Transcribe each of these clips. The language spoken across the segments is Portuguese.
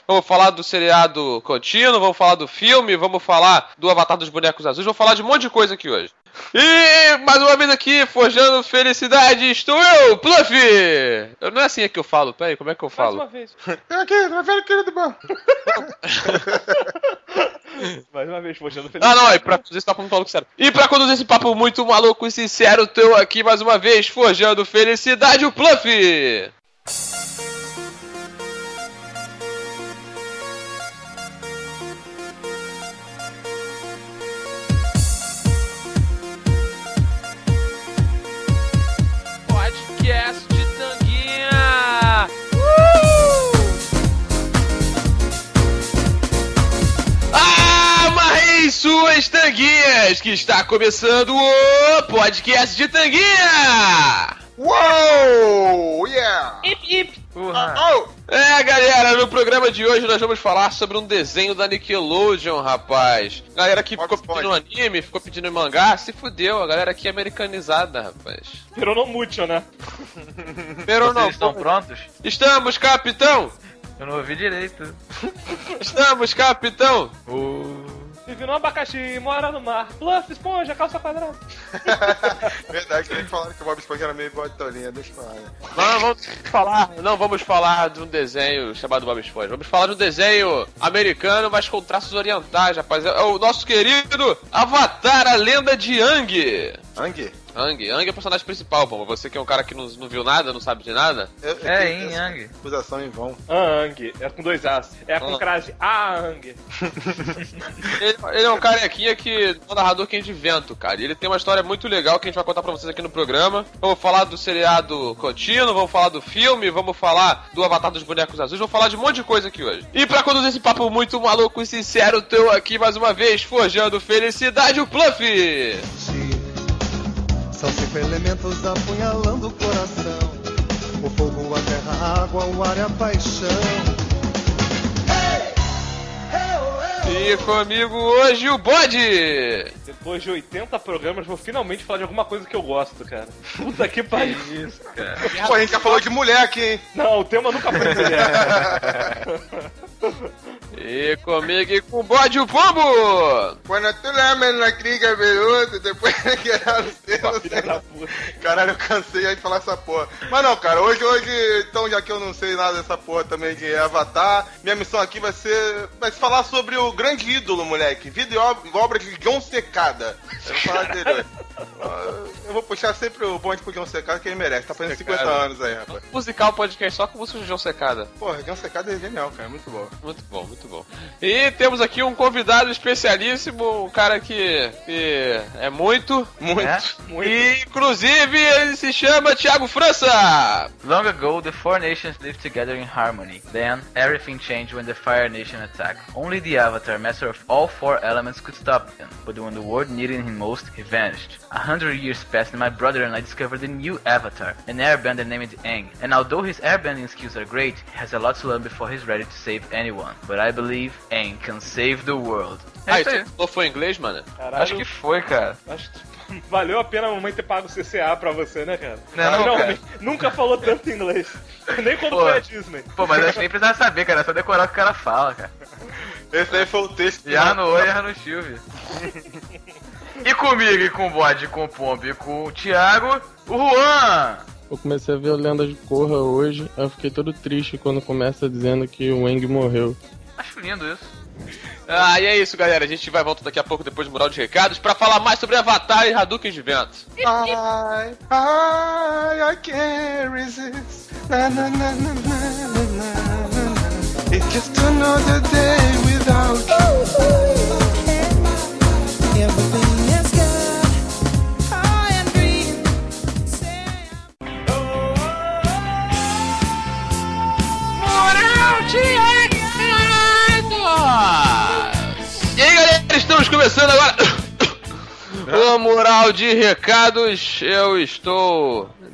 Vamos falar do seriado contínuo, vamos falar do filme, vamos falar do Avatar dos Bonecos Azuis, vamos falar de um monte de coisa aqui hoje. E mais uma vez aqui, forjando felicidade, estou eu, Pluffy! Não é assim que eu falo, peraí, como é que eu falo? Mais uma vez. Aqui, meu velho querido bom. Mais uma vez, forjando felicidade. Não, é pra conduzir esse papo muito maluco, sério. E pra conduzir esse papo muito maluco e sincero, tô aqui mais uma vez, forjando felicidade, o Pluffy! Podcast de Tanguinha! Amarrem suas tanguinhas, que está começando o Podcast de Tanguinha! Uou! Yeah! Ip, ip. Galera, no programa de hoje nós vamos falar sobre um desenho da Nickelodeon, rapaz. Galera que ficou pedindo anime, ficou pedindo mangá, se fudeu. A galera aqui é americanizada, rapaz. Virou no mucho, né? Vocês estão prontos? Estamos, capitão! Eu não ouvi direito. Estamos, capitão! Vive no abacaxi, mora no mar. Fluff, esponja, calça quadrada. Verdade, tem que falar que o Bob Esponja era meio botolinha, deixa eu falar, né? Não vamos falar de um desenho chamado Bob Esponja. Vamos falar de um desenho americano, mas com traços orientais, rapaz. É o nosso querido Avatar, a Lenda de Aang. Aang é o personagem principal, pô. Você que é um cara que não viu nada, não sabe de nada. Em Aang. Acusação em vão. Aang, é com 2 As. É com crase Aang. Ele é um carequinha que é um narrador que é de vento, cara. E ele tem uma história muito legal que a gente vai contar pra vocês aqui no programa. Vamos falar do seriado contínuo, vamos falar do filme, vamos falar do Avatar dos Bonecos Azuis, vamos falar de um monte de coisa aqui hoje. E pra conduzir esse papo muito maluco e sincero, tô aqui mais uma vez, forjando felicidade, o Pluffy! São 5 elementos apunhalando o coração: o fogo, a terra, a água, o ar e a paixão. E comigo hoje o Bode! Depois de 80 programas, vou finalmente falar de alguma coisa que eu gosto, cara. Puta que pariu. Isso, cara. Pô, a gente já falou de mulher aqui, hein? Não, o tema nunca foi mulher. E comigo e com o Bode o Pombo! Quando tu lembra na criga veludo, depois que era o Filha da puta. Caralho, eu cansei aí de falar essa porra. Mas não, cara, hoje, então, já que eu não sei nada dessa porra também de Avatar, minha missão aqui vai ser falar sobre o grande ídolo, moleque. Vida e obra de John Secada. Eu vou falar dele hoje. Eu vou puxar sempre o bonde pro John Secada, que ele merece. Tá fazendo 50 anos aí, rapaz. Musical podcast só com música de John Secada. Porra, John Secada é genial, cara. Muito bom. Muito bom, muito bom. E temos aqui um convidado especialíssimo, um cara que é muito. E, inclusive, ele se chama Thiago França! Long ago, the four nations lived together in harmony. Then, everything changed when the Fire Nation attacked. Only the Avatar, master of all 4 elements, could stop them. But when the world needed him most, he vanished. 100 years passed and my brother and I discovered a new Avatar, an airbender named Aang. And although his airbending skills are great, he has a lot to learn before he's ready to save anyone. But I believe Aang can save the world. Isso foi em inglês, mano? Caralho, Acho que foi, cara. acho que valeu a pena a mamãe ter pago o CCA pra você, né, cara? Não, cara. Nunca falou tanto inglês. Nem quando foi a Disney. Pô, mas eu nem precisava saber, cara. É só decorar o que o cara fala, cara. Esse aí foi o texto. Já no oi, já no Silvio. E comigo, e com o Bode, com o Pombo, e com o Thiago, o Juan! Eu comecei a ver o Lenda de Korra hoje, aí eu fiquei todo triste quando começa dizendo que o Aang morreu. Acho lindo isso. E é isso, galera. A gente vai voltar daqui a pouco, depois do mural de recados, pra falar mais sobre Avatar e Hadouken de vento. I can't resist. Na, na, na, na, na, na, na. It's just another day without you. Everything is good. High and green. Mural de recados! E aí, galera, estamos começando agora o mural de recados. Eu estou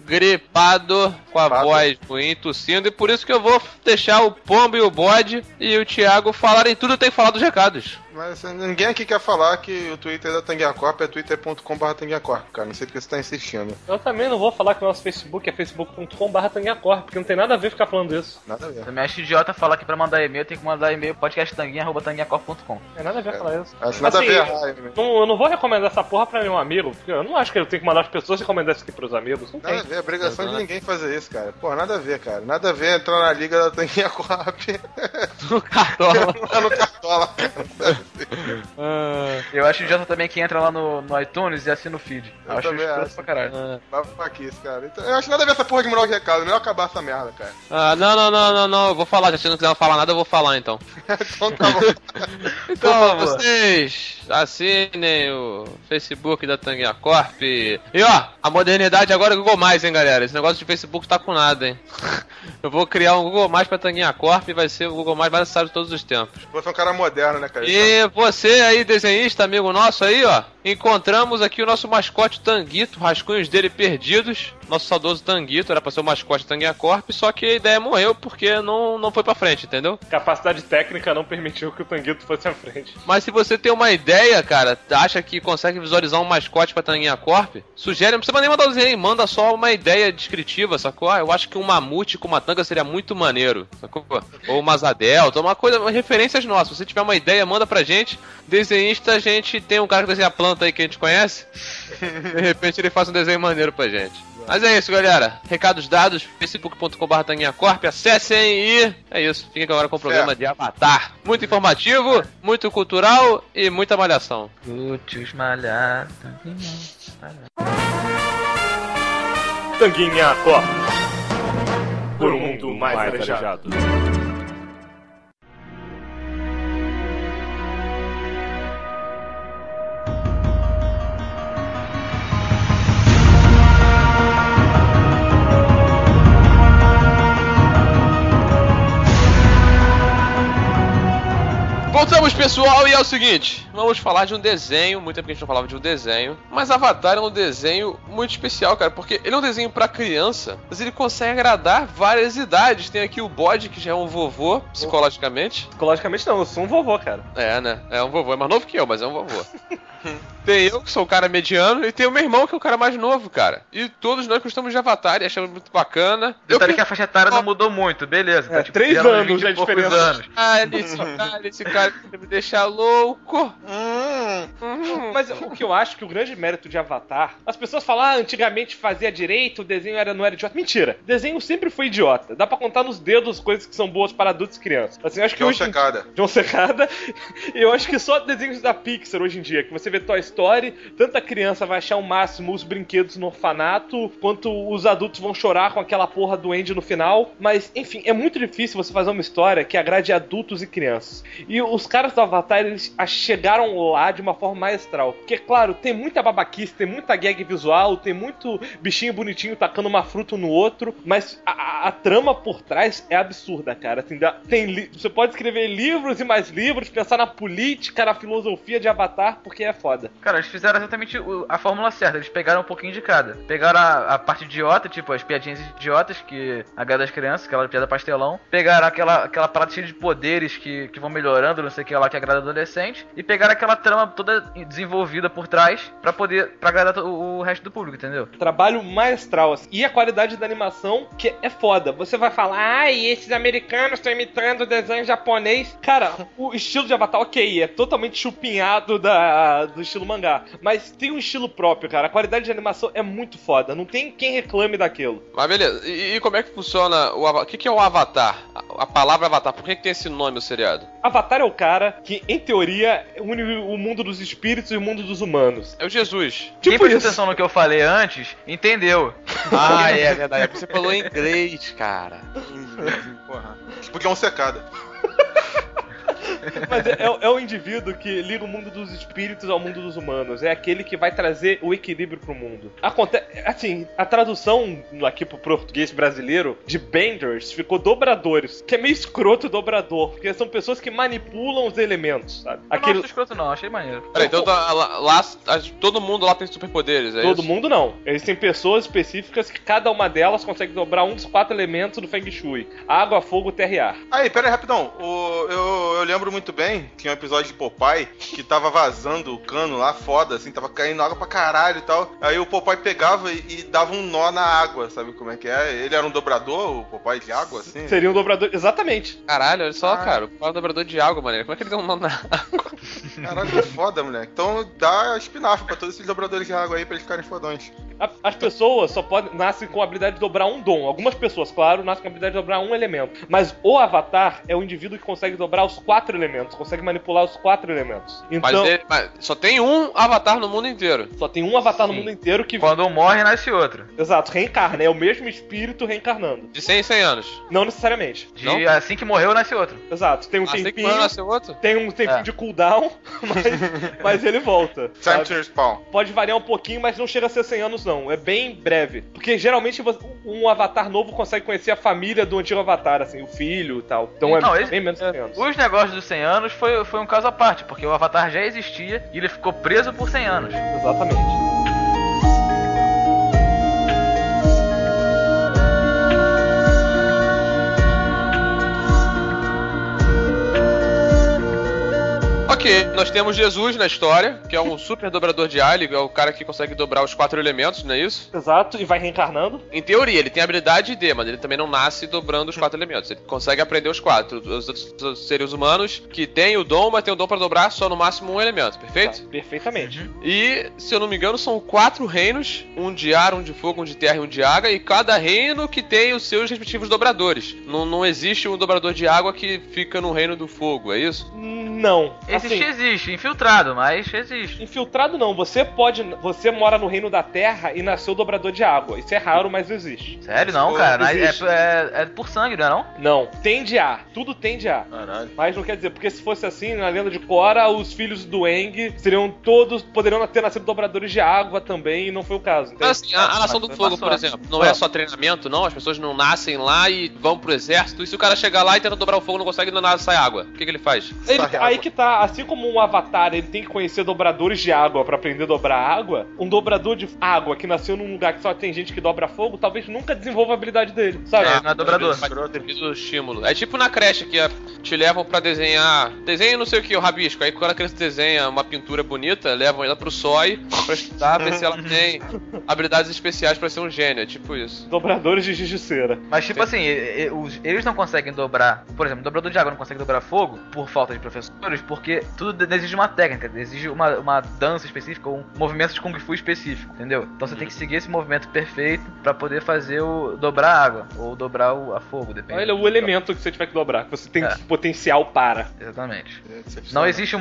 gripado, com a voz ruim, tossindo, e por isso que eu vou deixar o Pombo e o Bode e o Thiago falarem tudo, eu tenho que falar dos recados. Mas ninguém aqui quer falar que o Twitter da Tanguiacorp é twitter.com/Tanguiacorp, cara. Não sei porque você tá insistindo. Eu também não vou falar que o nosso Facebook é facebook.com/Tanguiacorp, porque não tem nada a ver ficar falando isso. Nada a ver. Também acho idiota falar que pra mandar e-mail tem que mandar e-mail podcasttanguinha@tanguinhacorp.com. É nada a ver falar isso. Acho nada Assim, a ver errado. eu não vou recomendar essa porra pra meu amigo, porque eu não acho que eu tenho que mandar as pessoas recomendar isso aqui pros amigos. Não Nada tem. a ver, é obrigação de ninguém fazer isso, cara. Pô, nada a ver, cara. Nada a ver entrar na liga da Tanguiacorp. No Cartola. No Cartola, cara. Eu acho idiota também que entra lá no iTunes e assina o feed. Eu acho também escroto acho. pra caralho. Babaquice, cara. Então, eu acho nada a ver essa porra de moral de recado. Melhor acabar essa merda, cara. Não, eu vou falar, já se não quiser falar nada, eu vou falar então. Então tá bom. Então, vocês assinem o Facebook da Tanguiacorp. E ó, a modernidade agora é o Google+, hein, galera? Esse negócio de Facebook tá com nada, hein? Eu vou criar um Google+, pra Tanguiacorp e vai ser o Google+, mais necessário de todos os tempos. Você é um cara moderno, né, cara? E você aí, desenhista, amigo nosso aí, ó, encontramos aqui o nosso mascote Tanguito, rascunhos dele perdidos. Nosso saudoso Tanguito, era pra ser o mascote Tanguiacorp, só que a ideia morreu porque não foi pra frente, entendeu? Capacidade técnica não permitiu que o Tanguito fosse à frente. Mas se você tem uma ideia, cara, acha que consegue visualizar um mascote pra Tanguiacorp, sugere, não precisa nem mandar o desenho, manda só uma ideia descritiva, sacou? Ah, eu acho que um mamute com uma tanga seria muito maneiro, sacou? Ou uma Zadel, uma referências nossas. Se você tiver uma ideia, manda pra gente. Desenhista, a gente tem um cara que desenha planta aí que a gente conhece. De repente ele faz um desenho maneiro pra gente. Mas é isso, galera. Recados dados, facebook.com/Tanguiacorp, acessem e é isso. Fiquem agora com o programa de Avatar. Muito informativo, muito cultural e muita malhação. Úteis malhar, Tanguinhacorp. Por um mundo mais arejado. Voltamos, pessoal, e é o seguinte, vamos falar de um desenho, muito tempo que a gente não falava de um desenho, mas Avatar é um desenho muito especial, cara, porque ele é um desenho pra criança, mas ele consegue agradar várias idades. Tem aqui o Bode, que já é um vovô, psicologicamente. Psicologicamente não, eu sou um vovô, cara. É, né? É um vovô, é mais novo que eu, mas é um vovô. Tem eu, que sou o cara mediano, e tem o meu irmão, que é o cara mais novo, cara. E todos nós gostamos de Avatar e achamos muito bacana. Detalhe que a faixa etária não mudou muito, beleza. Tá, 3 anos já de diferença. Anos. Esse cara que me deixa louco. Mas o que eu acho que o grande mérito de Avatar, as pessoas falam, antigamente fazia direito, o desenho não era idiota. Mentira, o desenho sempre foi idiota. Dá pra contar nos dedos coisas que são boas para adultos e crianças. Assim, eu acho que John Secada. E eu acho que só desenhos da Pixar hoje em dia, que você vê Toy Story, tanta criança vai achar o máximo os brinquedos no orfanato, quanto os adultos vão chorar com aquela porra do Andy no final. Mas, enfim, é muito difícil você fazer uma história que agrade adultos e crianças. E os caras do Avatar, eles chegaram lá de uma forma maestral. Porque, claro, tem muita babaquice, tem muita gag visual, tem muito bichinho bonitinho tacando uma fruta no outro, mas a trama por trás é absurda, cara. Assim, você pode escrever livros e mais livros, pensar na política, na filosofia de Avatar, porque é foda. Cara, eles fizeram exatamente a fórmula certa. Eles pegaram um pouquinho de cada. Pegaram a parte idiota, tipo as piadinhas idiotas que agrada as crianças, aquela piada pastelão. Pegaram aquela parada cheia de poderes que vão melhorando, não sei o que lá, que agrada adolescente. E pegaram aquela trama toda desenvolvida por trás pra agradar o resto do público, entendeu? Trabalho maestral, assim. E a qualidade da animação, que é foda. Você vai falar, e esses americanos estão imitando o desenho japonês. Cara, o estilo de Avatar, ok, é totalmente chupinhado do estilo mangá. Mas tem um estilo próprio, cara. A qualidade de animação é muito foda. Não tem quem reclame daquilo. Mas beleza, e como é que funciona o que é o Avatar? A palavra Avatar, por que tem esse nome o seriado? Avatar é o cara que, em teoria, une o mundo dos espíritos e o mundo dos humanos. É o Jesus. Quem prestou atenção no que eu falei antes, entendeu. Ah, é verdade. Você falou em inglês, cara. Porra. Tipo John Secada. Mas é o indivíduo que liga o mundo dos espíritos ao mundo dos humanos. É aquele que vai trazer o equilíbrio pro mundo. Assim, a tradução aqui pro português brasileiro de Benders ficou dobradores, que é meio escroto dobrador, porque são pessoas que manipulam os elementos, sabe? Eu não acho escroto não, achei maneiro. Peraí, então lá, todo mundo lá tem superpoderes, é Todo isso? mundo não. Existem pessoas específicas que cada uma delas consegue dobrar um dos 4 elementos do Feng Shui: água, fogo, terra e ar. Aí, pera aí, rapidão. Eu lembro muito bem, tinha um episódio de Popeye que tava vazando o cano lá, foda, assim, tava caindo água pra caralho e tal. Aí o Popeye pegava e dava um nó na água, sabe como é que é? Ele era um dobrador, o Popeye de água, assim? Seria um dobrador, exatamente. Caralho, olha só, cara. O dobrador de água, maneiro. Como é que ele deu um nó na água? Caralho, que foda, moleque. Então dá espinafre pra todos esses dobradores de água aí pra eles ficarem fodões. As pessoas só nascem com a habilidade de dobrar um dom. Algumas pessoas, claro, nascem com a habilidade de dobrar um elemento. Mas o Avatar é o indivíduo que consegue dobrar os 4 elementos, consegue manipular os 4 elementos. Então, Mas só tem um Avatar no mundo inteiro. só tem um Avatar no Sim. mundo inteiro que... Quando um morre, nasce outro. Exato, reencarna. É o mesmo espírito reencarnando. De 100 em 100 anos. Não necessariamente. Assim que morreu, nasce outro. Exato, tem um Assim que tempinho... nasceu outro? Tem um tempinho de cooldown, mas ele volta. Time sabe? to respawn. Pode variar um pouquinho, mas não chega a ser 100 anos, não. É bem breve. Porque geralmente um Avatar novo consegue conhecer a família do antigo Avatar, assim, o filho e tal. Então Não, é bem menos de 100 anos. Os negócios dos 100 anos foi um caso à parte, porque o Avatar já existia e ele ficou preso por 100 anos. Exatamente. Ok, nós temos Jesus na história, que é um super dobrador de ar, ele é o cara que consegue dobrar os 4 elementos, não é isso? Exato, e vai reencarnando. Em teoria, ele tem a habilidade de, mas ele também não nasce dobrando os 4 elementos. Ele consegue aprender os 4. Os outros seres humanos que têm o dom, mas tem o dom pra dobrar só no máximo um elemento, perfeito? Tá, perfeitamente. E, se eu não me engano, são 4 reinos, um de ar, um de fogo, um de terra e um de água, e cada reino que tem os seus respectivos dobradores. Não existe um dobrador de água que fica no reino do fogo, é isso? Não. Existe, infiltrado, mas existe. Infiltrado não, você mora no reino da terra e nasceu dobrador de água. Isso é raro, mas existe. Sério, não, cara? Existe. É por sangue, não é não? Não, tem de ar, tudo tem de ar. Caralho. Mas não quer dizer, porque se fosse assim, na lenda de Korra, os filhos do Aang poderiam ter nascido dobradores de água também, e não foi o caso. Entende? Mas assim, a Nação do foi Fogo, uma por sorte. exemplo, não é só treinamento, não? As pessoas não nascem lá e vão pro exército, e se o cara chegar lá e tenta dobrar o fogo, não consegue, do nada sai água. O que ele faz? Aí que tá, assim como um avatar ele tem que conhecer dobradores de água pra aprender a dobrar água, um dobrador de água que nasceu num lugar que só tem gente que dobra fogo, talvez nunca desenvolva a habilidade dele, sabe? Não é dobrador. Devido ao estímulo. É tipo na creche que te levam pra desenhar. Desenha não sei o que, o rabisco. Aí quando a criança desenha uma pintura bonita, levam ela pro SOI pra estudar, ver se ela tem habilidades especiais pra ser um gênio. É tipo isso. Dobradores de giz-de-cera. Mas tipo assim, eles não conseguem dobrar, por exemplo, o dobrador de água não consegue dobrar fogo por falta de professores, porque tudo exige uma técnica, exige uma dança específica ou um movimento de Kung Fu específico, entendeu? Então você tem que seguir esse movimento perfeito pra poder fazer dobrar a água, ou dobrar a fogo, depende. Olha, o elemento que você tiver que dobrar, que você tem potencial para. Exatamente. Não existe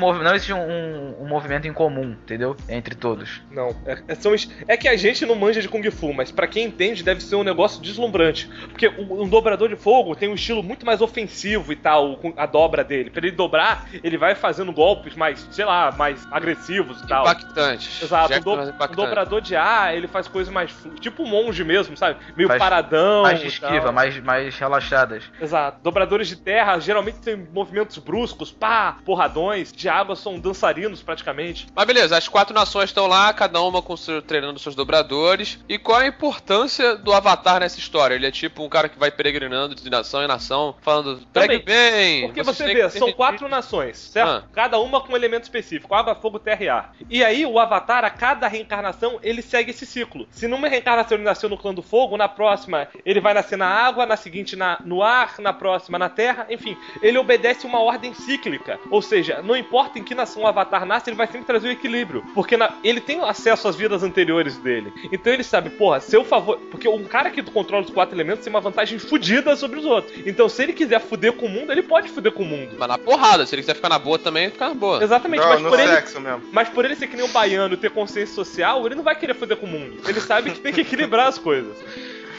um movimento em comum, entendeu? Entre todos. Não, é que a gente não manja de Kung Fu, mas pra quem entende deve ser um negócio deslumbrante. Porque um dobrador de fogo tem um estilo muito mais ofensivo e tal, a dobra dele. Pra ele dobrar, ele vai fazendo golpes mais, sei lá, mais agressivos e tal. Impactantes. Exato, Jack mais o impactante. dobrador de ar, ele faz coisas mais tipo um monge mesmo, sabe? Meio Faz paradão. Mais de e esquiva, tal. mais relaxadas. Exato. Dobradores de terra geralmente tem movimentos bruscos, porradões. De água são dançarinos praticamente. Mas beleza, as 4 nações estão lá, cada uma treinando seus dobradores. E qual é a importância do Avatar nessa história? Ele é tipo um cara que vai peregrinando de nação em nação, falando, pegue bem. Porque vocês você têm vê, que são ter- 4 nações, certo? Cada uma com um elemento específico, água, fogo, terra e ar. E aí o Avatar, a cada reencarnação, ele segue esse ciclo. Se numa reencarnação ele nasceu no clã do fogo, na próxima ele vai nascer na água, na seguinte no ar, na próxima na terra, enfim. Ele obedece uma ordem cíclica. Ou seja, não importa em que nação o Avatar nasce, ele vai sempre trazer o equilíbrio. Porque ele tem acesso às vidas anteriores dele. Então ele sabe, porra, seu favor... Porque um cara que controla os 4 elementos tem uma vantagem fodida sobre os outros. Então se ele quiser fuder com o mundo, ele pode fuder com o mundo. Mas na porrada, se ele quiser ficar na boa também, fica na boa. Exatamente, Não, mas no por ele... sexo mesmo. Mas por ele ser que nem um baiano e ter consciência social, ele não vai querer foder com o mundo. Ele sabe que tem que equilibrar as coisas.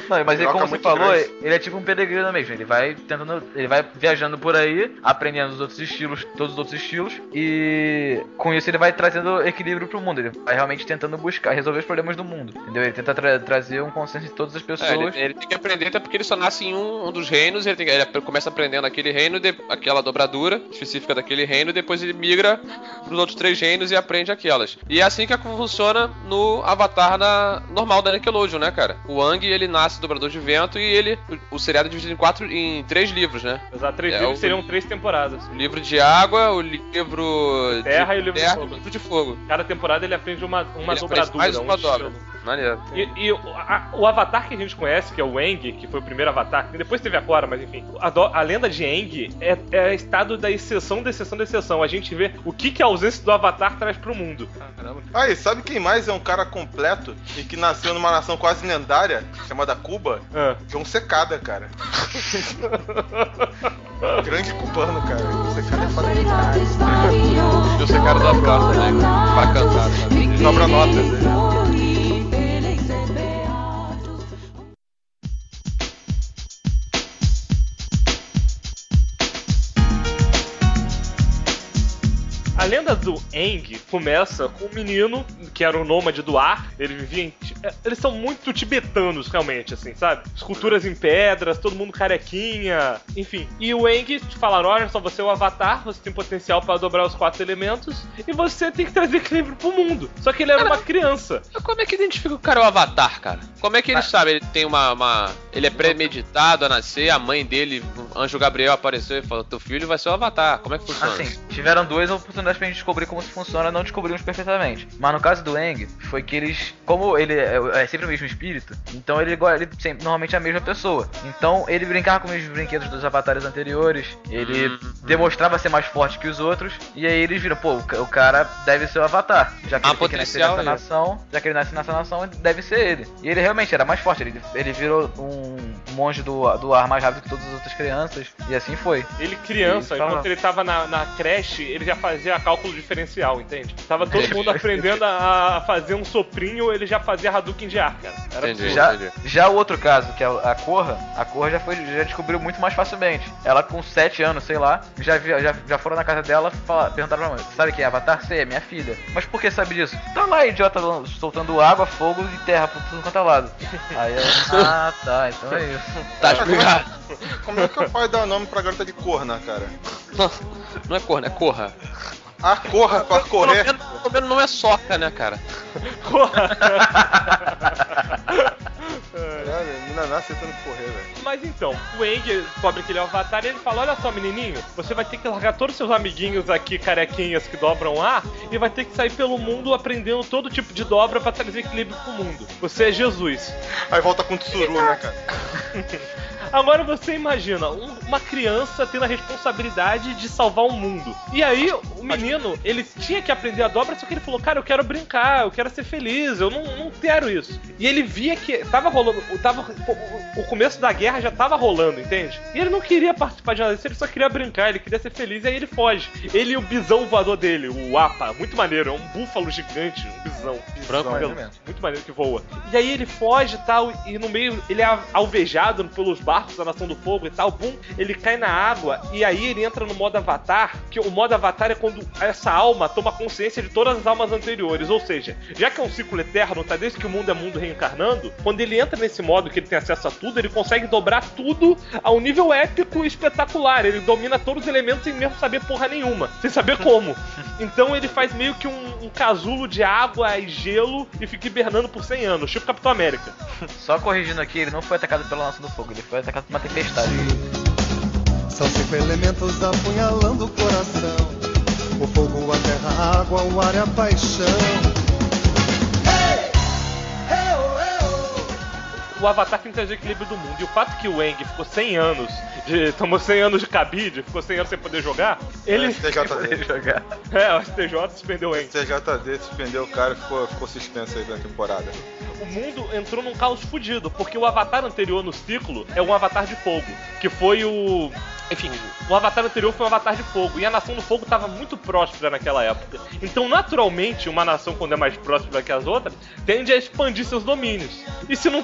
Não, mas ele, como Troca você muito falou, grande. ele é tipo um peregrino mesmo. Ele vai viajando por aí, aprendendo os outros estilos, todos os outros estilos, e com isso ele vai trazendo equilíbrio pro mundo. Ele vai realmente tentando buscar, resolver os problemas do mundo, entendeu? Ele tenta trazer um consenso de todas as pessoas. Ele tem que aprender, até porque ele só nasce em um dos reinos, ele começa aprendendo aquele reino, aquela dobradura específica daquele reino, e depois ele migra pros outros 3 reinos e aprende aquelas. E é assim que funciona no Avatar normal da Nickelodeon, né, cara? O Aang, ele nasce dobrador de vento e o seriado é dividido em 3 livros, né? Exato, 3 livros seriam 3 temporadas. O livro de água, o livro Terra de e o livro de terra, fogo. o livro de fogo. Cada temporada ele aprende uma Ele dobradura, aprende mais uma dobra. estilo. Maneiro. E o Avatar que a gente conhece, que é o Aang, que foi o primeiro Avatar, que depois teve a Korra, mas enfim. A lenda de Aang é estado da exceção da exceção da exceção. A gente vê o que a ausência do Avatar traz pro mundo. Caramba. Aí, sabe quem mais é um cara completo e que nasceu numa nação quase lendária, chamada Cuba? John Secada, cara. Grande cubano, cara. John Secada é foda pra caralho. Eu sei cara do Avatar também, pra cantar. Né? Dobra notas, né? A lenda do Aang começa com um menino que era um nômade do ar. Ele vivia em... Eles são muito tibetanos, realmente, assim, sabe? Esculturas em pedras, todo mundo carequinha, enfim. E o Aang te falaram, olha só, você é o Avatar, você tem potencial para dobrar os 4 elementos e você tem que trazer equilíbrio pro mundo. Só que ele era uma criança. Como é que identifica o cara é o Avatar, cara? Como é que ele sabe? Ele tem ele é premeditado a nascer, a mãe dele, o Anjo Gabriel, apareceu e falou, teu filho vai ser o Avatar. Como é que funciona? Assim, tiveram 2 oportunidades pra gente descobrir como isso funciona, não descobrimos perfeitamente. Mas no caso do Aang, foi que eles, como ele é sempre o mesmo espírito, então ele sempre, normalmente é a mesma pessoa. Então ele brincava com os brinquedos dos avatares anteriores, ele demonstrava ser mais forte que os outros, e aí eles viram, pô, o cara deve ser o Avatar. Já que ele tem que nascer nessa nação, já que ele nasce nessa nação, deve ser ele. E ele realmente era mais forte, ele virou um monge do ar mais rápido que todas as outras crianças, e assim foi. Ele criança, enquanto ele tava na creche, ele já fazia cálculo diferencial, entende? Tava todo mundo aprendendo a fazer um soprinho, ele já fazia Hadouken de ar, cara. Entendi. Já o outro caso, que é a Korra já descobriu muito mais facilmente. Ela com 7 anos, sei lá, já foram na casa dela, perguntaram pra mãe, sabe quem é Avatar? Sei, é minha filha. Mas por que sabe disso? Tá lá, idiota, soltando água, fogo e terra por tudo quanto é lado. Aí ela, tá, então é isso. Tá explicado. Como é que o pai dá nome pra garota de Corna, cara? Não é Corna, é Corra. Ah, corra pra correr. Pelo menos não é soca, né, cara? Caralho, a menina nasce tentando correr, velho. Mas então, o Aang descobre que ele é o Avatar e ele fala, olha só, menininho, você vai ter que largar todos os seus amiguinhos aqui, carequinhas que dobram ar, e vai ter que sair pelo mundo aprendendo todo tipo de dobra pra trazer equilíbrio pro mundo. Você é Jesus. Aí volta com o tsuru, né, cara? Agora você imagina, uma criança tendo a responsabilidade de salvar o mundo. E aí, o menino, ele tinha que aprender a dobra, só que ele falou, cara, eu quero brincar, eu quero ser feliz, eu não quero isso. E ele via que tava rolando, o começo da guerra já tava rolando, entende? E ele não queria participar de nada disso, ele só queria brincar, ele queria ser feliz, e aí ele foge. Ele e o bisão voador dele, o Appa, muito maneiro, é um búfalo gigante, um bisão. Branco mesmo. Muito maneiro que voa. E aí ele foge e tal, e no meio ele é alvejado pelos barcos da Nação do Fogo e tal, bum, ele cai na água, e aí ele entra no modo Avatar, que o modo Avatar é quando essa alma toma consciência de todas as almas anteriores, ou seja, já que é um ciclo eterno, tá desde que o mundo é mundo reencarnando, quando ele entra nesse modo que ele tem acesso a tudo, ele consegue dobrar tudo a um nível épico e espetacular, ele domina todos os elementos sem mesmo saber porra nenhuma, sem saber como. Então ele faz meio que um casulo de água e gelo e fica hibernando por 100 anos, tipo Capitão América. Só corrigindo aqui, ele não foi atacado pela Nação do Fogo, ele foi atacado por uma tempestade. São 5 elementos apunhalando o coração: o fogo, a terra, a água, o ar e a paixão. O Avatar tem que trazer o equilíbrio do mundo. E o fato que o Aang ficou 100 anos, tomou 100 anos de cabide, ficou 100 anos sem poder jogar, ele... O STJD. o STJ suspendeu o Aang. O STJD suspendeu o cara e ficou suspenso aí da temporada. O mundo entrou num caos fudido, porque o Avatar anterior no ciclo é um Avatar de fogo, que foi o... Enfim, o Avatar anterior foi um Avatar de fogo, e a Nação do Fogo estava muito próspera naquela época. Então, naturalmente, uma nação, quando é mais próspera que as outras, tende a expandir seus domínios. E se não tem nada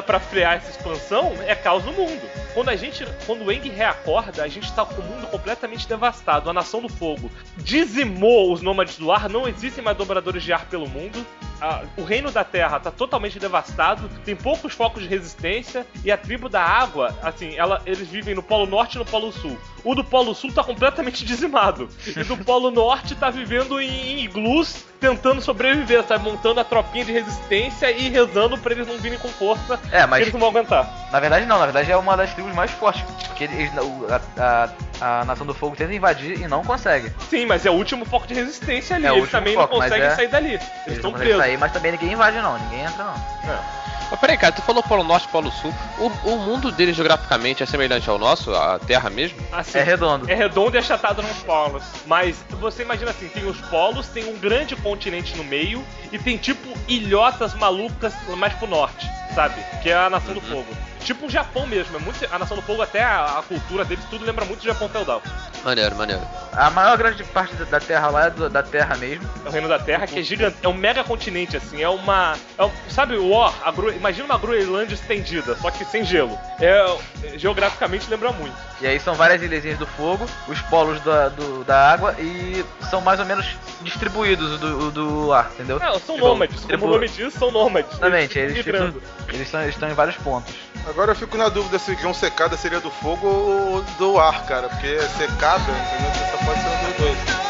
nada pra frear essa expansão, é caos no mundo. Quando o Aang reacorda, a gente tá com o mundo completamente devastado. A Nação do Fogo dizimou os nômades do ar, não existem mais dobradores de ar pelo mundo. O Reino da Terra tá totalmente devastado, tem poucos focos de resistência, e a tribo da água, assim, eles vivem no Polo Norte e no Polo Sul. O do Polo Sul tá completamente dizimado. E do Polo Norte tá vivendo em iglus, tentando sobreviver, sabe? Montando a tropinha de resistência e rezando pra eles não virem com força, mas que eles não vão aguentar. Na verdade não, na verdade é uma das tribos mais fortes, porque a Nação do Fogo tenta invadir e não consegue. Sim, mas é o último foco de resistência ali, É o eles último também foco, não mas conseguem é- sair dali. Eles Eles estão não conseguem presos. sair, mas também ninguém invade não, ninguém entra não. Mas peraí, cara, tu falou Polo Norte e Polo Sul. O mundo deles geograficamente é semelhante ao nosso, a Terra mesmo? Assim, É redondo. É redondo e achatado nos polos. Mas você imagina assim, tem os polos, tem um grande continente no meio e tem tipo ilhotas malucas mais pro norte, sabe? Que é a Nação do Fogo. Tipo o Japão mesmo, a Nação do Fogo, até a cultura deles, tudo lembra muito do Japão feudal. Maneiro, maneiro. A maior grande parte da Terra lá é da Terra mesmo. É o Reino da Terra, que é gigante, é um mega continente, assim, sabe o War, imagina uma Groenlândia estendida, só que sem gelo. Geograficamente lembra muito. E aí são várias ilhazinhas do fogo, os polos da água e são mais ou menos distribuídos do ar, entendeu? São Tipo, nômades, como o nome diz, são nômades. Exatamente, eles migrando. estão em vários pontos. Agora eu fico na dúvida se João Secada seria do fogo ou do ar, cara. Porque secada, entendeu? Você só pode ser um dos dois.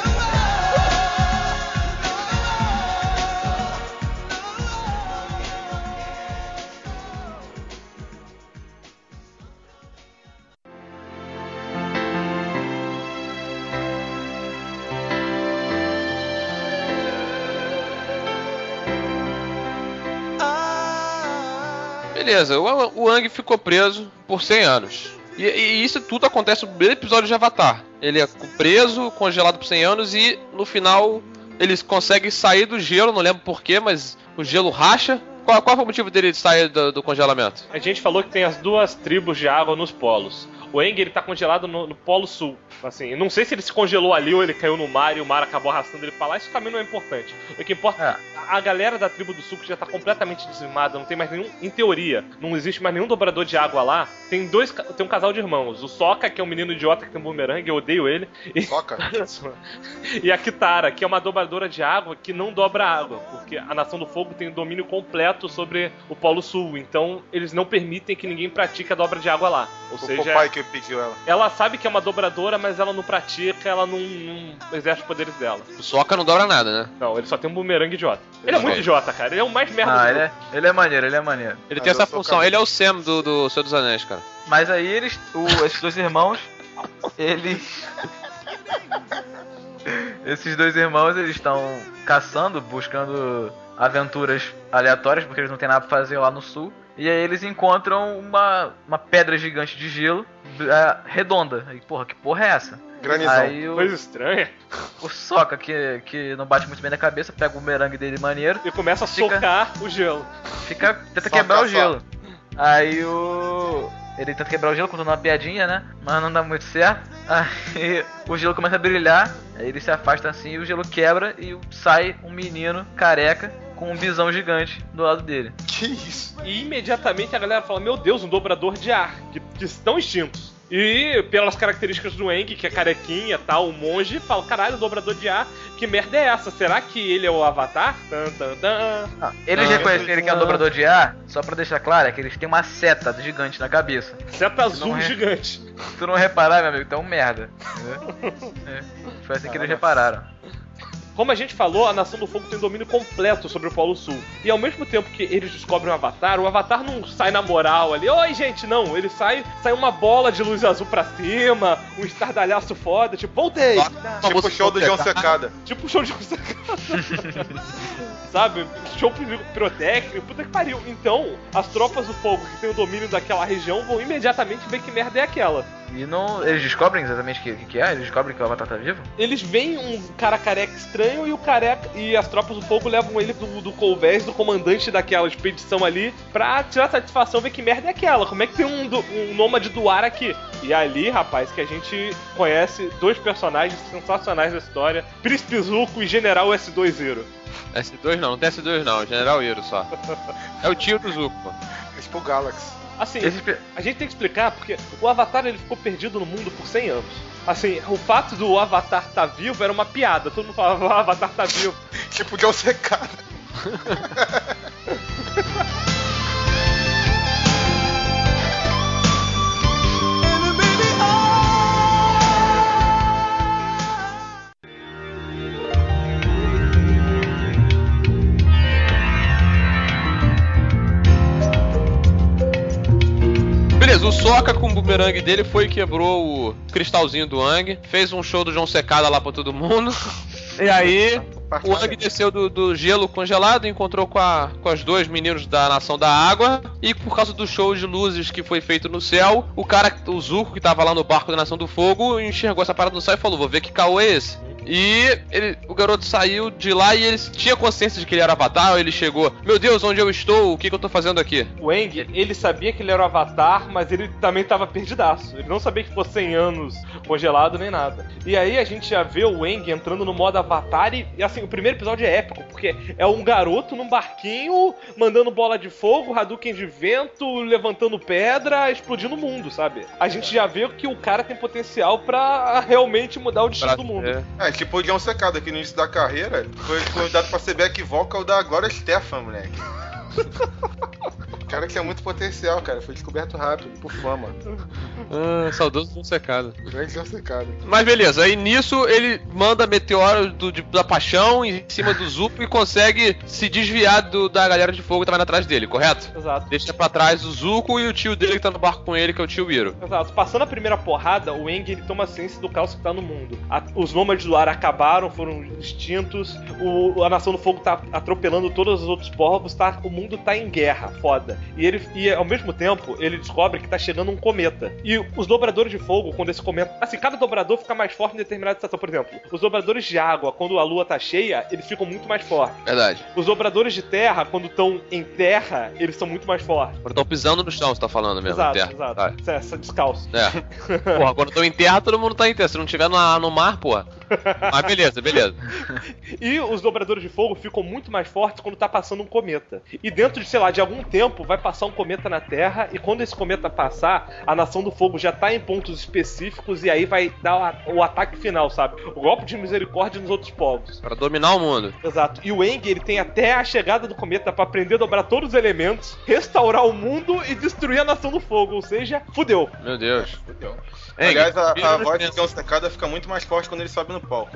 Beleza, o Aang ficou preso por 100 anos. E isso tudo acontece no primeiro episódio de Avatar. Ele é preso, congelado por 100 anos e no final eles conseguem sair do gelo, não lembro porquê, mas o gelo racha. Qual foi o motivo dele de sair do congelamento? A gente falou que tem as duas tribos de água nos polos. O Aang, ele tá congelado no Polo Sul. Assim, não sei se ele se congelou ali ou ele caiu no mar e o mar acabou arrastando ele pra lá. Isso também não é importante. O que importa é a galera da tribo do sul que já tá completamente dizimada. Não tem mais nenhum... Em teoria, não existe mais nenhum dobrador de água lá. Tem um casal de irmãos. O Sokka, que é um menino idiota que tem um bumerangue. Eu odeio ele. Sokka? E a Kitara, que é uma dobradora de água que não dobra água. Porque a Nação do Fogo tem domínio completo sobre o Polo Sul. Então, eles não permitem que ninguém pratique a dobra de água lá. Ou seja... O pai que pediu ela. Ela sabe que é uma dobradora, mas ela não pratica, ela não exerce os poderes dela. O Sokka não dobra nada, né? Não, ele só tem um bumerangue idiota. Ele é muito idiota, cara. Ele é o mais merda do mundo. Ele é maneiro, ele é maneiro. Ele tem essa função, ele é o Sam do Senhor dos Anéis, cara. Mas aí esses dois irmãos, esses dois irmãos, eles estão caçando, buscando aventuras aleatórias, porque eles não têm nada pra fazer lá no sul. E aí eles encontram uma pedra gigante de gelo redonda. E porra, que porra é essa? Granizão. Aí Coisa estranha. o Sokka, que não bate muito bem na cabeça, pega o bumerangue dele maneiro. E começa a socar o gelo. Tenta quebrar o gelo. Aí ele tenta quebrar o gelo contando uma piadinha, né? Mas não dá muito certo. Aí o gelo começa a brilhar. Aí ele se afasta assim e o gelo quebra e sai um menino careca com um bisão gigante do lado dele. Que isso? E imediatamente a galera fala, meu Deus, um dobrador de ar, que estão extintos. E pelas características do Aang, que é carequinha e tal, o monge, fala, caralho, dobrador de ar, que merda é essa? Será que ele é o Avatar? Eles reconhecem ele que é um dobrador de ar, só pra deixar claro, é que eles têm uma seta gigante na cabeça. Seta azul gigante. Se tu não reparar, meu amigo, então é um merda. Entendeu? Foi assim que eles repararam. Como a gente falou, a Nação do Fogo tem domínio completo sobre o Polo Sul. E ao mesmo tempo que eles descobrem o Avatar não sai na moral ali. Oi, gente, não. Ele sai uma bola de luz azul pra cima, um estardalhaço foda, tipo, voltei! Tipo o show do João Secada. Tipo o show de Secada. Sabe? Show pirotécnico, puta que pariu. Então, as tropas do fogo que tem o domínio daquela região vão imediatamente ver que merda é aquela. E não. Eles descobrem exatamente o que é? Eles descobrem que o Avatar tá vivo? Eles veem um cara careca estranho e o careca. E as tropas do fogo levam ele do Colvés, do comandante daquela expedição ali, pra tirar satisfação, ver que merda é aquela. Como é que tem um nômade do ar aqui? E ali, rapaz, que a gente conhece dois personagens sensacionais da história: Príncipe Zuko e General S2 Zero. S2 não tem S2 não, General Iro só. É o tio do Zuko, pô. pro Galaxy. Assim, a gente tem que explicar porque o Avatar ele ficou perdido no mundo por 100 anos. Assim, o fato do Avatar estar vivo era uma piada. Todo mundo falava, o Avatar tá vivo. Tipo, de secado. Beleza, o Sokka com o bumerangue dele foi e quebrou o cristalzinho do Aang, fez um show do João Secada lá pra todo mundo. E aí, o Aang desceu do gelo congelado, encontrou com os dois meninos da Nação da Água. E por causa do show de luzes que foi feito no céu, o Zuko, que tava lá no barco da Nação do Fogo, enxergou essa parada no céu e falou, vou ver que caô é esse. E o garoto saiu de lá e ele tinha consciência de que ele era Avatar. Ele chegou, meu Deus, onde eu estou? O que eu tô fazendo aqui? O Aang, ele sabia que ele era o Avatar, mas ele também tava perdidaço. Ele não sabia que ficou 100 anos congelado nem nada. E aí a gente já vê o Aang entrando no modo Avatar e assim, o primeiro episódio é épico, porque é um garoto num barquinho, mandando bola de fogo, Hadouken de vento, levantando pedra, explodindo o mundo, sabe? A gente já vê que o cara tem potencial pra realmente mudar o destino do mundo. É, tipo o John Secada, que no início da carreira foi convidado pra ser back vocal da Gloria Estefan, moleque. O cara tinha muito potencial, cara. Foi descoberto rápido, por fama. Saudoso João Secada. Grande João Secada. Mas beleza, aí nisso ele manda meteoro da paixão em cima do Zuko e consegue se desviar da galera de fogo que tava indo atrás dele, correto? Exato. Deixa pra trás o Zuko e o tio dele que tá no barco com ele, que é o tio Iro. Exato. Passando a primeira porrada, o Aang ele toma ciência do caos que tá no mundo. Os nômades do ar acabaram, foram extintos, a Nação do Fogo tá atropelando todos os outros povos, o mundo tá em guerra, foda. E ao mesmo tempo, ele descobre que tá chegando um cometa. E os dobradores de fogo, quando esse cometa... Assim, cada dobrador fica mais forte em determinada estação. Por exemplo, os dobradores de água, quando a lua tá cheia, eles ficam muito mais fortes. Verdade. Os dobradores de terra, quando estão em terra, eles são muito mais fortes. Quando estão pisando no chão, você tá falando mesmo. Exato, terra. exato. Vai. Essa descalço. É. Porra, quando estão em terra, todo mundo tá em terra. Se não tiver no mar, porra. Mas beleza. E os dobradores de fogo ficam muito mais fortes quando tá passando um cometa. E dentro de, sei lá, de algum tempo, vai passar um cometa na Terra, e quando esse cometa passar, a Nação do Fogo já tá em pontos específicos, e aí vai dar o ataque final, sabe? O golpe de misericórdia nos outros povos. Pra dominar o mundo. Exato. E o Aang, ele tem até a chegada do cometa pra aprender a dobrar todos os elementos, restaurar o mundo e destruir a Nação do Fogo, ou seja, fudeu. Meu Deus. Fudeu. Aliás, a voz de John Secada fica muito mais forte quando ele sobe no palco.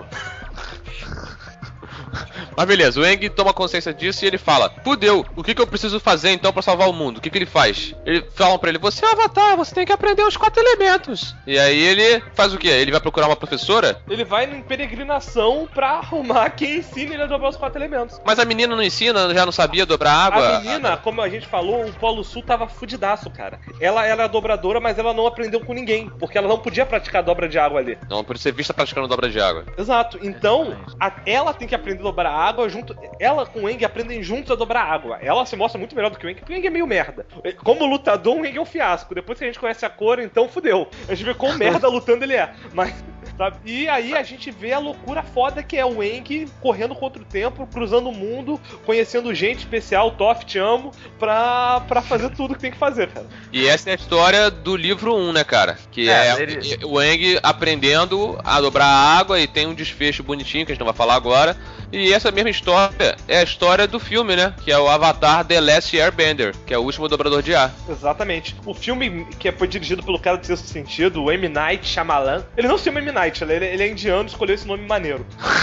Mas beleza, o Aang toma consciência disso e ele fala, fudeu, o que eu preciso fazer então pra salvar o mundo? O que ele faz? Eles falam pra ele, você é um Avatar, você tem que aprender os 4 elementos. E aí ele faz o quê? Ele vai procurar uma professora? Ele vai em peregrinação pra arrumar quem ensina ele a dobrar os 4 elementos. Mas a menina não ensina, já não sabia dobrar água? A menina, como a gente falou, o Polo Sul tava fudidaço, cara. Ela é dobradora, mas ela não aprendeu com ninguém, porque ela não podia praticar dobra de água ali. Não, por ser vista praticando dobra de água. Exato, então ela tem que aprender a dobrar água junto. Ela com o Aang aprendem juntos a dobrar água. Ela se mostra muito melhor do que o Aang, porque o Aang é meio merda. Como lutador, o Aang é um fiasco. Depois que a gente conhece a cor, então fudeu. A gente vê quão merda lutando ele é. Mas, sabe? E aí a gente vê a loucura foda que é o Aang correndo contra o tempo, cruzando o mundo, conhecendo gente especial, Toph, te amo, pra fazer tudo que tem que fazer, cara. E essa é a história do livro 1, né, cara? Que é o Aang aprendendo a dobrar água e tem um desfecho bonitinho que a gente não vai falar agora. E essa mesma história é a história do filme, né? Que é o Avatar The Last Airbender, que é o último dobrador de ar. Exatamente. O filme que foi dirigido pelo cara do Sexto Sentido, o M. Night Shyamalan. Ele não se chama M. Night, ele é indiano e escolheu esse nome maneiro.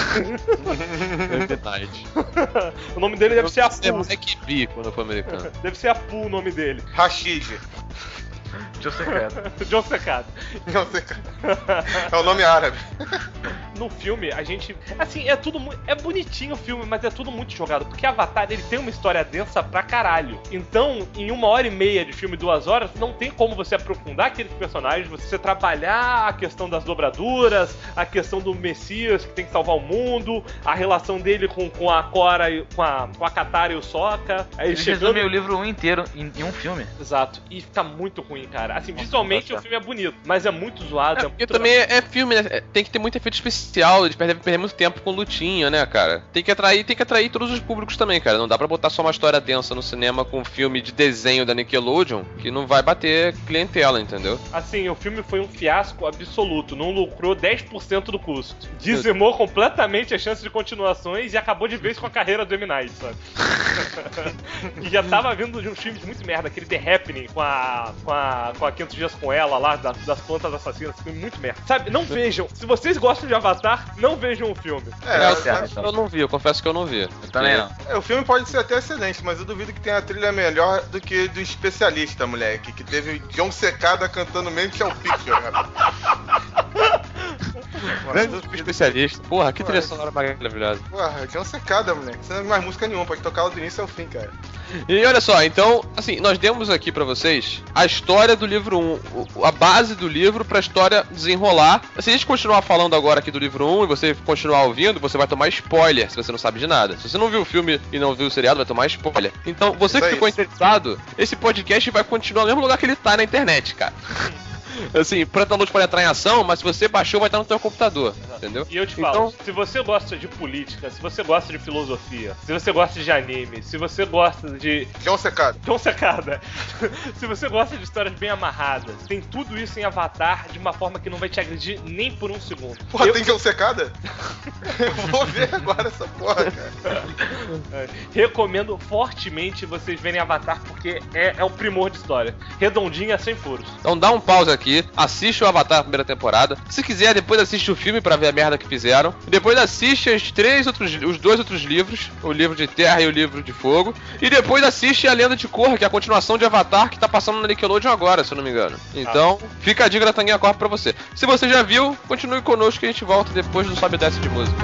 M. Night. O nome dele deve ser Apu. É Mike B quando for americano. Deve ser Apu o nome dele. Rashid. John Secada. John Secada. John Secada. É o nome árabe. No filme, a gente... Assim, é bonitinho o filme, mas é tudo muito jogado. Porque Avatar, ele tem uma história densa pra caralho. Então, em 1h30 de filme, 2 horas, não tem como você aprofundar aqueles personagens, você trabalhar a questão das dobraduras, a questão do Messias, que tem que salvar o mundo, a relação dele com a Korra, com a Katara e o Sokka. Aí ele chegando... o livro 1 inteiro em um filme. Exato. E fica muito ruim, cara. Assim, visualmente o filme é bonito, mas é muito zoado. Porque também é filme, né? Tem que ter muito efeito especial. comercial, eles perder muito tempo com lutinha, né, cara? Tem que atrair todos os públicos também, cara. Não dá pra botar só uma história densa no cinema com um filme de desenho da Nickelodeon que não vai bater clientela, entendeu? Assim, o filme foi um fiasco absoluto, não lucrou 10% do custo. Dizimou completamente a chance de continuações e acabou de vez com a carreira do M. Night, sabe? E já tava vindo de uns filmes muito merda, aquele The Happening com a 500 Dias com Ela lá, das plantas assassinas, filme muito merda. Sabe, não vejam. Se vocês gostam de Avatar, não vejam o filme. Eu não vi, eu confesso que eu não vi. Eu também não. O filme pode ser até excelente, mas eu duvido que tenha a trilha melhor do que do Especialista, moleque, que teve John Secada cantando Mental Picture, cara. Grande especialista. Porra, que trilha sonora maravilhosa. Porra, John Secada, moleque. Você não tem mais música nenhuma, pode tocar do início ao fim, cara. E olha só, então, assim, nós demos aqui pra vocês a história do livro 1, a base do livro pra história desenrolar. Se a gente continuar falando agora aqui do livro 1 e você continuar ouvindo, você vai tomar spoiler se você não sabe de nada. Se você não viu o filme e não viu o seriado, vai tomar spoiler. Então, você que ficou interessado, esse podcast vai continuar no mesmo lugar que ele tá na internet, cara. Assim, Pronto Download pode entrar em ação, mas se você baixou, vai estar no teu computador, entendeu? E eu te falo, se você gosta de política, se você gosta de filosofia, se você gosta de anime, se você gosta de... John Secada. Se você gosta de histórias bem amarradas, tem tudo isso em Avatar de uma forma que não vai te agredir nem por um segundo. Porra, tem John Secada? Eu vou ver agora essa porra, cara. Recomendo fortemente vocês verem Avatar, porque é um primor de história. Redondinha, sem furos. Então dá um pause aqui, assiste o Avatar a primeira temporada. Se quiser, depois assiste o filme pra ver a merda que fizeram. Depois assiste os dois outros livros, o livro de Terra e o livro de Fogo. E depois assiste a Lenda de Korra, que é a continuação de Avatar, que tá passando na Nickelodeon agora, se eu não me engano. Então, fica a dica da Tanguinha Corp pra você. Se você já viu, continue conosco que a gente volta depois do Sobe e Desce de música.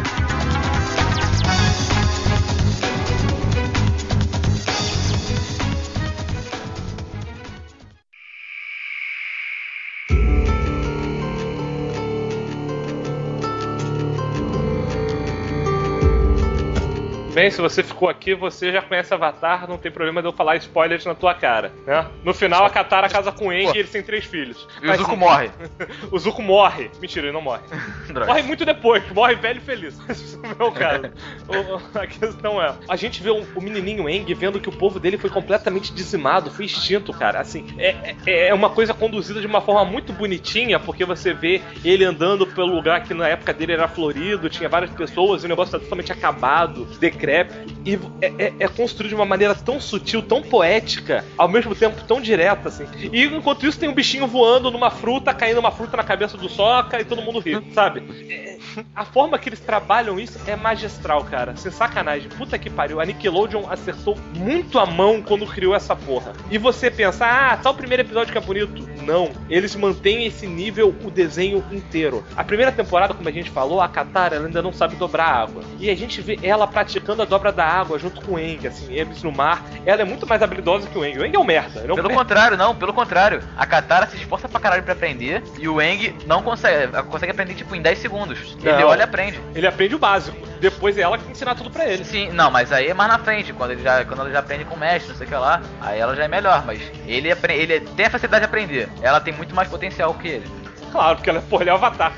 Bem, se você ficou aqui, você já conhece Avatar, não tem problema de eu falar spoilers na tua cara, né? No final, a Katara casa com o Aang e eles têm 3 filhos. E o Zuko morre. O Zuko morre. Mentira, ele não morre. Morre muito depois, morre velho e feliz. Isso não é o caso. A questão é, a gente vê o menininho Aang vendo que o povo dele foi completamente dizimado, foi extinto, cara. Assim, é uma coisa conduzida de uma forma muito bonitinha, porque você vê ele andando pelo lugar que na época dele era florido, tinha várias pessoas, e o negócio tá totalmente acabado, decrépito, e é construído de uma maneira tão sutil, tão poética, ao mesmo tempo tão direta, assim. E enquanto isso tem um bichinho voando numa fruta, caindo uma fruta na cabeça do Sokka e todo mundo ri, sabe? A forma que eles trabalham isso é magistral, cara. Sem sacanagem. Puta que pariu. A Nickelodeon acertou muito a mão quando criou essa porra. E você pensa, só o primeiro episódio que é bonito. Não. Eles mantêm esse nível o desenho inteiro. A primeira temporada, como a gente falou, a Katara ela ainda não sabe dobrar água. E a gente vê ela praticando a dobra da água junto com o Aang, assim, eles no mar. Ela é muito mais habilidosa que o Aang. O Aang é um merda. Pelo contrário. A Katara se esforça pra caralho pra aprender e o Aang não consegue aprender, tipo, em 10 segundos. Ele olha e aprende. Ele aprende o básico. Depois é ela que ensina tudo pra ele. Sim, não, mas aí é mais na frente, quando ela já aprende com o mestre, não sei o que lá, aí ela já é melhor, mas ele tem a facilidade de aprender. Ela tem muito mais potencial que ele. Claro, porque ela é o Avatar.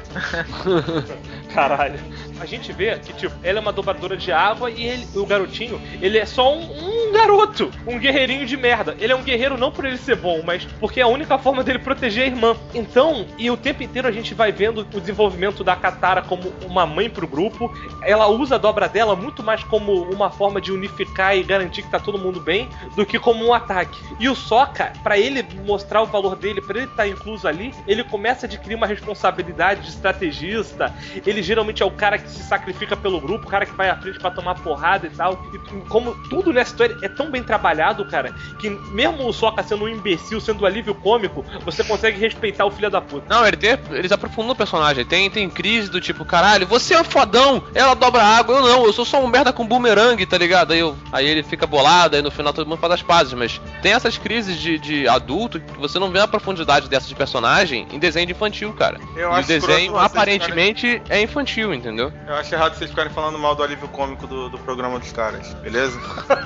Caralho. A gente vê que, tipo, ela é uma dobradora de água e o garotinho, ele é só um garoto, um guerreirinho de merda. Ele é um guerreiro não por ele ser bom, mas porque é a única forma dele proteger a irmã. Então, e o tempo inteiro a gente vai vendo o desenvolvimento da Katara como uma mãe pro grupo. Ela usa a dobra dela muito mais como uma forma de unificar e garantir que tá todo mundo bem, do que como um ataque. E o Sokka, pra ele mostrar o valor dele, pra ele estar incluso ali, ele começa a adquirir uma responsabilidade de estrategista. Ele geralmente é o cara que se sacrifica pelo grupo, o cara que vai à frente pra tomar porrada e tal. E como tudo nessa história é tão bem trabalhado, cara, que mesmo o Sokka sendo um imbecil, sendo um alívio cômico, você consegue respeitar o filho da puta. Não, eles aprofundam o personagem. Tem crise do tipo, caralho, você é um fodão, ela dobra água, eu não, eu sou só um merda com bumerangue, tá ligado? Aí ele fica bolado, aí no final todo mundo faz as pazes, mas tem essas crises de adulto que você não vê a profundidade dessas de personagem em desenho de infantil, cara. E o desenho aparentemente é infantil, entendeu? Eu acho errado vocês ficarem falando mal do alívio cômico do programa dos caras, beleza?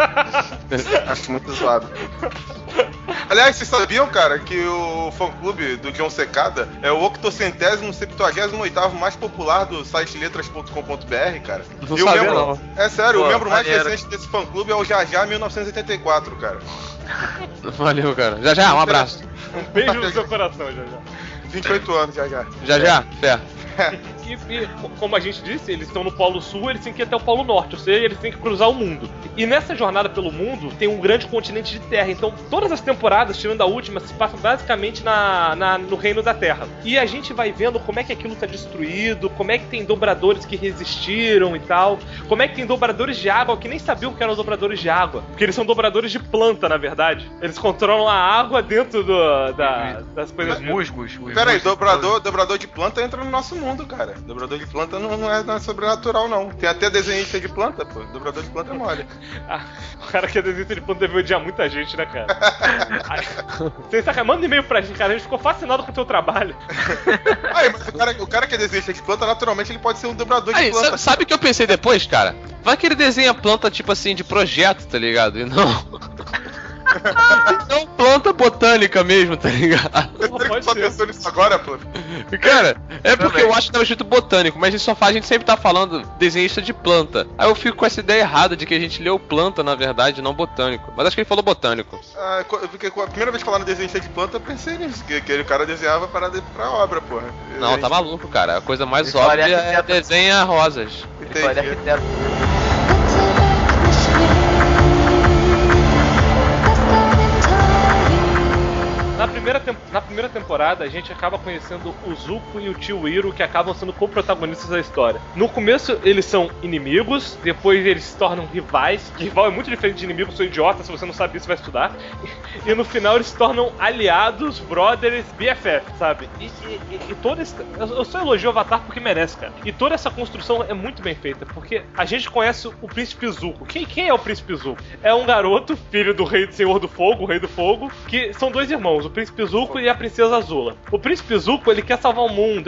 Acho muito zoado. Aliás, vocês sabiam, cara, que o fã-clube do John Secada é o 878º mais popular do site letras.com.br, cara? Não E o sabia, membro... não. É sério, Pô, o membro mais maneiro. recente desse fã-clube é o Jajá 1984, cara. Valeu, cara. Já, um abraço. Um beijo no seu coração, já. 28 anos, Jajá. Já, fé. E, como a gente disse, eles estão no Polo Sul, eles têm que ir até o Polo Norte, ou seja, eles têm que cruzar o mundo. E nessa jornada pelo mundo, tem um grande continente de terra. Então, todas as temporadas, tirando a última, se passam basicamente no Reino da Terra. E a gente vai vendo como é que aquilo tá destruído, como é que tem dobradores que resistiram e tal, como é que tem dobradores de água que nem sabiam que eram dobradores de água, porque eles são dobradores de planta, na verdade. Eles controlam a água dentro das coisas. Os musgos. Peraí, dobrador de planta entra no nosso mundo, cara. Dobrador de planta não é sobrenatural, não. Tem até desenhista de planta, pô. Dobrador de planta é mole. O cara que é desenhista de planta deve odiar muita gente, né, cara? Sem sacanagem, manda um e-mail pra gente, cara. A gente ficou fascinado com o teu trabalho. Aí, mas o cara que é desenhista de planta, naturalmente ele pode ser um dobrador de Aí, planta. sabe o que eu pensei depois, cara? Vai que ele desenha planta, tipo assim, de projeto, tá ligado? E não... Não planta botânica mesmo, tá ligado? Pode Só ser. pensou nisso agora, pô. Cara, é porque Também. eu acho que tava escrito botânico, mas a gente só faz, a gente sempre tá falando desenhista de planta. Aí eu fico com essa ideia errada de que a gente leu planta, na verdade, não botânico. Mas acho que ele falou botânico. Porque a primeira vez que falaram desenhista de planta, eu pensei nisso. Que aquele cara desenhava pra obra, porra. Não, tá maluco, cara. A coisa mais Ele falaria óbvia é arquiteto. desenha rosas. Ele foi arquiteto. Na primeira temporada, a gente acaba conhecendo o Zuko e o tio Iro, que acabam sendo co-protagonistas da história. No começo, eles são inimigos, depois eles se tornam rivais. Rival é muito diferente de inimigo, sou idiota, se você não sabe isso, vai estudar. E no final, eles se tornam aliados, brothers, BFF, sabe? E todo esse... Eu só elogio o Avatar porque merece, cara. E toda essa construção é muito bem feita, porque a gente conhece o Príncipe Zuko. Quem é o Príncipe Zuko? É um garoto, filho do Rei do Senhor do Fogo, o Rei do Fogo, que são dois irmãos, o Príncipe Zuko e a Princesa Azula. O Príncipe Zuko, ele quer salvar o mundo.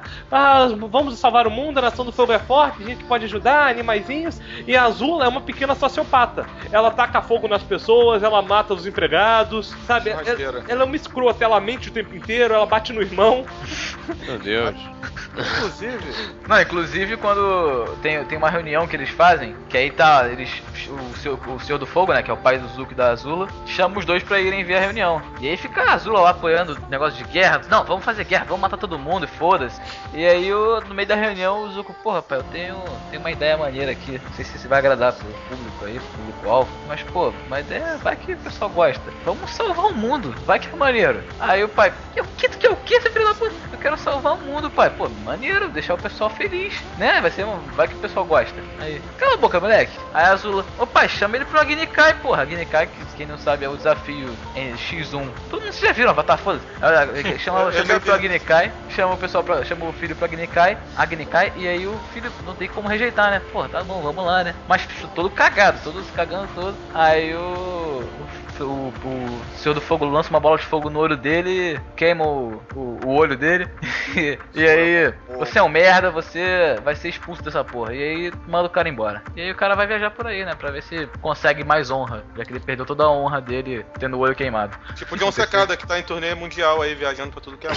Vamos salvar o mundo, a Nação do Fogo é forte, a gente pode ajudar, animaizinhos. E a Azula é uma pequena sociopata. Ela taca fogo nas pessoas, ela mata os empregados, sabe? Ela é uma escrota, ela mente o tempo inteiro, ela bate no irmão. Meu Deus. Inclusive quando tem uma reunião que eles fazem, que aí tá, o Senhor do Fogo, né, que é o pai do Zuko e da Azula, chama os dois pra irem ver a reunião. E aí fica a Azula lá apoiando o negócio de guerra. Não, vamos fazer guerra, vamos matar todo mundo e foda-se. E aí no meio da reunião o Zuko, porra, pai, eu tenho uma ideia maneira aqui. Não sei se vai agradar pro público aí, pro público-alvo. Mas, pô, uma ideia vai que o pessoal gosta. Vamos salvar o mundo, vai que é maneiro. Aí o pai, tu quer o quê, seu filho da puta? Eu quero salvar o mundo, pai. Pô, maneiro, deixar o pessoal feliz, né? Vai que o pessoal gosta. Aí, cala a boca, moleque. Aí a Azula, ô pai, chama ele pro Agni Kai, porra. Agni Kai, que quem não sabe é o desafio em X1. Todo mundo já viram, Avatar, foda-se. Chama ele pro Agni Kai, chama o filho pro Agni Kai, e aí o filho não tem como rejeitar, né? Porra, tá bom, vamos lá, né? Mas todo cagado, todos cagando todo. Aí o Senhor do Fogo lança uma bola de fogo no olho dele, queima o olho dele. E aí, você é um merda, você vai ser expulso dessa porra. E aí, manda o cara embora. E aí o cara vai viajar por aí, né? Pra ver se consegue mais honra, já que ele perdeu toda a honra dele tendo o olho queimado. Tipo o John Secada, que tá em turnê mundial aí, viajando pra tudo que é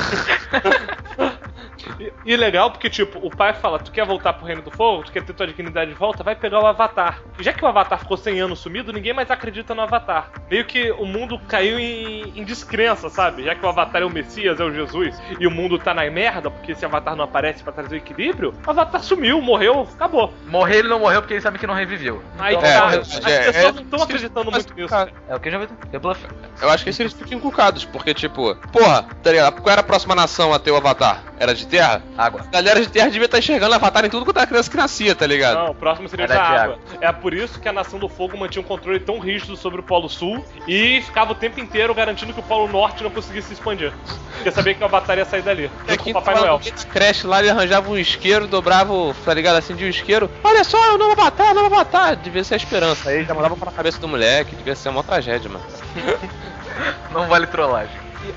lado. E legal porque, tipo, o pai fala, tu quer voltar pro Reino do Fogo? Tu quer ter tua dignidade de volta? Vai pegar o Avatar. E já que o Avatar ficou 100 anos sumido, ninguém mais acredita no Avatar. Meio que o mundo caiu em descrença, sabe? Já que o Avatar é o Messias, é o Jesus, e o mundo tá na merda, porque esse Avatar não aparece pra trazer o equilíbrio, o Avatar sumiu, morreu, acabou. Morrer ele não morreu porque ele sabe que não reviveu. Aí Então, tá, é, as pessoas não estão acreditando mas, muito nisso. cara, É o que eu já vi. É bluff. Eu acho que eles ficam inculcados, porque, tipo, porra, tá ligado? Qual era a próxima nação a ter o Avatar? Era de terra? Água. A galera de terra devia estar enxergando Avatar em tudo quanto era criança que nascia, tá ligado? Não, o próximo seria Era da de água. É por isso que a Nação do Fogo mantinha um controle tão rígido sobre o Polo Sul e ficava o tempo inteiro garantindo que o Polo Norte não conseguisse se expandir. Porque sabia que o Avatar ia sair dali. É Com que o Papai Noel. na creche lá, ele arranjava um isqueiro, dobrava, tá ligado, assim, de um isqueiro. Olha só, é o novo Avatar. Devia ser a esperança. Aí já mandava pra cabeça do moleque, devia ser uma tragédia, mano. Não vale trollagem.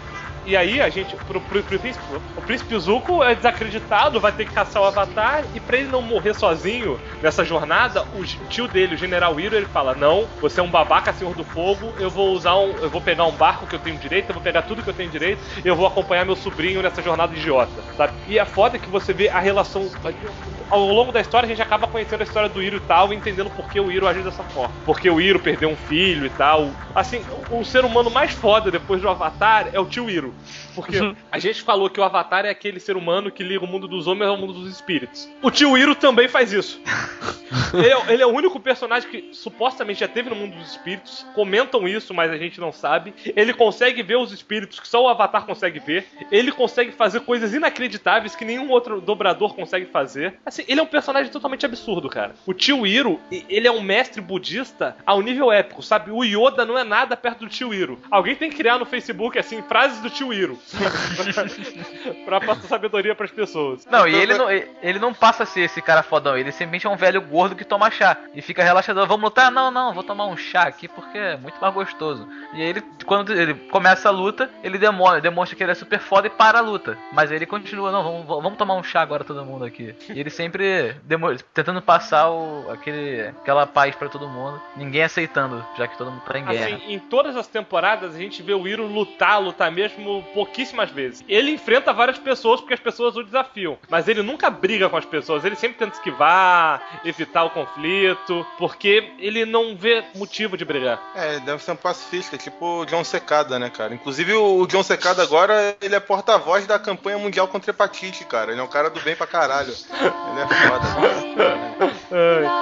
E aí a gente, o príncipe Zuko é desacreditado, vai ter que caçar o Avatar, e pra ele não morrer sozinho nessa jornada, o tio dele, o General Iroh, ele fala: não, você é um babaca, Senhor do Fogo, eu vou pegar um barco que eu tenho direito, eu vou pegar tudo que eu tenho direito, e eu vou acompanhar meu sobrinho nessa jornada idiota, sabe? E é foda que você vê a relação. Ao longo da história a gente acaba conhecendo a história do Iroh e tal, e entendendo por que o Iroh agiu dessa forma. Porque o Iroh perdeu um filho e tal. Assim, o ser humano mais foda depois do Avatar é o tio Iroh. Porque a gente falou que o Avatar é aquele ser humano que liga o mundo dos homens ao mundo dos espíritos. O tio Iroh também faz isso. Ele é o único personagem que supostamente já teve no mundo dos espíritos. Comentam isso, mas a gente não sabe. Ele consegue ver os espíritos que só o Avatar consegue ver. Ele consegue fazer coisas inacreditáveis que nenhum outro dobrador consegue fazer. Assim, ele é um personagem totalmente absurdo, cara. O tio Iroh, ele é um mestre budista ao nível épico, sabe? O Yoda não é nada perto do tio Iroh. Alguém tem que criar no Facebook, assim, frases do tio Iroh. Pra passar sabedoria pras pessoas. Não, e ele não passa a ser esse cara fodão. Ele simplesmente é um velho gordo que toma chá. E fica relaxador. Vamos lutar? Não, vou tomar um chá aqui porque é muito mais gostoso. E aí, quando ele começa a luta, ele demonstra que ele é super foda e para a luta. Mas ele continua: não, vamos tomar um chá agora todo mundo aqui. E ele sempre tentando passar aquela paz pra todo mundo. Ninguém aceitando, já que todo mundo tá em guerra. Assim, em todas as temporadas a gente vê o Iroh lutar mesmo pouquíssimas vezes. Ele enfrenta várias pessoas porque as pessoas o desafiam. Mas ele nunca briga com as pessoas. Ele sempre tenta esquivar, evitar o conflito, porque ele não vê motivo de brigar. Deve ser um pacifista, tipo o John Cicada, né, cara? Inclusive o John Cicada agora, ele é porta-voz da campanha mundial contra a hepatite, cara. Ele é um cara do bem pra caralho. Ele é foda, cara.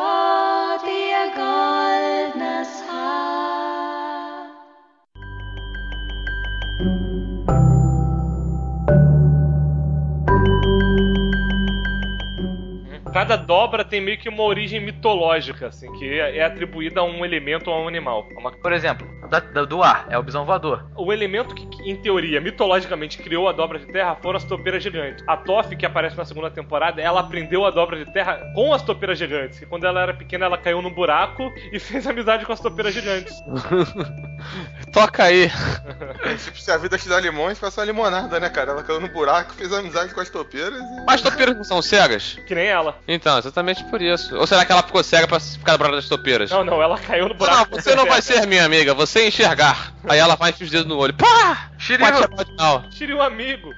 Cada dobra tem meio que uma origem mitológica, assim, que é atribuída a um elemento ou a um animal. Por exemplo, do ar, é o bisão voador. O elemento que, em teoria, mitologicamente criou a dobra de terra foram as topeiras gigantes. A Toph, que aparece na segunda temporada, ela aprendeu a dobra de terra com as topeiras gigantes. Que quando ela era pequena, ela caiu num buraco e fez amizade com as topeiras gigantes. Toca aí. Tipo, se a vida te dá limões, faça uma limonada, né, cara? Ela caiu no buraco, fez amizade com as topeiras e... Mas topeiras não são cegas? Que nem ela. Então, exatamente por isso. Ou será que ela ficou cega pra ficar brava das topeiras? Não, ela caiu no buraco. Não, você não vai ser minha amiga, você enxergar. Aí ela vai com os dedos no olho. Pá! Shiryu um amigo.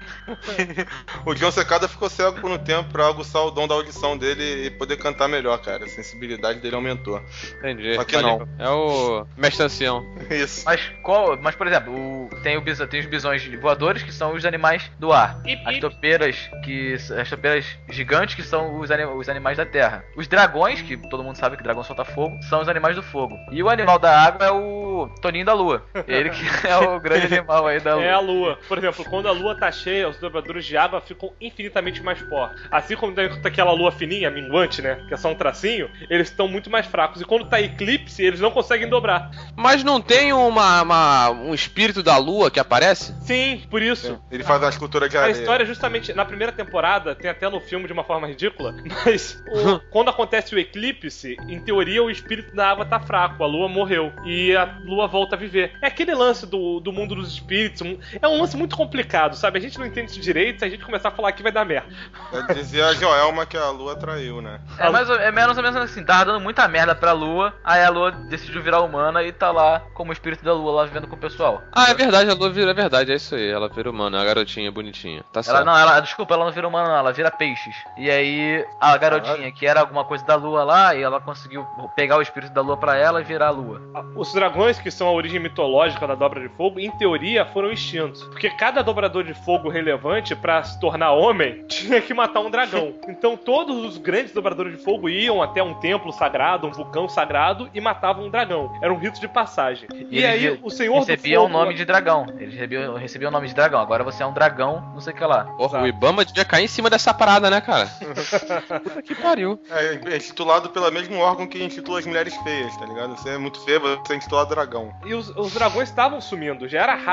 O John Cicada ficou cego por um tempo pra aguçar o dom da audição dele e poder cantar melhor, cara. A sensibilidade dele aumentou. Entendi. Só que não. É o mestre ancião. Isso. Mas, por exemplo, tem os bisões voadores, que são os animais do ar. As topeiras gigantes, que são os animais da terra. Os dragões, que todo mundo sabe que dragão solta fogo, são os animais do fogo. E o animal da água é o Toninho da Lua. Ele que é o grande animal aí da Lua. É a Lua. Por exemplo, quando a Lua tá cheia, os dobradores de água ficam infinitamente mais fortes. Assim como tem aquela lua fininha, minguante, né? Que é só um tracinho, eles estão muito mais fracos. E quando tá eclipse, eles não conseguem dobrar. Mas não tem um espírito da Lua que aparece? Sim, por isso. Ele faz uma escultura de areia. A história, justamente, na primeira temporada, tem até no filme de uma forma ridícula, mas quando acontece o eclipse, em teoria o espírito da água tá fraco, a Lua morreu e a Lua volta a viver. É aquele lance do mundo dos espíritos, é um lance muito complicado, sabe? A gente não entende isso direito, se a gente começar a falar aqui vai dar merda. Dizia a Joelma que a Lua traiu, né? É menos ou menos assim, tava dando muita merda pra Lua, aí a Lua decidiu virar humana e tá lá como o espírito da Lua, lá vivendo com o pessoal. Ah, é verdade, a Lua vira verdade, é isso aí, ela vira humana, a garotinha bonitinha, tá certo. Desculpa, ela não vira humana não, ela vira peixes. E aí a garotinha, que era alguma coisa da Lua lá, e ela conseguiu pegar o espírito da Lua pra ela e virar a Lua. Os dragões, que são a origem mitológica da dobra de fogo, em teoria foram extintos. Porque cada dobrador de fogo relevante, pra se tornar homem, tinha que matar um dragão. Então todos os grandes dobradores de fogo iam até um templo sagrado, um vulcão sagrado, e matavam um dragão. Era um rito de passagem. E aí o Senhor do Fogo... recebia o nome de dragão. Eles recebiam o nome de dragão. Agora você é um dragão, não sei o que lá. Porra, o Ibama devia cair em cima dessa parada, né, cara? Puta que pariu. É intitulado pelo mesmo órgão que intitula as mulheres feias, tá ligado? Você é muito feio, você é intitulado dragão. E os dragões estavam sumindo. Já era raro encontrar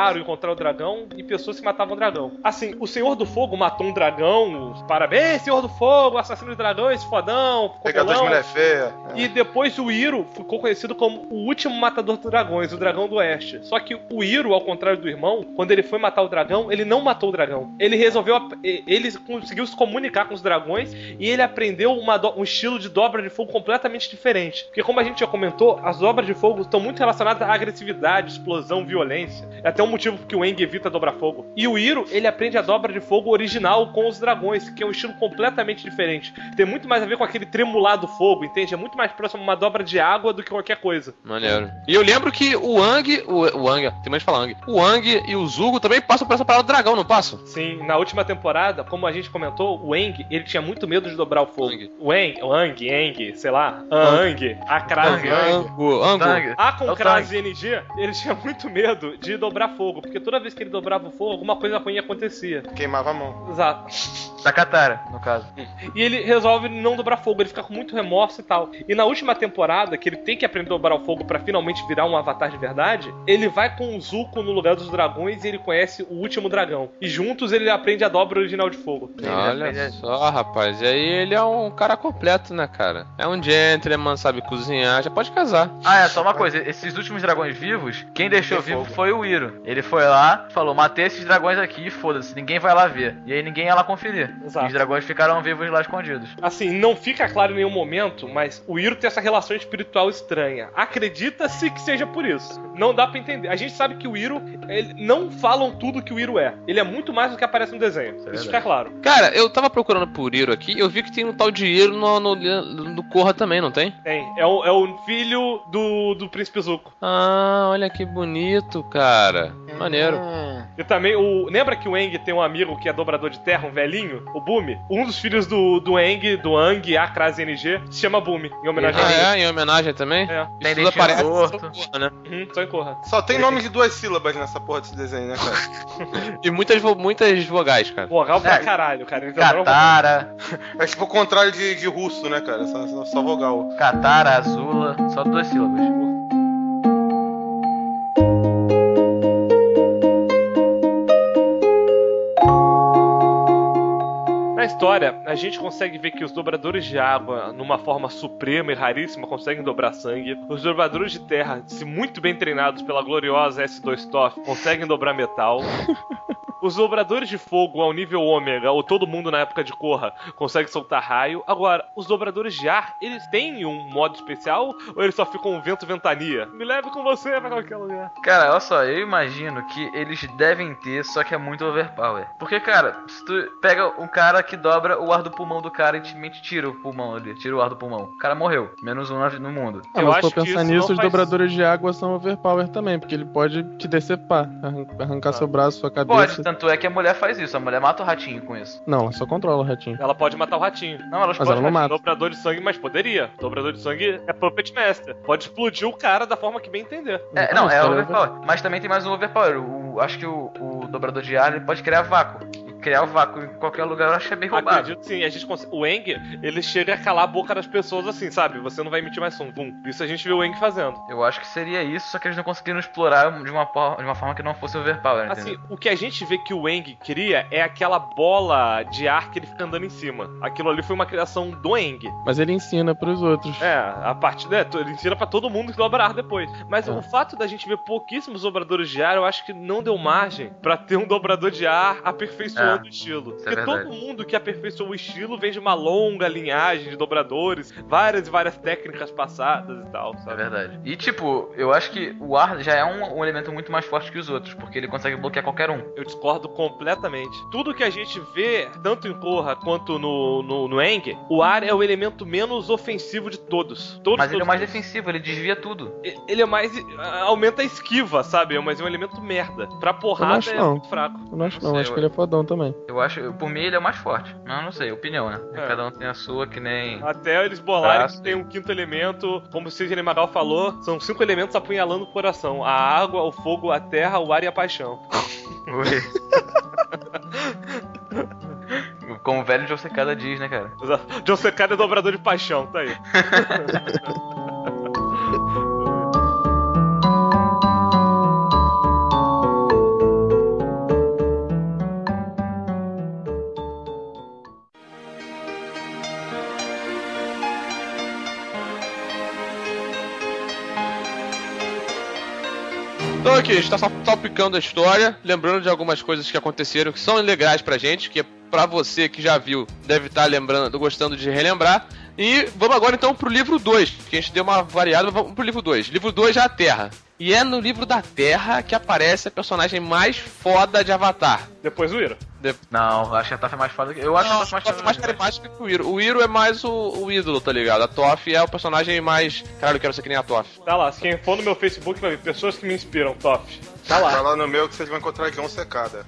contra o dragão e pessoas que matavam o dragão. Assim, o Senhor do Fogo matou um dragão, parabéns, Senhor do Fogo, assassino de dragões, fodão, Pegador de mulher feia. E depois o Iro ficou conhecido como o último matador de dragões, o dragão do oeste. Só que o Iro, ao contrário do irmão, quando ele foi matar o dragão, ele não matou o dragão. Ele ele conseguiu se comunicar com os dragões e ele aprendeu um estilo de dobra de fogo completamente diferente. Porque como a gente já comentou, as dobras de fogo estão muito relacionadas à agressividade, explosão, violência. É até um motivo que o Aang evita dobrar fogo. E o Iro, ele aprende a dobra de fogo original com os dragões, que é um estilo completamente diferente. Tem muito mais a ver com aquele tremular do fogo, entende? É muito mais próximo a uma dobra de água do que qualquer coisa. Maneiro. E eu lembro que o Aang, tem mais de falar Aang, o Aang e o Zuko também passam por essa parada do dragão, não passam? Sim, na última temporada, como a gente comentou, o Aang, ele tinha muito medo de dobrar o fogo. O Aang, sei lá, Aang, a Krasi, a com Krasi NG, ele tinha muito medo de dobrar fogo, porque toda vez que ele dobrava o fogo, alguma coisa ruim acontecia. Queimava a mão. Exato. Da Katara, no caso. E ele resolve não dobrar fogo, ele fica com muito remorso e tal. E na última temporada, que ele tem que aprender a dobrar o fogo pra finalmente virar um avatar de verdade, ele vai com o Zuko no lugar dos dragões e ele conhece o último dragão. E juntos ele aprende a dobra original de fogo. Olha só, rapaz. E aí ele é um cara completo, né, cara? É um gentleman, sabe cozinhar, já pode casar. Só uma coisa. Esses últimos dragões vivos, quem deixou vivo foi o Iro. Ele foi lá, falou, matei esses dragões aqui e foda-se, ninguém vai lá ver. E aí ninguém ia lá conferir. Exato. E os dragões ficaram vivos lá escondidos. Assim, não fica claro em nenhum momento, mas o Iro tem essa relação espiritual estranha. Acredita-se que seja por isso. Não dá pra entender. A gente sabe que o Iro, não falam tudo que o Iro é. Ele é muito mais do que aparece no desenho. Isso fica claro. Cara, eu tava procurando por Iro aqui, eu vi que tem um tal de Iro no Korra também, não tem? Tem. É o filho do Príncipe Zuko. Ah, olha que bonito, cara. Maneiro. E também, lembra que o Aang tem um amigo que é dobrador de terra, um velhinho? O Bumi? Um dos filhos do Aang, a Krasi NG, se chama Bumi, em homenagem a ele. Em homenagem também? É. Tem Isso tudo aparece torto. Korra, né? Só em Korra. Só tem nome de 2 sílabas nessa porra desse desenho, né, cara? E muitas vogais, cara. Vogal pra caralho, cara. Eles adoram Katara, É tipo o contrário de russo, né, cara? Só vogal. Katara, Azula, só 2 sílabas. Na história, a gente consegue ver que os dobradores de água, numa forma suprema e raríssima, conseguem dobrar sangue. Os dobradores de terra, se muito bem treinados pela gloriosa S2 Toff, conseguem dobrar metal. Os dobradores de fogo ao nível ômega, ou todo mundo na época de Korra, consegue soltar raio. Agora, os dobradores de ar, eles têm um modo especial ou eles só ficam vento ventania? Me leve com você pra qualquer lugar. Cara, olha só, eu imagino que eles devem ter, só que é muito overpower. Porque, cara, se tu pega um cara que dobra o ar do pulmão do cara e simplesmente tira o pulmão ali, tira o ar do pulmão. O cara morreu. Menos um no mundo. Ah, mas se for pensar nisso, os dobradores de água são overpower também, porque ele pode te decepar, arrancar seu braço, sua cabeça. Pode, tanto é que a mulher faz isso. A mulher mata o ratinho com isso. Não, ela só controla o ratinho. Ela pode matar o ratinho. Não, ela Mas pode ela não mata. Dobrador de sangue, mas poderia. Dobrador de sangue é Puppet Master. Pode explodir o cara da forma que bem entender. Não, é Não, overpower. Mas também tem mais um overpower. Acho que o dobrador de ar ele pode criar vácuo. Criar o vácuo em qualquer lugar eu acho bem roubado. Acredito sim, o Aang, ele chega a calar a boca das pessoas assim, sabe? Você não vai emitir mais som. Pum. Isso a gente viu o Aang fazendo. Eu acho que seria isso, só que eles não conseguiram explorar de uma forma que não fosse overpower, Assim, entendeu? o que a gente vê que o Aang queria é aquela bola de ar que ele fica andando em cima. Aquilo ali foi uma criação do Aang. Mas ele ensina pros outros. A parte, ele ensina pra todo mundo que dobra ar depois. Mas o fato da gente ver pouquíssimos dobradores de ar, eu acho que não deu margem pra ter um dobrador de ar aperfeiçoando o estilo. Isso é Porque todo mundo que aperfeiçoou o estilo vem de uma longa linhagem de dobradores, várias e várias técnicas passadas e tal, É sabe? verdade. E tipo, eu acho que o ar já é um elemento muito mais forte que os outros, porque ele consegue bloquear qualquer um. Eu discordo completamente. Tudo que a gente vê, tanto em Korra quanto no Aang, o ar é o elemento menos ofensivo de todos. Mas ele é o mais defensivo, ele desvia tudo. Ele é mais... aumenta a esquiva, sabe? Mas é um elemento merda. Pra porrada acho é não. muito fraco. Eu não acho Não não, sei, acho que ele é fodão também. Eu acho, por mim ele é o mais forte. Não sei, opinião, né? É. Cada um tem a sua, que nem... Até eles bolarem Braço. que tem um quinto elemento, como o Sidney Magal falou, são 5 elementos apunhalando o coração: a água, o fogo, a terra, o ar e a paixão. Oi. Como o velho John Secada diz, né, cara? John Secada é dobrador de paixão, tá aí. Então aqui, a gente tá só picando a história, lembrando de algumas coisas que aconteceram que são legais pra gente, que pra você que já viu, deve estar lembrando, gostando de relembrar. E vamos agora então pro livro 2, que a gente deu uma variada, mas vamos pro livro 2. Livro 2 é a Terra. E é no livro da Terra que aparece a personagem mais foda de Avatar. Depois o Iro. Não, acho que a Toph é mais foda que... Eu acho Não, a Toph a Toph é mais carismática que o Iro. O Iro é mais o ídolo, tá ligado? A Toph é o personagem mais... Caralho, eu quero ser que nem a Toph. Tá lá, quem for no meu Facebook vai ver pessoas que me inspiram, Toph. Tá lá. Vai lá no meu que vocês vão encontrar John Secada.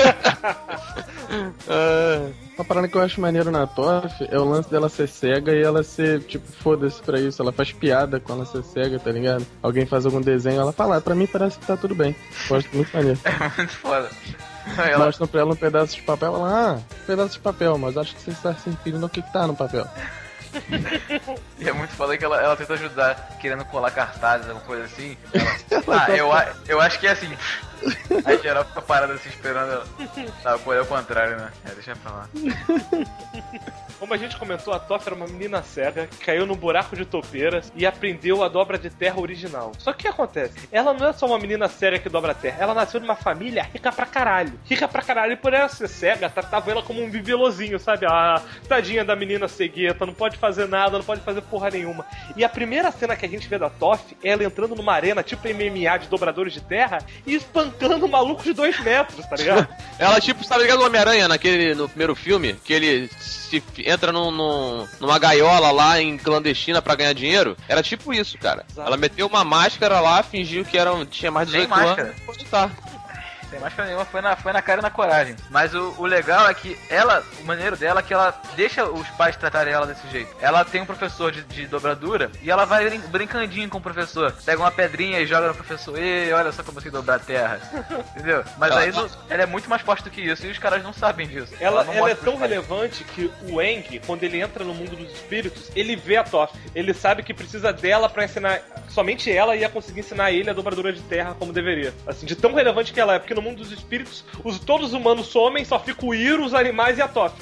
Uma parada que eu acho maneiro na Toph é o lance dela ser cega e ela ser, tipo, foda-se pra isso. Ela faz piada com ela ser cega, tá ligado? Alguém faz algum desenho, ela fala, pra mim parece que tá tudo bem. Gosto muito maneiro. É muito foda. Mostram pra ela um pedaço de papel, ela, um pedaço de papel, mas acho que você está se referindo ao que tá no papel. E é muito foda que ela tenta ajudar, querendo colar cartazes, alguma coisa assim. Eu acho que é assim. Aí geral fica parado assim esperando ela. Tá, é o contrário, né? Deixa pra lá. Como a gente comentou, a Toph era uma menina cega que caiu num buraco de topeiras e aprendeu a dobra de terra original. Só que o que acontece? Ela não é só uma menina cega que dobra a terra, ela nasceu numa família rica pra caralho. Rica pra caralho, e por ela ser cega, tratava ela como um bibelozinho, sabe? Ah, tadinha da menina cegueta, não pode fazer nada, não pode fazer porra nenhuma. E a primeira cena que a gente vê da Toph é ela entrando numa arena tipo MMA de dobradores de terra e espancando um maluco de 2 metros, tá ligado? Ela, tipo, tá ligado o Homem-Aranha no primeiro filme? Que ele entra numa gaiola lá em clandestina pra ganhar dinheiro. Era tipo isso, cara. Exato. Ela meteu uma máscara lá, fingiu que tinha mais de 18 anos. máscara. Pode tá. Sem máscara nenhuma, foi na cara e na coragem. Mas o legal é que o maneiro dela é que ela deixa os pais tratarem ela desse jeito. Ela tem um professor de dobradura e ela vai brincandinho com o professor. Pega uma pedrinha e joga no professor. E olha só como eu sei dobrar a terra. Entendeu? Mas ela é muito mais forte do que isso e os caras não sabem disso. Ela não é mostra tão pros pais. relevante que o Aang, quando ele entra no mundo dos espíritos, ele vê a Toph. Ele sabe que precisa dela pra ensinar. Somente ela ia conseguir ensinar ele a dobradura de terra como deveria. Assim, de tão relevante que ela é, porque no mundo dos espíritos, todos os humanos somem, só fica o Iro, os animais e a Toph.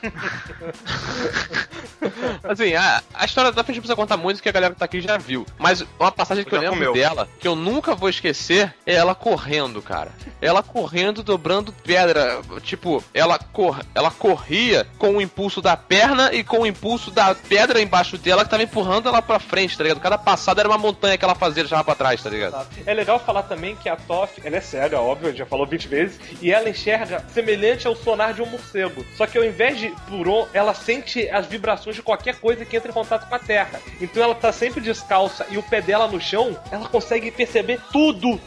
Assim, a história da Toph a gente precisa contar muito, que a galera que tá aqui já viu. Mas uma passagem que eu lembro dela, que eu nunca vou esquecer, é ela correndo, cara. Ela correndo, dobrando pedra. Tipo, ela corria com o impulso da perna e com o impulso da pedra embaixo dela que tava empurrando ela pra frente, tá ligado? Cada passada era uma montanha que ela fazia e deixava pra trás, tá ligado? É legal falar também que a Toph, ela é cega, óbvio, a gente já falou 20 vezes, e ela enxerga semelhante ao sonar de um morcego. Só que ao invés de Puron, ela sente as vibrações de qualquer coisa que entra em contato com a terra. Então ela tá sempre descalça e o pé dela no chão, ela consegue perceber tudo.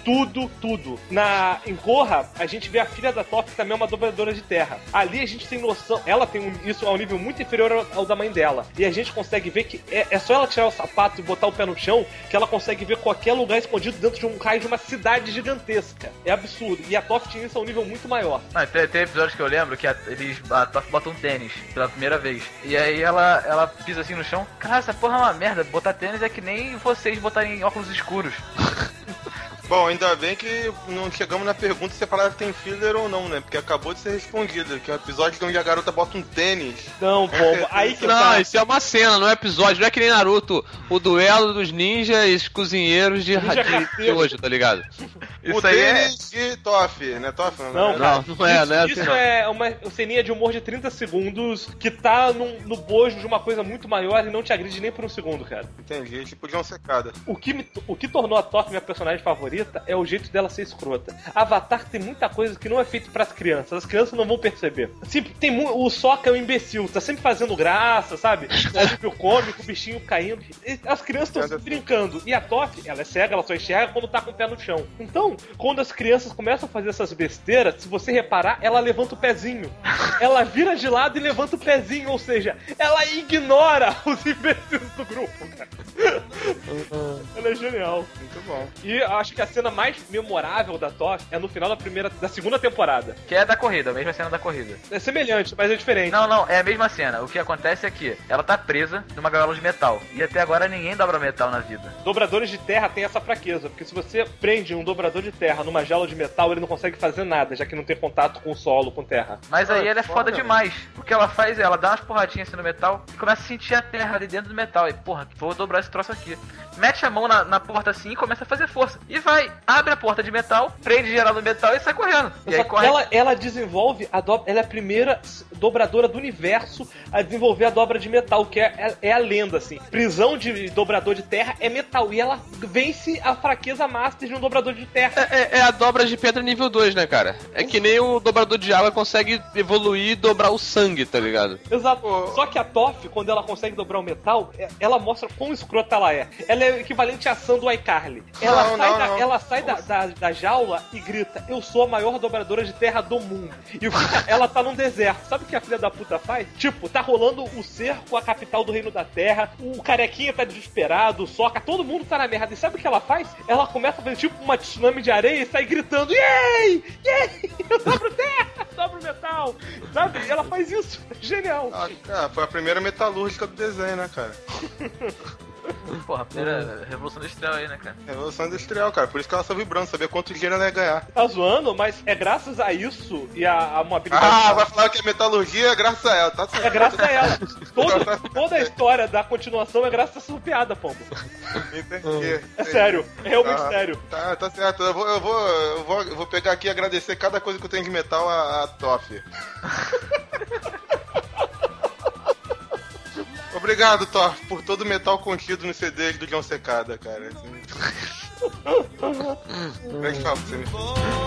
Em Korra, a gente vê a filha da Toph, que também é uma dobradora de terra. Ali a gente tem noção, ela tem isso a um nível muito inferior ao da mãe dela. E a gente consegue ver que é só ela tirar o sapato e botar o pé no chão, que ela consegue ver qualquer lugar escondido dentro de um raio de uma cidade gigantesca. É absurdo. E a Toph tinha isso a um nível muito maior. Tem episódios que eu lembro que a Toph bota um tênis pela primeira vez. E aí ela pisa assim no chão. Cara, essa porra é uma merda. Botar tênis é que nem vocês botarem óculos escuros. Bom, ainda bem que não chegamos na pergunta se a palavra tem filler ou não, né? Porque acabou de ser respondida, que é o episódio onde a garota bota um tênis. Não, bobo. Aí que Não, tá. isso é uma cena, não é episódio. Não é que nem Naruto, o duelo dos ninjas cozinheiros de hoje, tá ligado? O Isso aí tênis de Toph, né? Toph? Não, cara. Não é, né? Isso é uma ceninha de humor de 30 segundos que tá no bojo de uma coisa muito maior e não te agride nem por um segundo, cara. Entendi, tipo John Secada. O que tornou a Toph minha personagem favorita é o jeito dela ser escrota. Avatar tem muita coisa que não é feito pras crianças. As crianças não vão perceber. O Sokka é um imbecil, tá sempre fazendo graça, sabe? O cômico, o bichinho caindo. As crianças estão sempre brincando. E a Toph, ela é cega, ela só enxerga quando tá com o pé no chão. Então, quando as crianças começam a fazer essas besteiras, se você reparar, ela levanta o pezinho. Ela vira de lado e levanta o pezinho, ou seja, ela ignora os imbecis do grupo, cara. Ela é genial. Muito bom. E acho que a cena mais memorável da Toph é no final da segunda temporada. Que é da corrida, a mesma cena da corrida. É semelhante, mas é diferente. Não, é a mesma cena. O que acontece é que ela tá presa numa gaiola de metal. E até agora ninguém dobra metal na vida. Dobradores de terra têm essa fraqueza, porque se você prende um dobrador de terra numa jaula de metal, ele não consegue fazer nada, já que não tem contato com o solo, com terra. Mas aí ela é foda demais. O que ela faz é, ela dá umas porradinhas assim no metal e começa a sentir a terra ali dentro do metal. E, porra, vou dobrar esse troço aqui. Mete a mão na porta assim e começa a fazer força. E vai. vai, abre a porta de metal, prende geral no metal e sai correndo. E aí corre. Ela desenvolve ela é a primeira dobradora do universo a desenvolver a dobra de metal, que é a lenda, assim. Prisão de dobrador de terra é metal, e ela vence a fraqueza master de um dobrador de terra. É a dobra de pedra nível 2, né, cara? É que nem o dobrador de água consegue evoluir e dobrar o sangue, tá ligado? Exato. Só que a Toph, quando ela consegue dobrar o metal, ela mostra quão escrota ela é. Ela é o equivalente à ação do iCarly. Ela sai da jaula e grita: eu sou a maior dobradora de terra do mundo. E ela tá num deserto. Sabe o que a filha da puta faz? Tipo, tá rolando o cerco à capital do reino da terra, o carequinha tá desesperado, o Sokka, todo mundo tá na merda. E sabe o que ela faz? Ela começa a fazer tipo uma tsunami de areia e sai gritando: yay! Yay! Eu dobro terra! Dobro metal! Sabe? E ela faz isso. Genial. Foi a primeira metalúrgica do desenho, né, cara? Porra, a primeira Revolução Industrial aí, né, cara? Revolução Industrial, cara. Por isso que ela tá vibrando, saber quanto dinheiro ela ia ganhar. Tá zoando, mas é graças a isso e a uma habilidade. Vai falar que a metalurgia é graças a ela, tá certo? É graças a ela. Toda a história da continuação é graças a essa piada, Pombo. Entendi. É sério, é realmente sério. Tá certo. Eu vou pegar aqui e agradecer cada coisa que eu tenho de metal a Toph. Obrigado, Thor, por todo o metal contido nos CDs do John Secada, cara. Grande papo pra você me fez.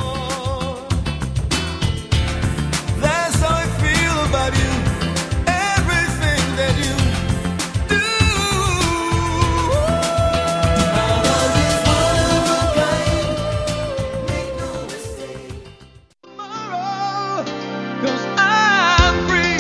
That's how I feel about you. Everything that you do. Our love is one of a kind. Make no mistake. Tomorrow, 'cause I'm free.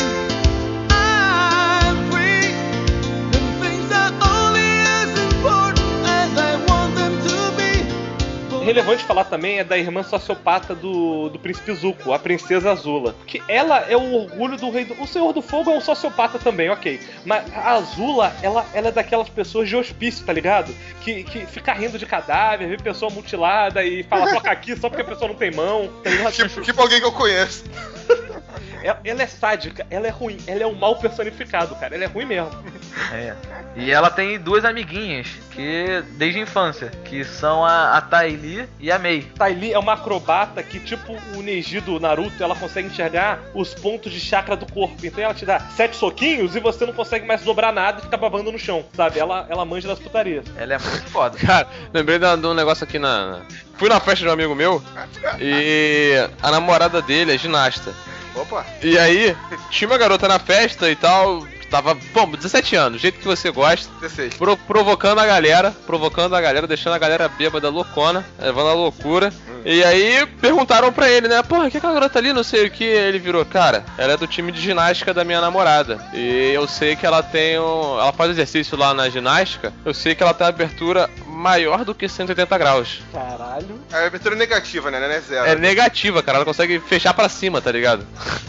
I'm free. And things are only as important as I want them to be. Relevante falar também é da irmã sociopata do príncipe Zuko, a princesa Azula. Que ela é o orgulho do rei do... O Senhor do Fogo é um sociopata também, ok. Mas a Azula, ela é daquelas pessoas de hospício, tá ligado? Que fica rindo de cadáver, vê pessoa mutilada e fala toca aqui só porque a pessoa não tem mão, tá ligado? Tipo alguém que eu conheço. Ela é sádica, ela é ruim, ela é um mal personificado, cara. Ela é ruim mesmo. É. E ela tem duas amiguinhas que desde a infância, que são a Ty Lee e a Mei. Ty Lee é uma acrobata que, tipo o Neji do Naruto, ela consegue enxergar os pontos de chakra do corpo. Então ela te dá 7 soquinhos e você não consegue mais dobrar nada e fica babando no chão, sabe? Ela manja das putarias. Ela é muito foda. Cara, lembrei de um negócio aqui Fui na festa de um amigo meu e a namorada dele é ginasta. Opa! E aí, tinha uma garota na festa e tal, que tava, 17 anos, do jeito que você gosta. 16. Provocando a galera, deixando a galera bêbada, loucona, levando a loucura. E aí, perguntaram pra ele, né, porra, que é aquela garota ali, não sei o que. Ele virou, cara, ela é do time de ginástica da minha namorada. E eu sei que ela tem ela faz exercício lá na ginástica, eu sei que ela tem abertura maior do que 180 graus. Caralho. É abertura negativa, né? Não é zero. É negativa, cara, ela consegue fechar pra cima, tá ligado?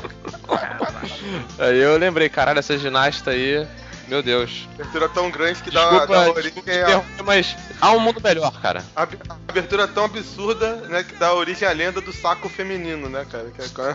Aí eu lembrei, caralho, essa ginasta aí, meu Deus. Abertura tão grande que Desculpa, dá origem mas há um mundo melhor, cara. a abertura tão absurda, né, que dá origem à lenda do saco feminino, né, cara?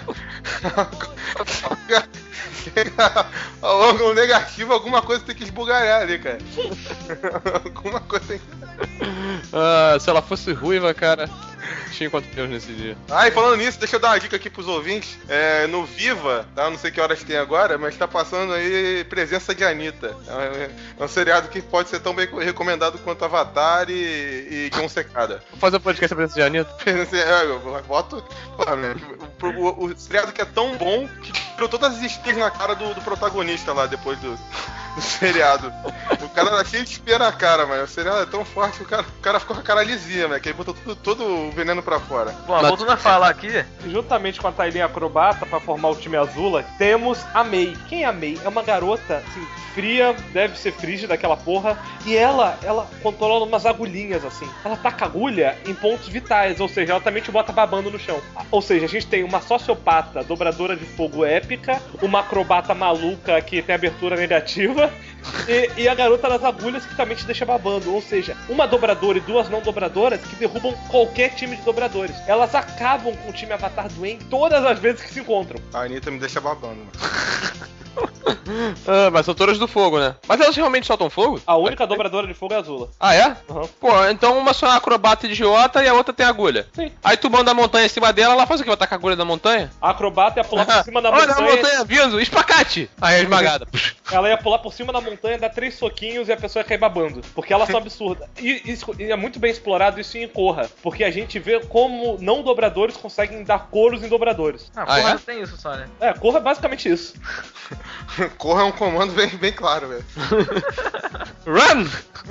Ao ângulo negativo, alguma coisa tem que esbugalhar ali, cara. Alguma coisa tem que... Se ela fosse ruiva, cara, tinha quantos Deus nesse dia. E falando nisso, deixa eu dar uma dica aqui pros ouvintes. No Viva, tá? Não sei que horas tem agora, mas tá passando aí Presença de Anitta. É um seriado que pode ser tão bem recomendado quanto Avatar e John Secada. Vou fazer um podcast sobre Presença de Anitta. Eu boto... O seriado que é tão bom que tirou todas as espias na cara do protagonista lá, depois do seriado. O cara era cheio de espia na cara, mas o seriado é tão forte que o cara ficou com a cara lisinha, né? Que ele botou todo o veneno pra fora. Bom, voltando a falar aqui... Juntamente com a Ty Lee acrobata pra formar o time Azula, temos a Mei. Quem é a Mei? É uma garota, assim, fria, deve ser frígida aquela porra, e ela controla umas agulhinhas, assim. Ela taca agulha em pontos vitais, ou seja, ela também te bota babando no chão. Ou seja, a gente tem uma sociopata dobradora de fogo épica, uma acrobata maluca que tem abertura negativa, e a garota das agulhas que também te deixa babando. Ou seja, uma dobradora e duas não dobradoras que derrubam qualquer time de dobradores. Elas acabam com o time Avatar do En todas as vezes que se encontram. A Anitta me deixa babando, mano. Mas são todas do fogo, né? Mas elas realmente soltam fogo? A única dobradora de fogo é a Azula. Ah, é? Uhum. Pô, então uma só é uma acrobata idiota e a outra tem agulha. Sim. Aí tu manda a montanha em cima dela, ela faz o que? Vai tacar a agulha na montanha? A acrobata ia pular por cima da Olha montanha. a montanha vindo, espacate! Aí é esmagada. Ela ia pular por cima da montanha, dar 3 soquinhos e a pessoa ia cair babando. Porque elas são absurdas. E é muito bem explorado isso em Korra. Porque a gente vê como não dobradores conseguem dar coros em dobradores. Porra, é? tem isso só, né? Korra é basicamente isso. Corra é um comando bem claro, velho. Run!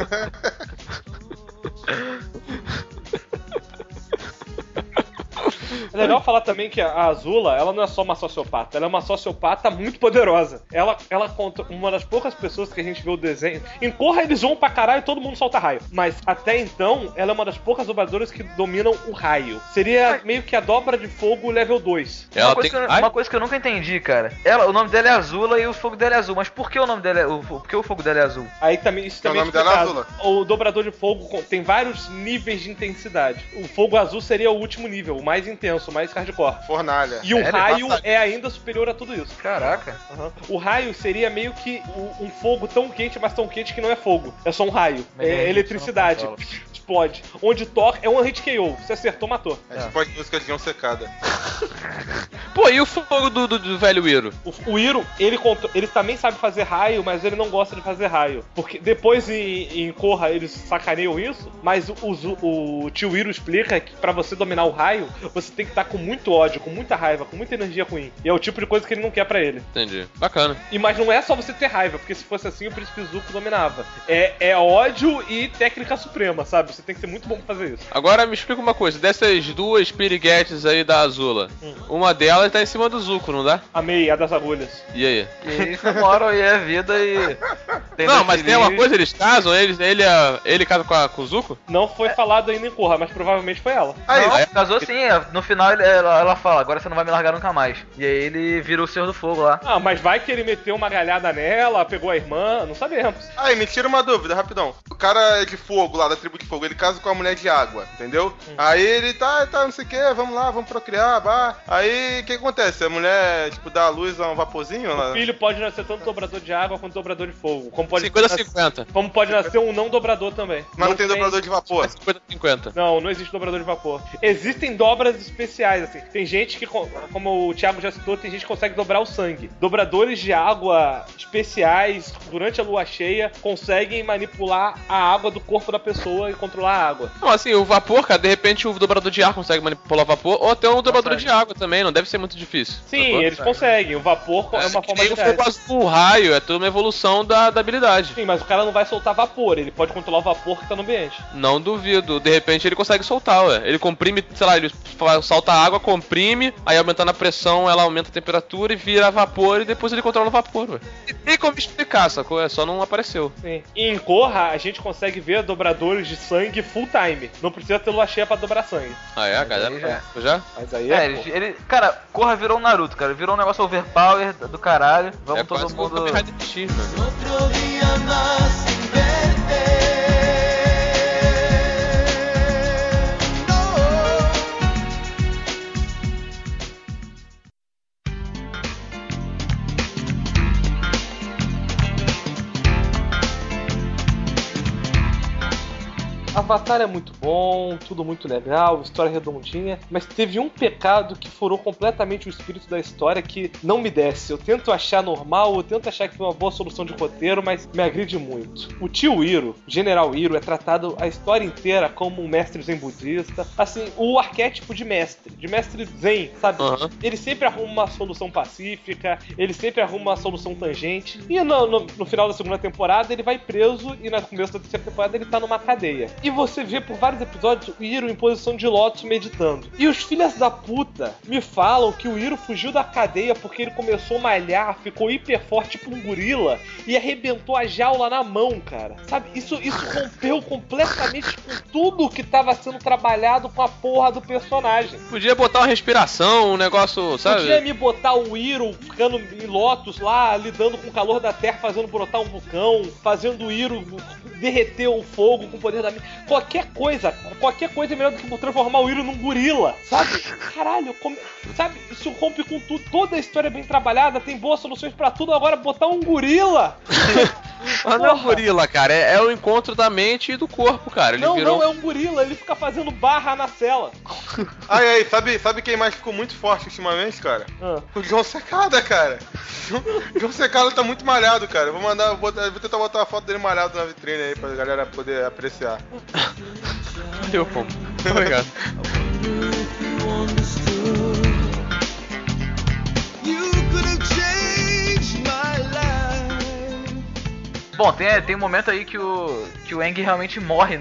É legal falar também que a Azula, ela não é só uma sociopata, ela é uma sociopata muito poderosa. Ela conta uma das poucas pessoas que a gente vê o desenho. Em Korra eles vão pra caralho e todo mundo solta raio. Mas até então, ela é uma das poucas dobradoras que dominam o raio. Seria meio que a dobra de fogo level 2. Uma coisa que eu nunca entendi, cara. O nome dela é Azula e o fogo dela é azul. Mas por que o nome dela por que o fogo dela é azul? Aí também, isso também o nome dela é explicado. O dobrador de fogo tem vários níveis de intensidade. O fogo azul seria o último nível, o mais intenso, o mais hardcore. Fornalha. E o Sério? raio é ainda superior a tudo isso. Caraca. Uhum. O raio seria meio que um fogo tão quente, mas tão quente que não é fogo. É só um raio. É eletricidade. Explode. Onde toca é um hit KO. Se acertou, matou. É tipo as músicas de João Secada. Pô, e o fogo do velho Iro? O Iro, ele também sabe fazer raio, mas ele não gosta de fazer raio. Porque depois em Korra eles sacaneiam isso, mas o tio Iro explica que pra você dominar o raio, você tem que estar com muito ódio, com muita raiva, com muita energia ruim. E é o tipo de coisa que ele não quer pra ele. Entendi. Bacana. Mas não é só você ter raiva, porque se fosse assim o Príncipe Zuko dominava. É ódio e técnica suprema, sabe? Você tem que ser muito bom pra fazer isso. Agora me explica uma coisa, dessas duas piriguetes aí da Azula, uma delas tá em cima do Zuko, não dá? Amei, a das agulhas. E aí? E eles namoram aí a vida e... Não, mas tem uma coisa, eles casam, ele casa com o Zuko? Não foi falado ainda em Korra, mas provavelmente foi ela. Não, casou sim, no final ela fala, agora você não vai me largar nunca mais. E aí ele vira o Senhor do Fogo lá. Ah, mas vai que ele meteu uma galhada nela, pegou a irmã, não sabemos. Aí, me tira uma dúvida, rapidão. O cara de fogo lá, da tribo de fogo, ele casa com a mulher de água, entendeu? Aí ele tá, não sei o que, vamos lá, vamos procriar, bah. Aí, o que acontece? A mulher, tipo, dá a luz a um vaporzinho? O filho pode nascer tanto dobrador de água quanto dobrador de fogo. Como pode 50-50. Como pode nascer um não dobrador também. Mas não tem dobrador de vapor. 50-50. Não existe dobrador de vapor. Existem dobras especiais, assim. Tem gente que, como o Thiago já citou, tem gente que consegue dobrar o sangue. Dobradores de água especiais, durante a lua cheia, conseguem manipular a água do corpo da pessoa e controlar a água. Não, assim, o vapor, cara, de repente o dobrador de ar consegue manipular o vapor, ou até um dobrador de água também, não deve ser muito difícil. Sim, vapor? eles conseguem. O vapor é uma forma de o fogo azul, o raio, é toda uma evolução da habilidade. Sim, mas o cara não vai soltar vapor, ele pode controlar o vapor que tá no ambiente. Não duvido, de repente ele consegue soltar, ué. Ele comprime, sei lá, ele solta a água, comprime, aí aumentando a pressão, ela aumenta a temperatura e vira vapor e depois ele controla o vapor, ué. E tem como explicar, sacou? É só não apareceu. Sim. E em Korra, a gente consegue ver dobradores de sangue full time. Não precisa ter lua cheia pra dobrar sangue. Ah, é? A galera já? Mas aí cara, Korra virou um Naruto, cara. Virou um negócio overpower do caralho. Vamos todo quase mundo... Kamen Rider X, mano. Otro día más sin verte. Avatar é muito bom, tudo muito legal, história redondinha, mas teve um pecado que furou completamente o espírito da história que não me desce. Eu tento achar normal, eu tento achar que foi uma boa solução de roteiro, mas me agride muito. O tio Iro, o General Iro, é tratado a história inteira como um mestre zen budista. Assim, o arquétipo de mestre zen, sabe? Ele sempre arruma uma solução pacífica, ele sempre arruma uma solução tangente. E no final da segunda temporada ele vai preso e no começo da terceira temporada ele tá numa cadeia. E você vê por vários episódios o Iro em posição de lótus meditando. E os filhos da puta me falam que o Iro fugiu da cadeia porque ele começou a malhar, ficou hiper forte tipo um gorila e arrebentou a jaula na mão, cara. Sabe? Isso rompeu completamente com tudo que tava sendo trabalhado com a porra do personagem. Podia botar uma respiração, um negócio, sabe? Podia me botar o Iro ficando em Lotus lá, lidando com o calor da Terra, fazendo brotar um vulcão, fazendo o Iro derreter o fogo com o poder da mente. Qualquer coisa é melhor do que transformar o Iroh num gorila, sabe? Caralho, sabe? Isso rompe com tudo. Toda a história é bem trabalhada, tem boas soluções pra tudo. Agora botar um gorila. Mas não é um gorila, cara. É o encontro da mente e do corpo, cara. Ele Não, virou... é um gorila. Ele fica fazendo barra na cela. Aí, sabe quem mais ficou muito forte ultimamente, cara? O John Secada, cara. O John Secada tá muito malhado, cara. Vou tentar botar a foto dele malhado na vitrine aí pra galera poder apreciar. Valeu, pô. Obrigado. Bom, tem um momento aí que o Aang realmente morre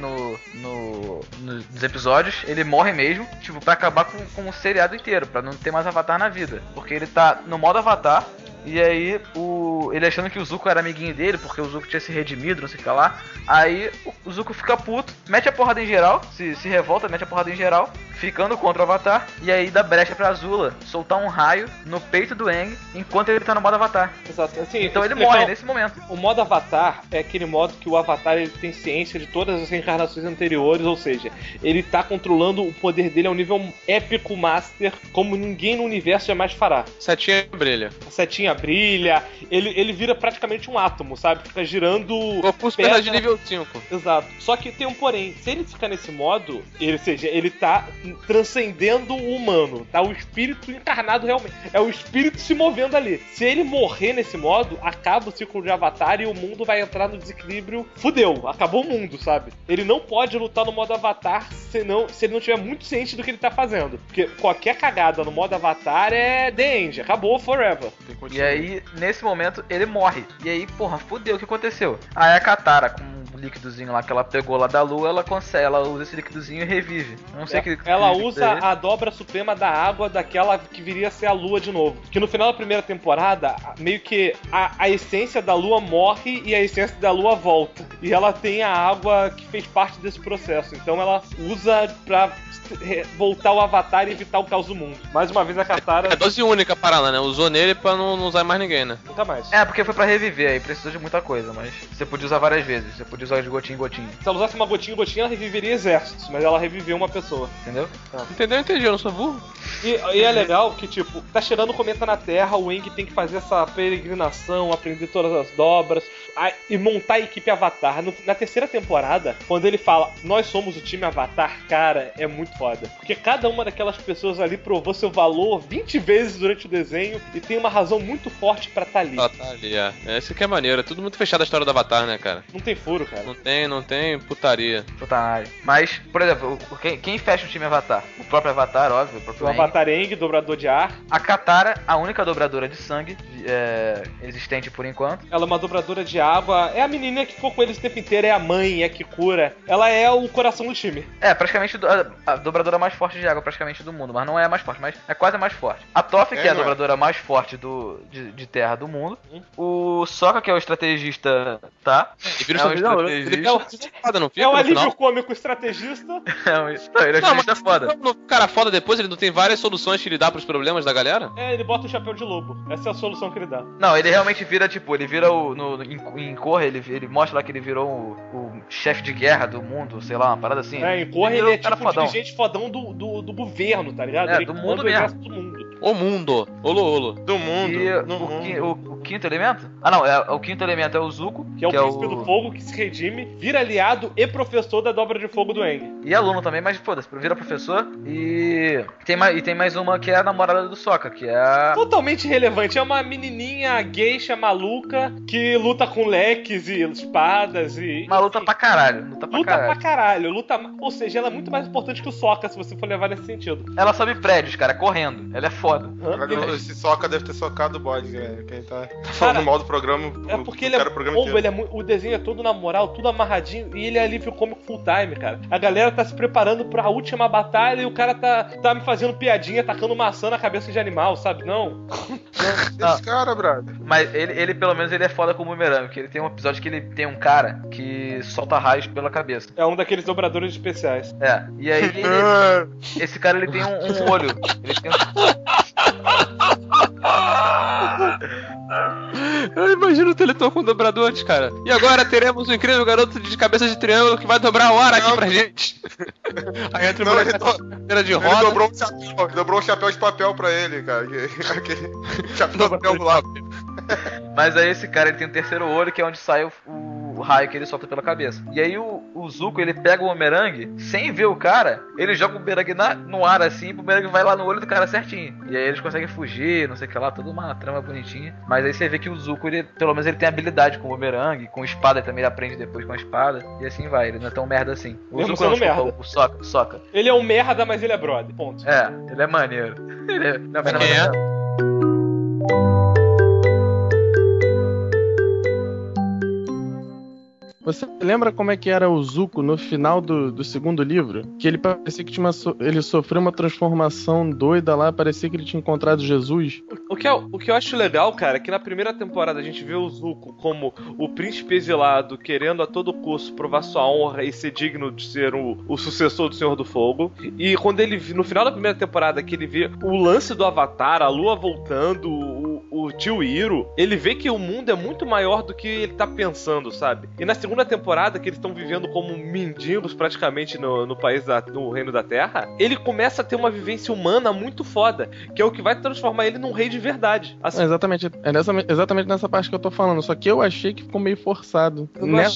nos episódios. Ele morre mesmo, tipo, pra acabar com o seriado inteiro, pra não ter mais Avatar na vida. Porque ele tá no modo Avatar, e aí ele achando que o Zuko era amiguinho dele, porque o Zuko tinha se redimido, não sei o que lá. Aí o Zuko fica puto, mete a porrada em geral, se revolta, mete a porrada em geral, ficando contra o Avatar. E aí dá brecha pra Azula soltar um raio no peito do Aang enquanto ele tá no modo Avatar. Exato. Assim, então ele morre nesse momento. O modo Avatar é aquele modo que o Avatar ele tem ciência de todas as reencarnações anteriores, ou seja, ele tá controlando o poder dele ao nível épico master, como ninguém no universo jamais fará. Setinha brilha. A setinha brilha, ele vira praticamente um átomo, sabe? Fica girando. Goku Super de nível 5. Exato. Só que tem um porém, se ele ficar nesse modo, ou seja, ele tá transcendendo o humano, tá? O espírito encarnado realmente. É o espírito se movendo ali. Se ele morrer nesse modo, acaba o ciclo de Avatar e o mundo vai entrar no desequilíbrio. Fudeu, acabou o mundo, sabe? Ele não pode lutar no modo Avatar se ele não estiver muito ciente do que ele tá fazendo. Porque qualquer cagada no modo Avatar é The End, acabou forever. E aí, nesse momento, ele morre. E aí, porra, fudeu, o que aconteceu? Aí a Katara, com um líquidozinho lá que ela pegou lá da lua, ela usa esse líquidozinho e revive. Não sei que ela usa a dobra suprema da água daquela que viria a ser a lua de novo. Que no final da primeira temporada, meio que a essência da lua morre e a essência da lua volta. E ela tem a água que fez parte desse processo. Então ela usa pra voltar o Avatar e evitar o caos do mundo. Mais uma vez a Katara... É dose única a parada, né? Usou nele pra não usar mais ninguém, né? Nunca mais. É, porque foi pra reviver, aí precisou de muita coisa, mas você podia usar várias vezes. Você podia usar de gotinha em gotinha. Se ela usasse uma gotinha em gotinha, ela reviveria exércitos, mas ela reviveu uma pessoa. Entendeu? Entendeu? Entendi, eu não sou burro. E é legal que, tipo, tá cheirando cometa na Terra, o Aang tem que fazer essa peregrinação, aprender todas as dobras e montar a equipe Avatar. Na terceira temporada, quando ele fala, nós somos o time Avatar, cara, é muito foda. Porque cada uma daquelas pessoas ali provou seu valor 20 vezes durante o desenho e tem uma razão muito forte pra estar ali. Tá ali, é. Esse que é maneiro. É tudo muito fechado a história do Avatar, né, cara? Não tem furo, cara. Não tem putaria. Putanagem. Mas, por exemplo, quem fecha o time Avatar? O próprio Avatar, óbvio. O Avatar Aang, dobrador de ar. A Katara, a única dobradora de sangue existente por enquanto. Ela é uma dobradora de água. É a menina que ficou com eles o tempo inteiro. É a mãe, é a que cura. Ela é o coração do time. É, praticamente a dobradora mais forte de água praticamente do mundo. Mas não é a mais forte, mas é quase a mais forte. A Toph, que é a dobradora mais forte de terra do mundo. O Sokka, que é o estrategista, tá? É um alívio cômico estrategista. Ele é estrategista foda. O cara foda depois, ele não tem várias soluções que ele dá pros problemas da galera? É, ele bota o chapéu de lobo. Essa é a solução que ele dá. Não, ele realmente vira, tipo, ele vira em Korra, ele mostra lá que ele virou o chefe de guerra do mundo, sei lá, uma parada assim. É, em Korra ele é tipo um dirigente fodão do governo, tá ligado? É, ele do mundo mesmo. Do mundo. O mundo. Olo. Do mundo. E o quinto elemento? Ah, não, o quinto elemento é o Zuko, que é o príncipe do fogo que se redime, vira aliado e professor da dobra de fogo do Aang. E aluno também, mas foda-se, vira professor. E tem mais uma que é a namorada do Sokka, que é a... Totalmente irrelevante, é uma menininha geisha maluca que luta com leques e espadas e... Mas luta pra caralho. Ou seja, ela é muito mais importante que o Sokka, se você for levar nesse sentido. Ela sobe prédios, cara, correndo. Ela é foda. Esse Sokka deve ter socado o bode, né? Quem tá falando mal do programa. É porque ele é bomba, o desenho é todo na moral, tudo amarradinho, e ele é alívio cômico full time, cara. A galera tá se preparando pra última batalha e o cara tá me fazendo piadinha, tacando maçã na cabeça de animal, sabe? Não. Esse cara, brother. Mas ele pelo menos, ele é foda com o bumerangue, que ele tem um episódio que ele tem um cara que solta raios pela cabeça. É um daqueles dobradores especiais. É, e aí esse cara, ele tem um olho. Ele tem Eu imagino o Teleton com dobradores, cara. E agora teremos o incrível garoto de cabeça de triângulo que vai dobrar o ar aqui pra gente. Aí entra o moleque de Ele roda. dobrou um chapéu de papel pra ele, cara. Aquele chapéu de papel do lado. Mas aí esse cara ele tem um terceiro olho, que é onde sai o raio que ele solta pela cabeça. E aí o Zuko, ele pega o bumerangue, sem ver o cara, ele joga o bumerangue no ar assim, e o bumerangue vai lá no olho do cara certinho. E aí eles conseguem fugir, não sei o que lá, toda uma trama bonitinha. Mas aí você vê que o Zuko, ele, pelo menos ele tem habilidade com o bumerangue, com espada também, ele aprende depois com a espada. E assim vai, ele não é tão merda assim. O Mesmo Zuko sendo não, desculpa, merda. o Sokka. Ele é um merda, mas ele é brother. Ponto. É, ele é maneiro. Ele é... Não, Quem é? Você lembra como é que era o Zuko no final do segundo livro? Que ele parecia que ele sofreu uma transformação doida lá, parecia que ele tinha encontrado Jesus. O que eu acho legal, cara, é que na primeira temporada a gente vê o Zuko como o príncipe exilado, querendo a todo custo provar sua honra e ser digno de ser o sucessor do Senhor do Fogo. E quando ele, no final da primeira temporada, que ele vê o lance do Avatar, a lua voltando, o tio Iro, ele vê que o mundo é muito maior do que ele tá pensando, sabe? E na segunda temporada, que eles estão vivendo como mendigos praticamente no Reino da Terra, ele começa a ter uma vivência humana muito foda, que é o que vai transformar ele num rei de verdade. Assim, Exatamente nessa parte que eu tô falando, só que eu achei que ficou meio forçado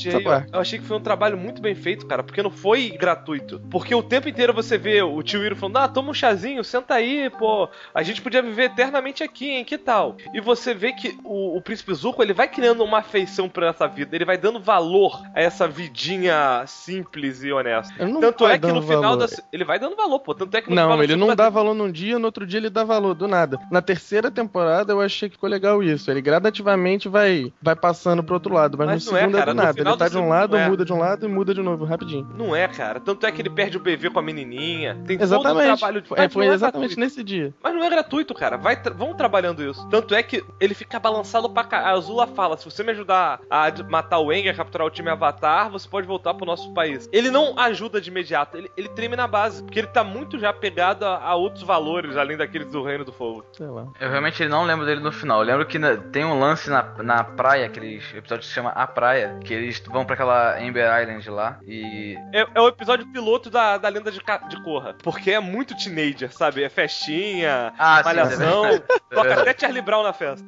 eu achei que foi um trabalho muito bem feito, cara, porque não foi gratuito. Porque o tempo inteiro você vê o tio Iro falando, toma um chazinho, senta aí, pô, a gente podia viver eternamente aqui, hein, que tal? E você vê que o Príncipe Zuko, ele vai criando uma afeição pra essa vida, ele vai dando valor a essa vidinha simples e honesta. Tanto é que no final ele vai dando valor, pô. Tanto é que no final ele não dá valor num dia, no outro dia ele dá valor, do nada. Na terceira temporada eu achei que ficou legal isso. Ele gradativamente vai passando pro outro lado, mas no segundo é do nada. Ele tá de um lado, muda de um lado e muda de novo, rapidinho. Não é, cara. Tanto é que ele perde o BV com a menininha. Tem exatamente. todo o trabalho de... Foi exatamente nesse dia. Mas não é gratuito, cara. Vão trabalhando isso. Tanto é que ele fica balançado pra cá. A Azula fala, se você me ajudar a matar o Aang, a capturar o time Avatar, você pode voltar pro nosso país. Ele não ajuda de imediato, ele treme na base, porque ele tá muito já pegado a outros valores, além daqueles do Reino do Fogo. Sei lá. Eu realmente não lembro dele no final. Eu lembro que tem um lance na praia, aqueles episódios que se chama A Praia, que eles vão pra aquela Amber Island lá e... É o episódio piloto da lenda de Korra, porque é muito teenager, sabe? É festinha, malhação, toca até Charlie Brown na festa.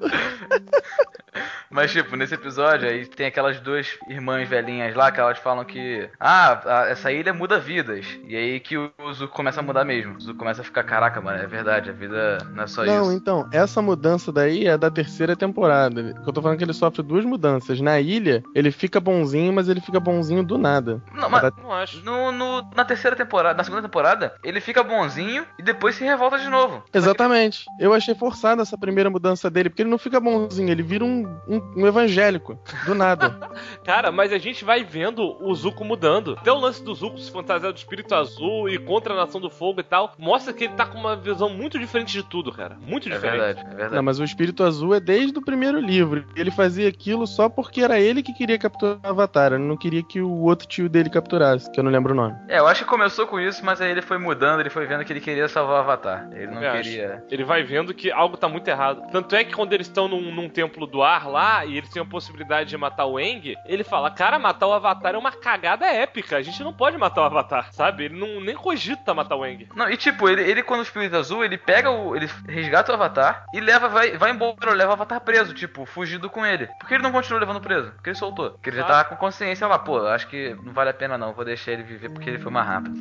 Mas tipo, nesse episódio aí tem aquelas duas irmãs velhinhas lá que elas falam que essa ilha muda vidas. E aí que o Zuko começa a mudar mesmo. O Zuko começa a ficar, caraca, mano, é verdade, a vida não é só isso. Não, então, essa mudança daí é da terceira temporada. Eu tô falando que ele sofre duas mudanças. Na ilha, ele fica bonzinho, mas ele fica bonzinho do nada. Não, mas não acho. Na terceira temporada, na segunda temporada, ele fica bonzinho e depois se revolta de novo. Exatamente. Eu achei forçada essa primeira mudança dele, porque ele não fica bonzinho, ele vira um evangélico, do nada. Cara, mas a gente vai vendo o Zuko mudando. Até o lance do Zuko se fantasiar do espírito azul e contra a Nação do Fogo e tal, mostra que ele tá com uma visão muito diferente de tudo, cara. Muito diferente. É verdade. Não, mas o espírito azul é desde o primeiro livro. Ele fazia aquilo só porque era ele que queria capturar o Avatar. Ele não queria que o outro tio dele capturasse, que eu não lembro o nome. Eu acho que começou com isso, mas aí ele foi mudando, ele foi vendo que ele queria salvar o Avatar. Ele não queria... Ele vai vendo que algo tá muito errado. Tanto é que quando eles estão num templo do ar lá, e eles têm a possibilidade de matar o Aang, ele fala, cara, matar o Avatar é uma cagada épica, a gente não pode matar o Avatar, sabe? Ele nem cogita matar o Aang. Não, e tipo, ele quando o espírito azul, ele pega ele resgata o Avatar e vai embora, leva o Avatar preso, tipo, fugido com ele. Por que ele não continuou levando preso? Porque ele soltou. Porque ele já tava com consciência lá, pô, acho que não vale a pena não, vou deixar ele viver porque ele foi mais rápido.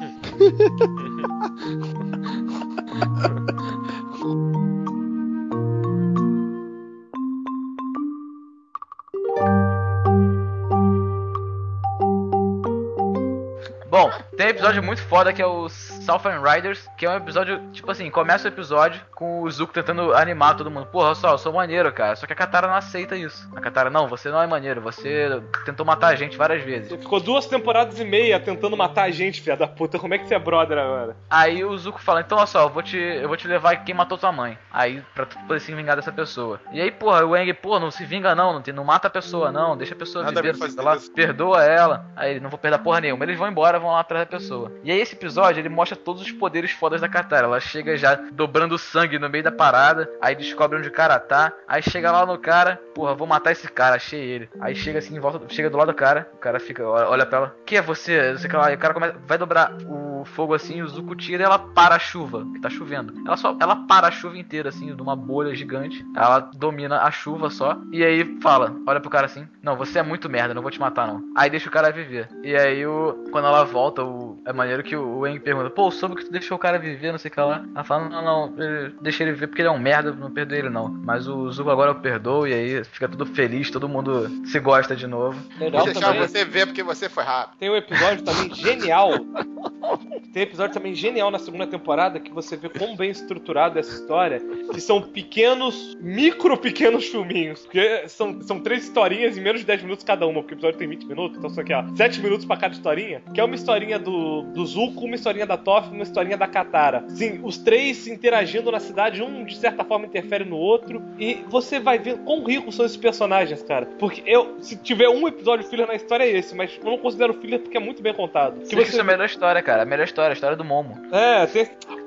Bom, tem um episódio muito foda que é o Southern Riders, que é um episódio, tipo assim, começa o episódio com o Zuko tentando animar todo mundo. Porra, eu sou maneiro, cara. Só que a Katara não aceita isso. A Katara, não, você não é maneiro, você tentou matar a gente várias vezes. Ele ficou 2 temporadas e meia tentando matar a gente, filha da puta. Como é que você é brother agora? Aí o Zuko fala, então olha só, eu vou te levar quem matou tua mãe. Aí, pra tu poder se vingar dessa pessoa. E aí, porra, o Aang, não se vinga não mata a pessoa não, deixa a pessoa viver, sei lá, perdoa ela. Aí ele, não vou perder porra nenhuma. Eles vão embora, caras vão lá atrás da pessoa. E aí esse episódio, ele mostra todos os poderes fodas da Katara. Ela chega já dobrando sangue no meio da parada, aí descobre onde o cara tá, aí chega lá no cara, porra, vou matar esse cara, achei ele. Aí chega assim, em volta, chega do lado do cara, o cara fica, olha pra ela, que é você? Não sei o que lá, e o cara vai dobrar o fogo assim, o Zuko tira e ela para a chuva, que tá chovendo. Ela para a chuva inteira, assim, de uma bolha gigante. Ela domina a chuva só. E aí fala, olha pro cara assim, não, você é muito merda, não vou te matar não. Aí deixa o cara viver. E aí quando ela volta, é maneiro que o Aang pergunta, pô, soube que tu deixou o cara viver, não sei o que lá. Ela fala, não, deixa ele viver porque ele é um merda, não perdoe ele não. Mas o Zuko agora eu perdoo, e aí fica tudo feliz, todo mundo se gosta de novo. Vou deixar você ver porque você foi rápido. Tem um episódio também genial. Tem um episódio também genial na segunda temporada que você vê como bem estruturado essa história, que são pequenos filminhos. Porque são 3 historinhas em menos de 10 minutos cada uma, porque o episódio tem 20 minutos, então são aqui, ó, 7 minutos pra cada historinha, que é uma historinha do Zuko, uma historinha da Toph e uma historinha da Katara. Sim, os 3 interagindo na cidade, um de certa forma interfere no outro, e você vai ver quão ricos são esses personagens, cara. Porque se tiver um episódio filler na história é esse, mas eu não considero filler porque é muito bem contado. Que isso é a melhor história, cara. A melhor história, a história do Momo. Tem...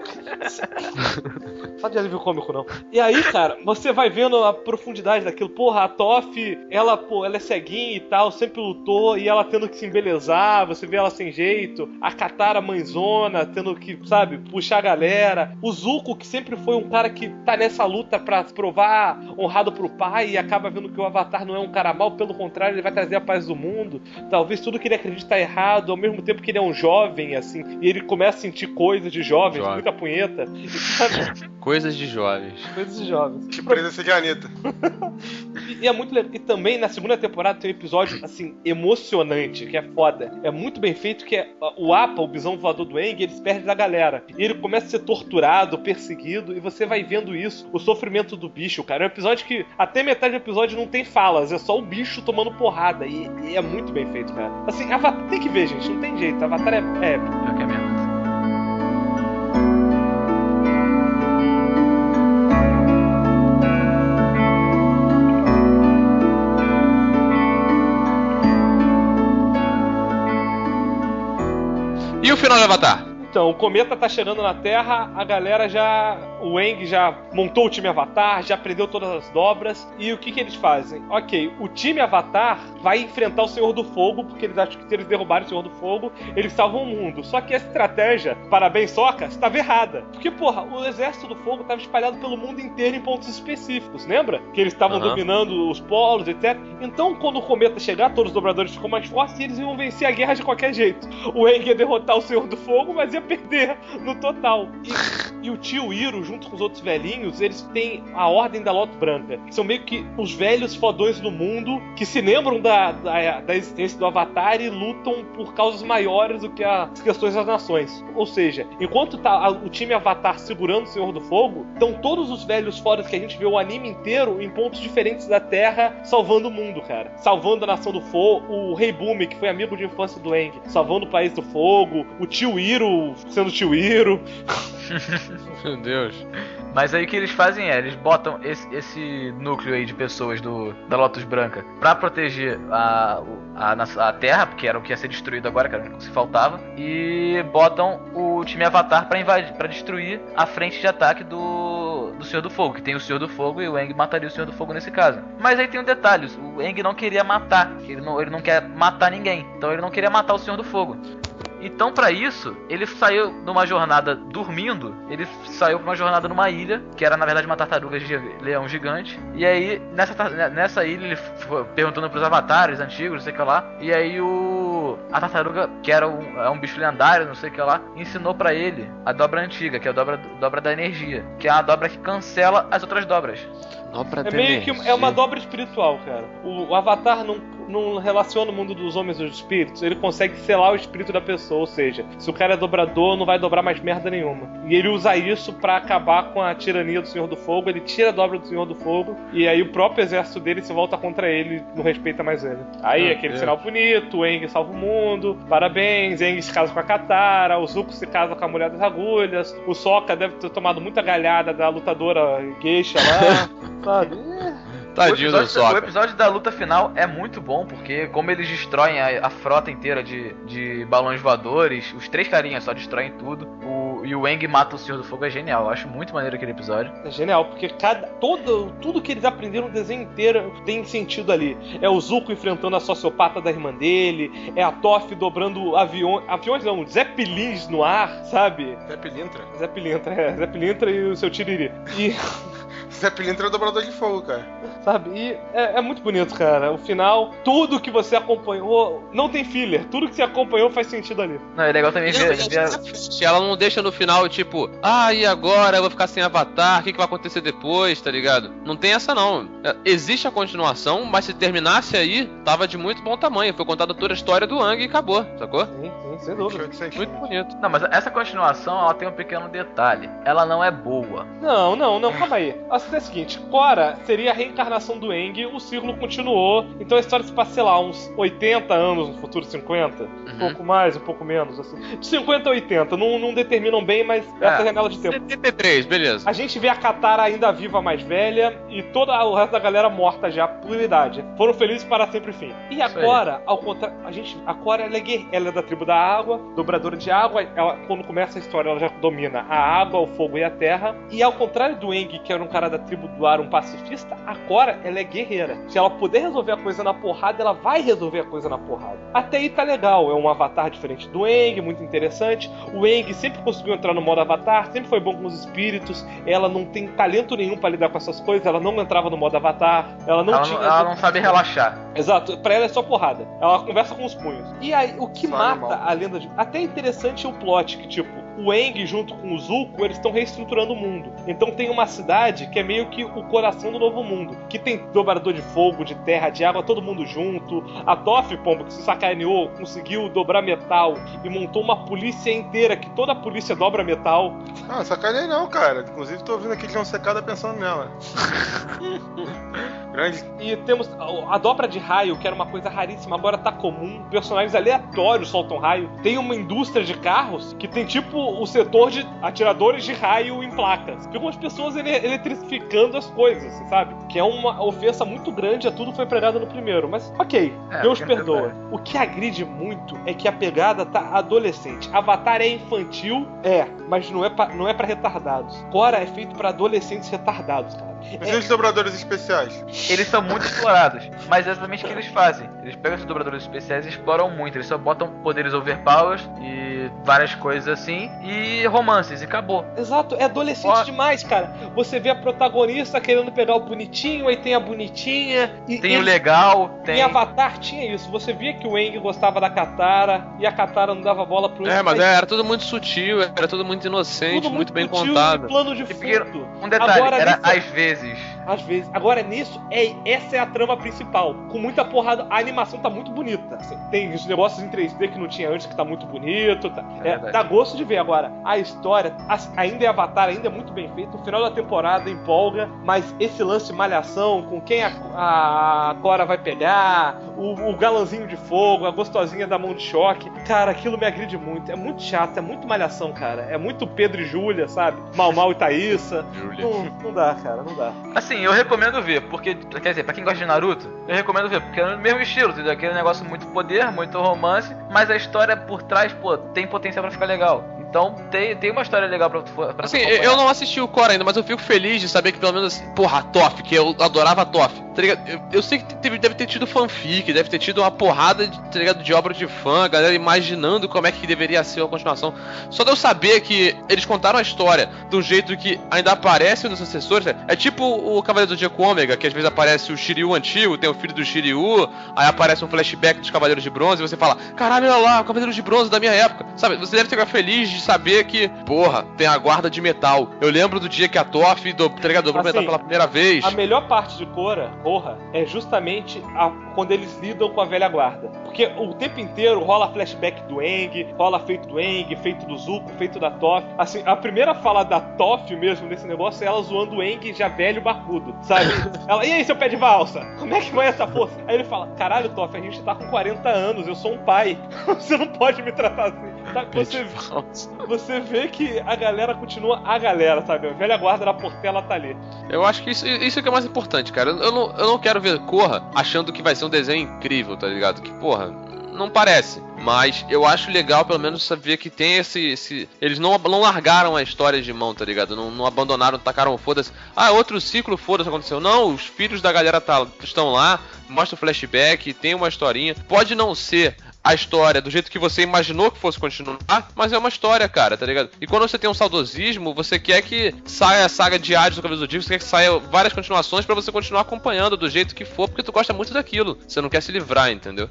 Só de alívio cômico, não. E aí, cara, você vai vendo a profundidade daquilo. Porra, a Toph, ela é ceguinha e tal, sempre lutou, e ela tendo que se embelezar, você vê ela sem jeito. A Katara mãezona, tendo que, sabe, puxar a galera. O Zuko, que sempre foi um cara que tá nessa luta pra se provar honrado pro pai, e acaba vendo que o Avatar não é um cara mau, pelo contrário, ele vai trazer a paz do mundo. Talvez tudo que ele acredita tá errado, ao mesmo tempo que ele é um jovem, assim, e ele começa a sentir coisas de jovens, muita punheta. Coisas de jovens. Coisas de jovens. Que presença de Anitta. E é muito legal. E também na segunda temporada tem um episódio, assim, emocionante, que é foda. É muito bem feito, que é o Appa, o bisão voador do Aang, ele se perde da galera. E ele começa a ser torturado, perseguido, e você vai vendo isso, o sofrimento do bicho, cara. É um episódio que até metade do episódio não tem falas, é só o bicho tomando porrada. E é muito bem feito, cara. Assim, Avatar tem que ver, gente, não tem jeito. Avatar é épico. Já que é mesmo. E o final do Avatar? Então, o cometa tá chegando na Terra, a galera o Aang já montou o time Avatar, já aprendeu todas as dobras, e o que eles fazem? Ok, o time Avatar vai enfrentar o Senhor do Fogo, porque eles acham que se eles derrubarem o Senhor do Fogo, eles salvam o mundo. Só que a estratégia, parabéns Sokka, estava errada. Porque, porra, o Exército do Fogo estava espalhado pelo mundo inteiro em pontos específicos, lembra? Que eles estavam dominando os polos, etc. Então, quando o cometa chegar, todos os dobradores ficam mais fortes e eles iam vencer a guerra de qualquer jeito. O Aang ia derrotar o Senhor do Fogo, mas ia perder no total. E o tio Iro, junto com os outros velhinhos, eles têm a Ordem da Loto Branca. São meio que os velhos fodões do mundo que se lembram da existência do Avatar e lutam por causas maiores do que as questões das nações. Ou seja, enquanto tá o time Avatar segurando o Senhor do Fogo, estão todos os velhos fodas que a gente vê o anime inteiro em pontos diferentes da Terra, salvando o mundo, cara. Salvando a Nação do Fogo, o Rei Bumi, que foi amigo de infância do Aang, salvando o País do Fogo, o tio Iro sendo tio Iro. Meu Deus. Mas aí o que eles fazem eles botam esse núcleo aí de pessoas da Lotus Branca pra proteger a Terra, porque era o que ia ser destruído agora, que era o que se faltava, e botam o time Avatar pra invadir, pra destruir a frente de ataque do Senhor do Fogo, que tem o Senhor do Fogo, e o Aang mataria o Senhor do Fogo nesse caso. Mas aí tem um detalhe, o Aang não queria matar, ele não quer matar ninguém, então ele não queria matar o Senhor do Fogo. Então, pra isso, ele saiu numa jornada dormindo. Ele saiu pra uma jornada numa ilha, que era na verdade uma tartaruga de leão gigante. E aí, nessa ilha, ele foi perguntando pros avatares antigos, não sei o que lá. E aí a tartaruga, que era um bicho lendário, não sei o que lá, ensinou pra ele a dobra antiga, que é a dobra da energia, que é a dobra que cancela as outras dobras. Dobra é meio que é uma dobra espiritual, cara. O Avatar não relaciona o mundo dos homens e dos espíritos, ele consegue selar o espírito da pessoa, ou seja, se o cara é dobrador, não vai dobrar mais merda nenhuma. E ele usa isso pra acabar com a tirania do Senhor do Fogo, ele tira a dobra do Senhor do Fogo, e aí o próprio exército dele se volta contra ele, não respeita mais ele. Aí aquele sinal bonito, o Aang salva o mundo, parabéns, Aang se casa com a Katara, o Zuko se casa com a Mulher das Agulhas, o Sokka deve ter tomado muita galhada da lutadora geisha lá, sabe? Tadinho do O Sokka. episódio da luta final é muito bom, porque como eles destroem a frota inteira de balões voadores, os 3 carinhas só destroem tudo, e o Aang mata o Senhor do Fogo, é genial. Eu acho muito maneiro aquele episódio. É genial, porque tudo que eles aprenderam no desenho inteiro tem sentido ali. É o Zuko enfrentando a sociopata da irmã dele, é a Toph dobrando aviões não, Zeppelins no ar, sabe? Zé Pilintra. Zé Pilintra e o seu Tiriri. E... Zé Pilintra é o dobrador de fogo, cara. Sabe? E é muito bonito, cara. O final, tudo que você acompanhou, não tem filler. Tudo que você acompanhou faz sentido ali. Não, é legal também ver. Ela não deixa no final, tipo, e agora eu vou ficar sem Avatar, o que vai acontecer depois, tá ligado? Não tem essa não. Existe a continuação, mas se terminasse aí, tava de muito bom tamanho. Foi contada toda a história do Aang e acabou, sacou? Sim, sem dúvida. Muito bonito. Não, mas essa continuação, ela tem um pequeno detalhe. Ela não é boa. Não, calma aí. A situação é a seguinte, Korra seria a reencarnação do Aang, o ciclo continuou, então a história se passa, sei lá, uns 80 anos no futuro, 50? Um pouco mais, um pouco menos, assim. De 50 a 80, não determinam bem, mas essa é a janela de tempo. 73, beleza. A gente vê a Katara ainda viva, mais velha, e todo o resto da galera morta já, por idade. Foram felizes para sempre e fim. E a Korra, ao contrário, a Korra, ela é da tribo da água, dobradora de água, ela, quando começa a história, ela já domina a água, o fogo e a terra, e ao contrário do Aang, que era um cara da tribo do ar, um pacifista, a Korra, ela é guerreira. Se ela puder resolver a coisa na porrada, ela vai resolver a coisa na porrada. Até aí tá legal, é um avatar diferente do Aang, muito interessante. O Aang sempre conseguiu entrar no modo avatar, sempre foi bom com os espíritos, ela não tem talento nenhum pra lidar com essas coisas, ela não entrava no modo avatar, ela não sabe relaxar. Exato, pra ela é só porrada. Ela conversa com os punhos. E aí, o que mata a lenda de... Até interessante é o plot, que tipo, o Aang junto com o Zuko, eles estão reestruturando o mundo. Então tem uma cidade que é meio que o coração do novo mundo, que tem dobrador de fogo, de terra, de água, todo mundo junto. A Toph, pombo, que se sacaneou, conseguiu dobrar metal e montou uma polícia inteira, que toda a polícia dobra metal. Ah, sacanei não, cara. Inclusive tô ouvindo aqui que é um secada pensando nela. Grande. E temos a dobra de raio, que era uma coisa raríssima, agora tá comum. Personagens aleatórios soltam raio. Tem uma indústria de carros que tem tipo o setor de atiradores de raio em placas. Ficam as pessoas eletrificando as coisas, sabe? Que é uma ofensa muito grande a tudo que foi pregado no primeiro. Mas ok, Deus perdoa. O que agride muito é que a pegada tá adolescente. Avatar é infantil, mas não é pra retardados. Korra é feito pra adolescentes retardados, cara. Mas e os dobradores especiais? Eles são muito explorados, mas é exatamente o que eles fazem. Eles pegam esses dobradores especiais e exploram muito. Eles só botam poderes overpowers e várias coisas assim, e romances, e acabou. Exato, é adolescente demais, cara. Você vê a protagonista querendo pegar o bonitinho, aí tem a bonitinha. Tem o legal, tem... Em Avatar tinha isso. Você via que o Aang gostava da Katara, e a Katara não dava bola pro Aang. Mas era tudo muito sutil, era tudo muito inocente, tudo muito bem sutil, contado. Plano de fundo. Um detalhe, agora, era nisso, às vezes. Agora nisso, essa é a trama principal. Com muita porrada, a animação tá muito bonita. Assim, tem os negócios em 3D que não tinha antes, que tá muito bonito. Dá gosto de ver. Agora, a história ainda é Avatar, ainda é muito bem feito. O final da temporada empolga, mas esse lance de malhação, com quem a Korra vai pegar, o galãzinho de fogo, a gostosinha da mão de choque, cara, aquilo me agride muito. É muito chato, é muito malhação, cara. É muito Pedro e Júlia, sabe? Mal e Thaísa. Não dá, cara, não dá. Assim, eu recomendo ver, porque, quer dizer, pra quem gosta de Naruto, eu recomendo ver, porque é no mesmo estilo, entendeu? Aquele negócio muito poder, muito romance, mas a história por trás, tem potencial pra ficar legal. Então tem uma história legal pra assim, eu não assisti o Korra ainda, mas eu fico feliz de saber que pelo menos, a Toph, que eu adorava a Toph, tá ligado? Eu sei que deve ter tido fanfic, deve ter tido uma porrada tá ligado, de obra de fã, a galera imaginando como é que deveria ser a continuação. Só de eu saber que eles contaram a história de um jeito que ainda aparece nos sucessores, é tipo o Cavaleiro do Zodíaco Ômega, que às vezes aparece o Shiryu antigo, tem o filho do Shiryu, aí aparece um flashback dos Cavaleiros de Bronze, e você fala, caralho, olha lá, o Cavaleiro de Bronze da minha época, sabe? Você deve ficar feliz de saber que, tem a guarda de metal. Eu lembro do dia que a Toph dobrou metal pela primeira vez. A melhor parte de Korra é justamente quando eles lidam com a velha guarda. Porque o tempo inteiro rola flashback do Aang, rola feito do Aang, feito do Zuko, feito da Toph. Assim, a primeira fala da Toph mesmo nesse negócio é ela zoando o Aang já velho barbudo, sabe? Ela, e aí, seu pé de valsa? Como é que vai essa força? Aí ele fala, caralho, Toph, a gente tá com 40 anos, eu sou um pai. Você não pode me tratar assim. Você vê que a galera continua a galera, sabe? A velha guarda da Portela tá ali. Eu acho que isso que é mais importante, cara. Eu não quero ver Korra achando que vai ser um desenho incrível, tá ligado? Que, porra, não parece. Mas eu acho legal, pelo menos, saber que tem esse... Eles não largaram a história de mão, tá ligado? Não abandonaram, tacaram foda-se. Ah, outro ciclo, foda-se, aconteceu. Não, os filhos da galera estão lá, mostra o flashback, tem uma historinha. Pode não ser a história do jeito que você imaginou que fosse continuar, mas é uma história, cara, tá ligado? E quando você tem um saudosismo, você quer que saia a saga de Hades do Cavaleiro do Zodíaco, você quer que saia várias continuações pra você continuar acompanhando do jeito que for, porque tu gosta muito daquilo. Você não quer se livrar, entendeu?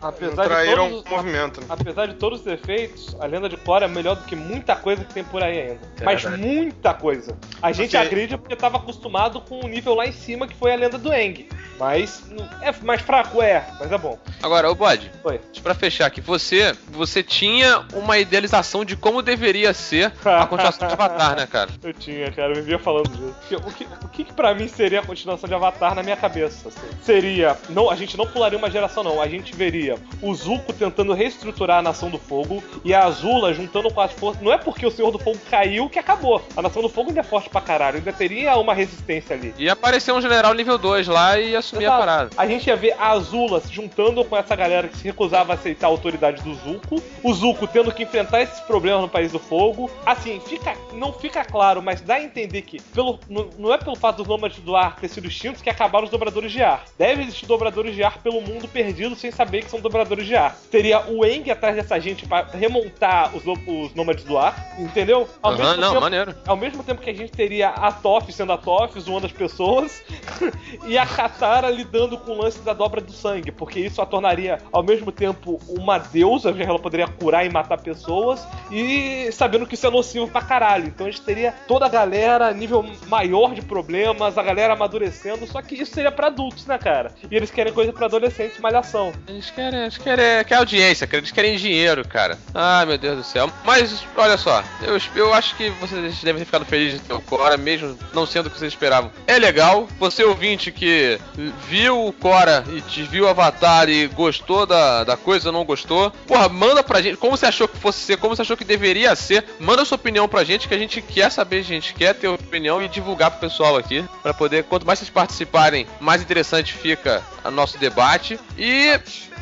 Apesar de todos os defeitos, a Lenda de Korra é melhor do que muita coisa que tem por aí ainda. Mas muita coisa. A gente agride porque tava acostumado com um nível lá em cima, que foi a Lenda do Aang. Mas é mais fraco, mas é bom. Agora, ô Bode, Oi. Pra fechar aqui, você tinha uma idealização de como deveria ser a continuação de Avatar, né, cara? Eu tinha, cara, eu vivia falando disso. O que pra mim seria a continuação de Avatar na minha cabeça? Assim? Seria, não, a gente não pularia uma geração não, a gente veria o Zuko tentando reestruturar a Nação do Fogo e a Azula juntando com as forças. Não é porque o Senhor do Fogo caiu que acabou. A Nação do Fogo ainda é forte pra caralho, ainda teria uma resistência ali. Ia aparecer um general nível 2 lá e assumir a parada. A gente ia ver a Azula se juntando com essa galera que se recusava a aceitar a autoridade do Zuko, o Zuko tendo que enfrentar esses problemas no País do Fogo. Assim, não fica claro, mas dá a entender que não é pelo fato dos nômades do ar ter sido extintos que acabaram os dobradores de ar. Deve existir dobradores de ar pelo mundo perdido sem saber que são dobradores de ar. Teria o Aang atrás dessa gente pra remontar os nômades do ar, entendeu? Maneiro. Ao mesmo tempo que a gente teria a Toph sendo a Toph, zoando as pessoas, e a Katara lidando com o lance da dobra do sangue, porque isso a tornaria ao mesmo tempo uma deusa, já que ela poderia curar e matar pessoas, e sabendo que isso é nocivo pra caralho. Então a gente teria toda a galera, nível maior de problemas, a galera amadurecendo, só que isso seria pra adultos, né, cara? E eles querem coisa pra adolescentes, malhação. Eles querem audiência, cara. Eles querem dinheiro, cara. Ai, meu Deus do céu. Mas, olha só, eu acho que vocês devem ter ficado felizes de ter o Korra, mesmo não sendo o que vocês esperavam. É legal, você ouvinte que viu o Korra e viu o Avatar e gostou da coisa ou não gostou, porra, manda pra gente como você achou que fosse ser, como você achou que deveria ser, manda sua opinião pra gente, que a gente quer saber, a gente quer ter opinião e divulgar pro pessoal aqui, pra poder, quanto mais vocês participarem, mais interessante fica o nosso debate. E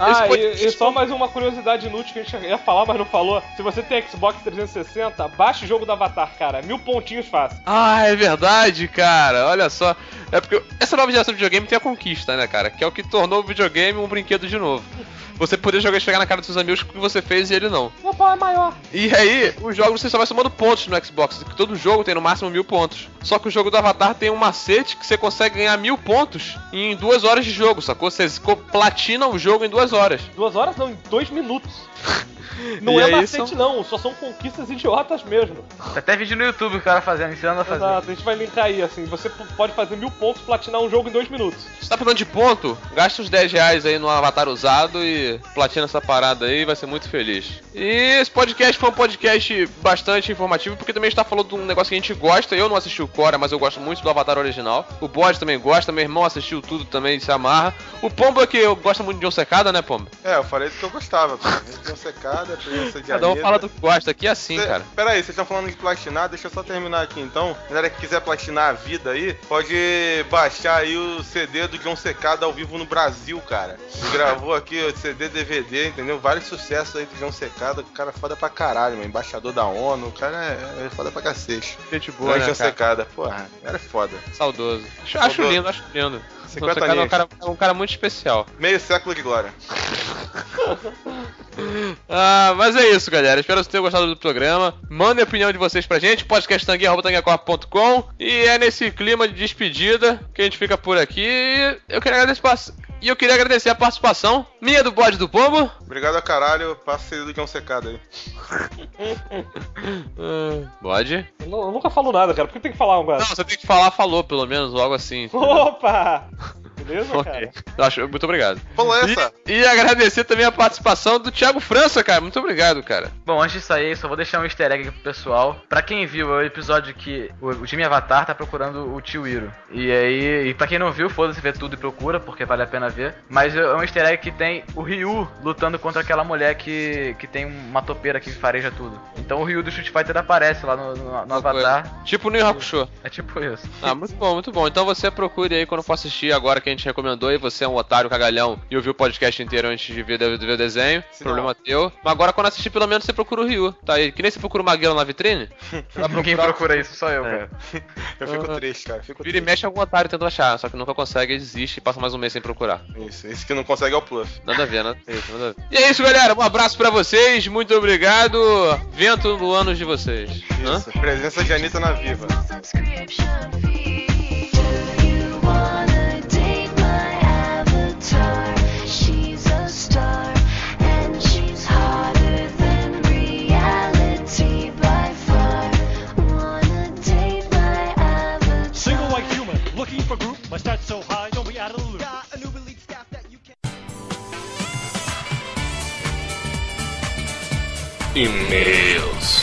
e só mais uma curiosidade inútil que a gente ia falar, mas não falou. Se você tem Xbox 360, baixe o jogo do Avatar, cara. 1000 pontinhos fácil. Ah, é verdade, cara. Olha só. É porque essa nova geração de videogame tem a conquista, né, cara? Que é o que tornou o videogame um brinquedo de novo. Você poder jogar e chegar na cara dos seus amigos que você fez e ele não. Meu pau é maior. E aí, os jogos você só vai somando pontos no Xbox. Todo jogo tem no máximo 1000 pontos. Só que o jogo do Avatar tem um macete que você consegue ganhar 1000 pontos em 2 horas de jogo, sacou? Você platina o jogo em 2 horas. 2 horas não, em 2 minutos. Não é macete não, só são conquistas idiotas mesmo. Tem até vídeo no YouTube o cara fazendo, ensinando a fazer. Exato, a gente vai linkar aí, assim, você pode fazer 1000 pontos, platinar um jogo em 2 minutos. Se tá precisando de ponto, gasta uns 10 reais aí no Avatar usado e platina essa parada aí, vai ser muito feliz. E esse podcast foi um podcast bastante informativo, porque também está falando de um negócio que a gente gosta. Eu não assisti o Korra, mas eu gosto muito do Avatar original. O Bode também gosta, meu irmão assistiu tudo também, se amarra. O Pombo é que eu gosto muito de John Secada, né, Pombo? Eu falei do que eu gostava, cara. John Secada, presença de cada um fala do que gosta, aqui é assim, cara. Pera aí, vocês estão falando de platinar, deixa eu só terminar aqui então. A galera que quiser platinar a vida aí, pode baixar aí o CD do John Secada ao vivo no Brasil, cara. Ele gravou aqui o CD, DVD, entendeu? Vários sucessos aí do John Secada, o cara é foda pra caralho, mano. Embaixador da ONU, o cara é foda pra cacete. Gente boa, né, John Secada, porra, era foda. Saudoso. Acho lindo, acho lindo. 50 anos. É um cara muito especial. Meio século de glória. Mas é isso, galera. Espero que vocês tenham gostado do programa. Mandem a opinião de vocês pra gente, podcasttanguia@tanguiacorp.com. E é nesse clima de despedida que a gente fica por aqui. Eu queria agradecer a participação minha, do Bode, do Pombo. Obrigado a caralho, parceiro do John Secada aí. Bode? Eu nunca falo nada, cara. Por que tem que falar agora? Não, você tem que falar, falou pelo menos, ou algo assim. Opa! Beleza, cara? Muito obrigado. Falou essa. E agradecer também a participação do Thiago França, cara. Muito obrigado, cara. Bom, antes de sair, só vou deixar um easter egg aqui pro pessoal. Pra quem viu o episódio que o time Avatar tá procurando o tio Iro. E aí, pra quem não viu, foda-se, vê tudo e procura, porque vale a pena ver. Mas é um easter egg que tem o Ryu lutando contra aquela mulher que tem uma topeira que fareja tudo. Então o Ryu do Street Fighter aparece lá no Avatar. Tipo no Yu Hakusho. É tipo isso. Ah, muito bom, muito bom. Então você procure aí quando for assistir agora que a gente recomendou e você é um otário cagalhão e ouviu o podcast inteiro antes de ver o desenho. Problema teu. Mas agora quando assistir pelo menos você procura o Ryu. Tá aí. Que nem você procura o Maguila na vitrine? Quem procura isso? Só eu, cara. Eu fico triste, cara. Vira e mexe algum otário tentando achar, só que nunca consegue, desiste e passa mais um mês sem procurar. Isso, esse que não consegue é o Pluff. Nada a ver, né? Isso, nada a ver. E é isso, galera. Um abraço pra vocês. Muito obrigado. Vento no ânus de vocês. Isso. Presença de Anitta na Viva. Looking for group, my stats so high, don't be out of the loop. Got a new elite staff that you can. E-mails.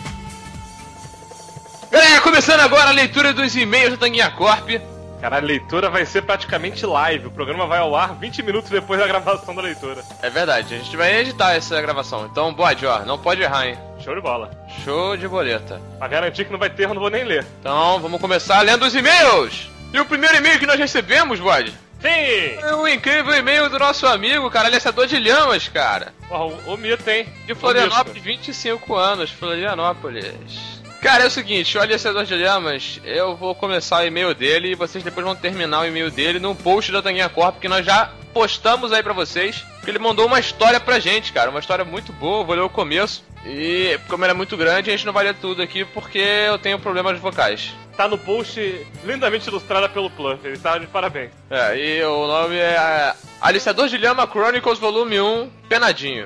Galera, começando agora a leitura dos e-mails da Tanguinha Corp. Cara, a leitura vai ser praticamente live. O programa vai ao ar 20 minutos depois da gravação da leitura. É verdade, a gente vai editar essa gravação. Então, bode, ó, não pode errar, hein? Show de bola. Show de boleta. Pra garantir que não vai ter, eu não vou nem ler. Então, vamos começar lendo os e-mails. E o primeiro e-mail que nós recebemos, bode, Sim! é um incrível e-mail do nosso amigo, cara, aliciador de lhamas, cara. Porra, o mito, hein? De Florianópolis, 25 anos, Florianópolis. Cara, é o seguinte, o aliciador de lhamas, eu vou começar o e-mail dele e vocês depois vão terminar o e-mail dele num post da Tanguinha Corp que nós já postamos aí pra vocês. Porque ele mandou uma história pra gente, cara, uma história muito boa, vou ler o começo. E como ela é muito grande, a gente não vai ler tudo aqui porque eu tenho problemas vocais. Tá no post lindamente ilustrada pelo Pluff, ele tá de parabéns. É, e o nome é Aliciador de Lhama Chronicles Volume 1, Penadinho.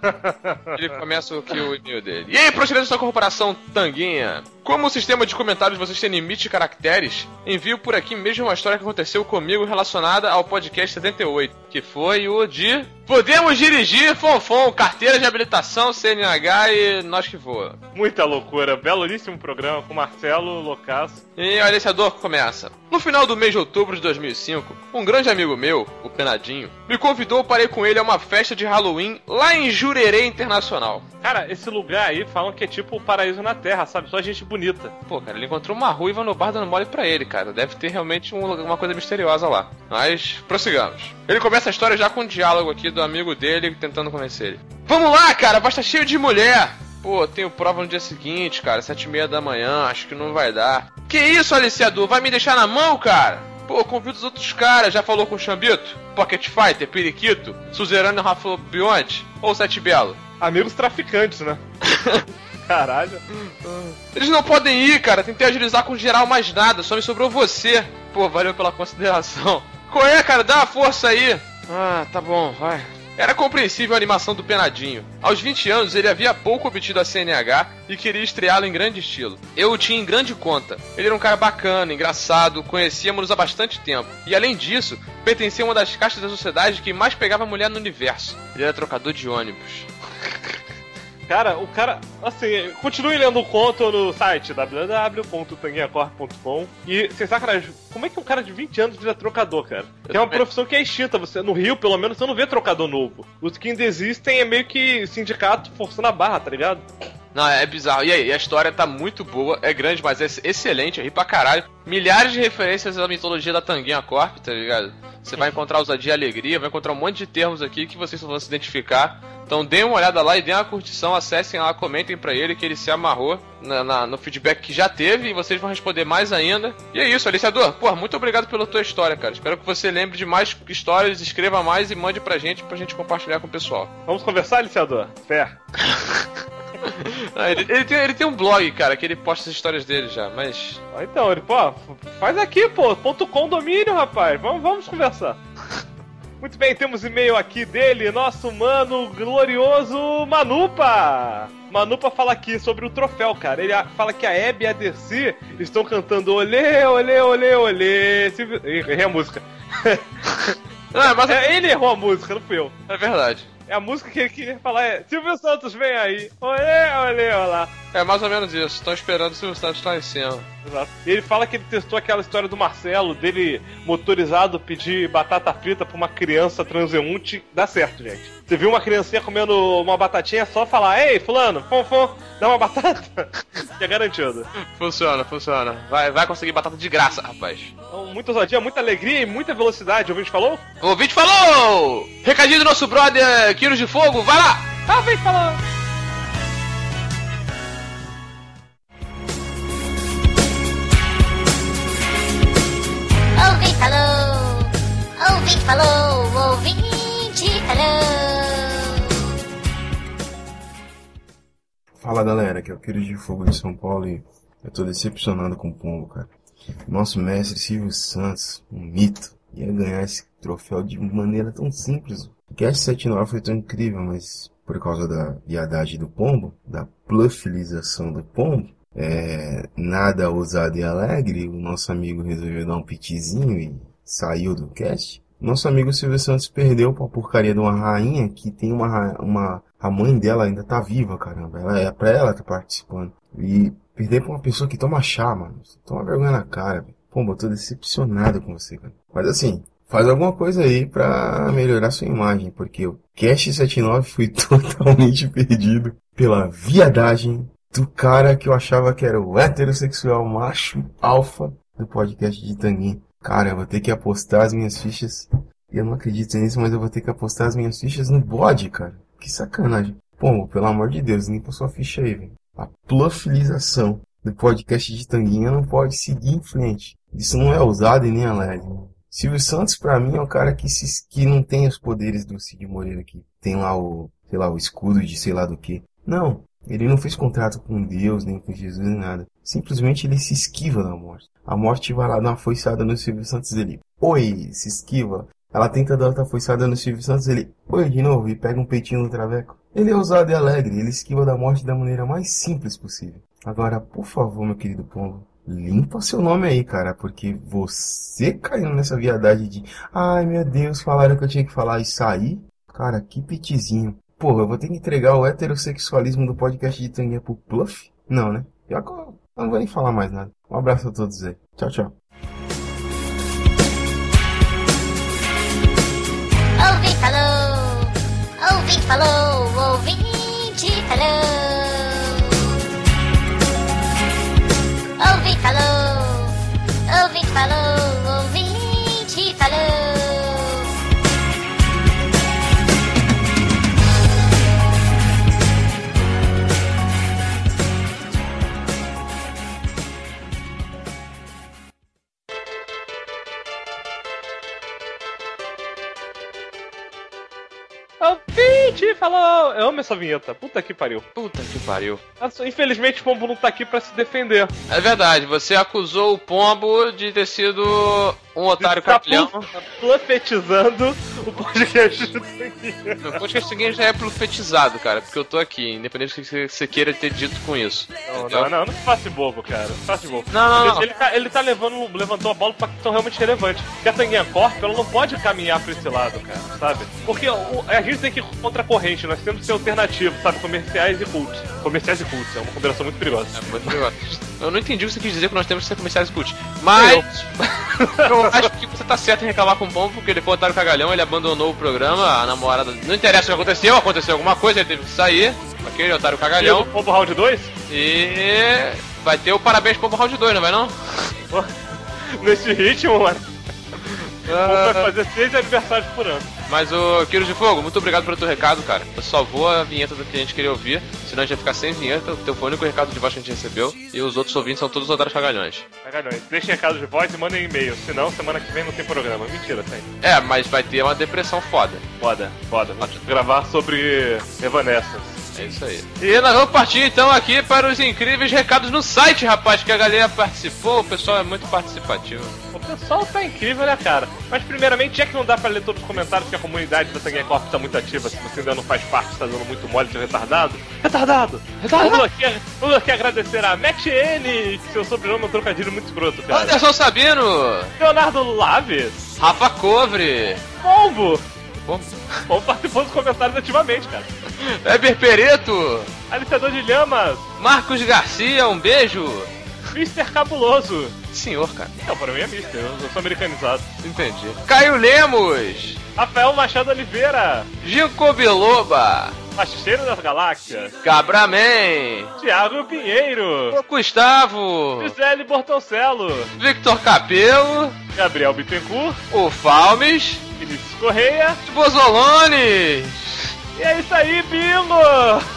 Ele começa aqui o e-mail dele. E aí, procedendo da corporação Tanguinha, como o sistema de comentários vocês têm limite de caracteres, envio por aqui mesmo uma história que aconteceu comigo relacionada ao podcast 78, que foi o de Podemos Dirigir Fonfon, carteira de habilitação, CNH e nós que voa. Muita loucura, belíssimo programa com Marcelo Locasso. E o aliciador começa. No final do mês de outubro de 2005, um grande amigo meu, o Penadinho, me convidou para ir com ele a uma festa de Halloween lá em Jurerê Internacional. Cara, esse lugar aí falam que é tipo o paraíso na Terra, sabe? Só gente bonita. Pô, cara, ele encontrou uma ruiva no bar dando mole pra ele, cara. Deve ter realmente uma coisa misteriosa lá. Mas, prossigamos. Ele começa a história já com um diálogo aqui do amigo dele tentando convencer ele. Vamos lá, cara, basta cheio de mulher. Pô, tenho prova no dia seguinte, cara, 7h30 da manhã, acho que não vai dar. Que isso, aliciador? Vai me deixar na mão, cara? Pô, convido os outros caras, já falou com o Chambito? Pocket Fighter, Periquito, Suzerano e Rafa Bionte? Ou Sete Belo? Amigos traficantes, né? Caralho. Eles não podem ir, cara, tentei agilizar com geral mais nada, só me sobrou você. Pô, valeu pela consideração. Qual é, cara? Dá uma força aí. Ah, tá bom, vai. Era compreensível a animação do Penadinho. Aos 20 anos, ele havia pouco obtido a CNH e queria estreá-lo em grande estilo. Eu o tinha em grande conta. Ele era um cara bacana, engraçado, conhecíamos-nos há bastante tempo. E além disso, pertencia a uma das castas da sociedade que mais pegava mulher no universo. Ele era trocador de ônibus. Cara, o cara, assim, continue lendo o conto no site www.tanguinhacorp.com. E, sem sacanagem, como é que um cara de 20 anos vira trocador, cara? Que é uma profissão que é extinta. Você, no Rio, pelo menos, você não vê trocador novo. Os que ainda existem é meio que sindicato forçando a barra, tá ligado? Não, é bizarro. E aí, a história tá muito boa, é grande, mas é excelente, eu ri pra caralho. Milhares de referências à mitologia da Tanguinha Corp, tá ligado? Você vai encontrar ousadia e alegria, vai encontrar um monte de termos aqui que vocês vão se identificar. Então deem uma olhada lá e deem uma curtição, acessem lá, comentem pra ele que ele se amarrou no feedback que já teve e vocês vão responder mais ainda. E é isso, aliciador. Pô, muito obrigado pela tua história, cara. Espero que você lembre de mais histórias, escreva mais e mande pra gente compartilhar com o pessoal. Vamos conversar, aliciador? Fé. Ele tem um blog, cara, que ele posta as histórias dele já, mas... Então, ele, pô, faz aqui, pô, .com domínio, rapaz, vamos conversar. Muito bem, temos e-mail aqui dele, nosso mano glorioso Manupa. Manupa fala aqui sobre o troféu, cara. Ele fala que a Abby e a Dercy estão cantando olê, olê, olê, olê. Errei a música. Ele errou a música, não fui eu. É verdade. É a música que ele queria falar, Silvio Santos, vem aí. Olê, olá. É mais ou menos isso. Estão esperando o Silvio Santos lá em cima. Exato. E ele fala que ele testou aquela história do Marcelo, dele motorizado pedir batata frita pra uma criança transeunte. Dá certo, gente. Você viu uma criancinha comendo uma batatinha, é só falar, ei, fulano, dá uma batata. Que é garantido. Funciona. Vai conseguir batata de graça, rapaz. Então, muita ousadia, muita alegria e muita velocidade. O ouvinte falou? O ouvinte falou! Recadinho do nosso brother Quilos de Fogo, vai lá! O ouvinte falou! Ouvinte falou! Ouvinte falou! Ouvinte falou! Fala galera, aqui é o Quilos de Fogo de São Paulo e eu tô decepcionado com o Pombo, cara. Nosso mestre Silvio Santos, um mito, ia ganhar esse troféu de maneira tão simples. O Cast 79 foi tão incrível, mas por causa da viadagem do Pombo, da plufilização do Pombo, nada ousado e alegre, o nosso amigo resolveu dar um pitizinho e saiu do cast. Nosso amigo Silvio Santos perdeu pra porcaria de uma rainha que tem a mãe dela ainda tá viva, caramba. Pra ela tá participando. E perder pra uma pessoa que toma chá, mano. Toma vergonha na cara, velho. Pô, eu tô decepcionado com você, cara. Mas assim, faz alguma coisa aí pra melhorar sua imagem, porque o Cast 79 foi totalmente perdido pela viadagem do cara que eu achava que era o heterossexual macho alfa do podcast de Tanguinho. Cara, eu vou ter que apostar as minhas fichas. Eu não acredito nisso, mas eu vou ter que apostar as minhas fichas no bode, cara. Que sacanagem. Pô, pelo amor de Deus, limpa sua ficha aí, velho. A plufilização do podcast de Tanguinha não pode seguir em frente. Isso não é ousado e nem alegre. Silvio Santos, pra mim, é um cara que não tem os poderes do Cid Moreira aqui. Tem lá o escudo de sei lá do que. Não. Ele não fez contrato com Deus, nem com Jesus, nem nada. Simplesmente ele se esquiva da morte. A morte vai lá dar uma foiçada no Silvio Santos, ele... Oi, se esquiva. Ela tenta dar outra foiçada no Silvio Santos, ele... Oi, de novo, e pega um peitinho no traveco. Ele é ousado e alegre, ele esquiva da morte da maneira mais simples possível. Agora, por favor, meu querido Pombo, limpa seu nome aí, cara, porque você caiu nessa viadagem de... Ai, meu Deus, falaram que eu tinha que falar e sair? Cara, que pitizinho. Porra, eu vou ter que entregar o heterossexualismo do podcast de Tanguinha pro Pluff? Não, né? Eu não vou nem falar mais nada. Um abraço a todos aí. Tchau, tchau. Ouvinte falou! Ouvinte falou! Ouvinte falou! Ouvinte falou! Ouvinte falou! Ouvinte falou! Ouvinte falou! Eu amo essa vinheta. Puta que pariu. Infelizmente o Pombo não tá aqui pra se defender. É verdade, você acusou o Pombo de ter sido um otário capilhão. Plufetizando o podcast do Tanguinha. O podcast do Tanguinha já é plufetizado, cara, porque eu tô aqui, independente do que você queira ter dito com isso. Não faça bobo, cara. Não faça bobo. Não. Ele tá levantou a bola pra questão realmente relevante. Porque a Tanguinha Corp, ela não pode caminhar pra esse lado, cara, sabe? Porque a gente tem que ir contra a corrente, nós temos que ser alternativos, sabe? Comerciais e cultos. Comerciais e cultos, é uma combinação muito perigosa. É muito perigosa. Eu não entendi o que você quis dizer que nós temos que ser comerciais e cultos. Mas eu acho que você tá certo em reclamar com o Pombo, porque ele foi um otário cagalhão, ele abandonou o programa, a namorada... Não interessa o que aconteceu alguma coisa, ele teve que sair. Aquele otário cagalhão. E o Pombo Round 2? E vai ter o parabéns Pombo Round 2, não vai não? Nesse ritmo, mano. Vai fazer 6 aniversários por ano. Mas o Quilos de Fogo, muito obrigado pelo teu recado, cara. Eu só vou a vinheta do que a gente queria ouvir, senão a gente ia ficar sem vinheta. O teu foi o único recado de voz que a gente recebeu. E os outros ouvintes são todos otários cagalhões. Deixem recado de voz e mandem e-mail. Senão, semana que vem não tem programa. Mentira, tem. É, mas vai ter uma depressão foda. Foda. Vamos gravar sobre Evanescence. É isso aí. E nós vamos partir então aqui para os incríveis recados no site, rapaz, que a galera participou. O pessoal é muito participativo. O pessoal tá incrível, né, cara? Mas primeiramente, já que não dá pra ler todos os comentários, porque a comunidade da Tanguinha Corp tá muito ativa, se você ainda não faz parte, tá dando muito mole de retardado. Vamos aqui agradecer a Matt N, que seu sobrenome é um trocadilho muito escroto, cara. Anderson Sabino, Leonardo Laves, Rafa Covre. Pombo. Pombo. Pombo participou dos comentários ativamente, cara. Weber Pereto. Aliciador de Lhamas. Marcos Garcia, um beijo. Mr. Cabuloso. Senhor, cara. Não, para mim é Mister, eu sou americanizado. Entendi. Caio Lemos. Rafael Machado Oliveira. Gico Biloba. Macheiro das Galáxias. Cabraman. Thiago Pinheiro. Gustavo. Gisele Bortoncello. Victor Capelo. Gabriel Bittencourt. O Falmes. Vinícius Correia. Bozolones. E é isso aí, bingo!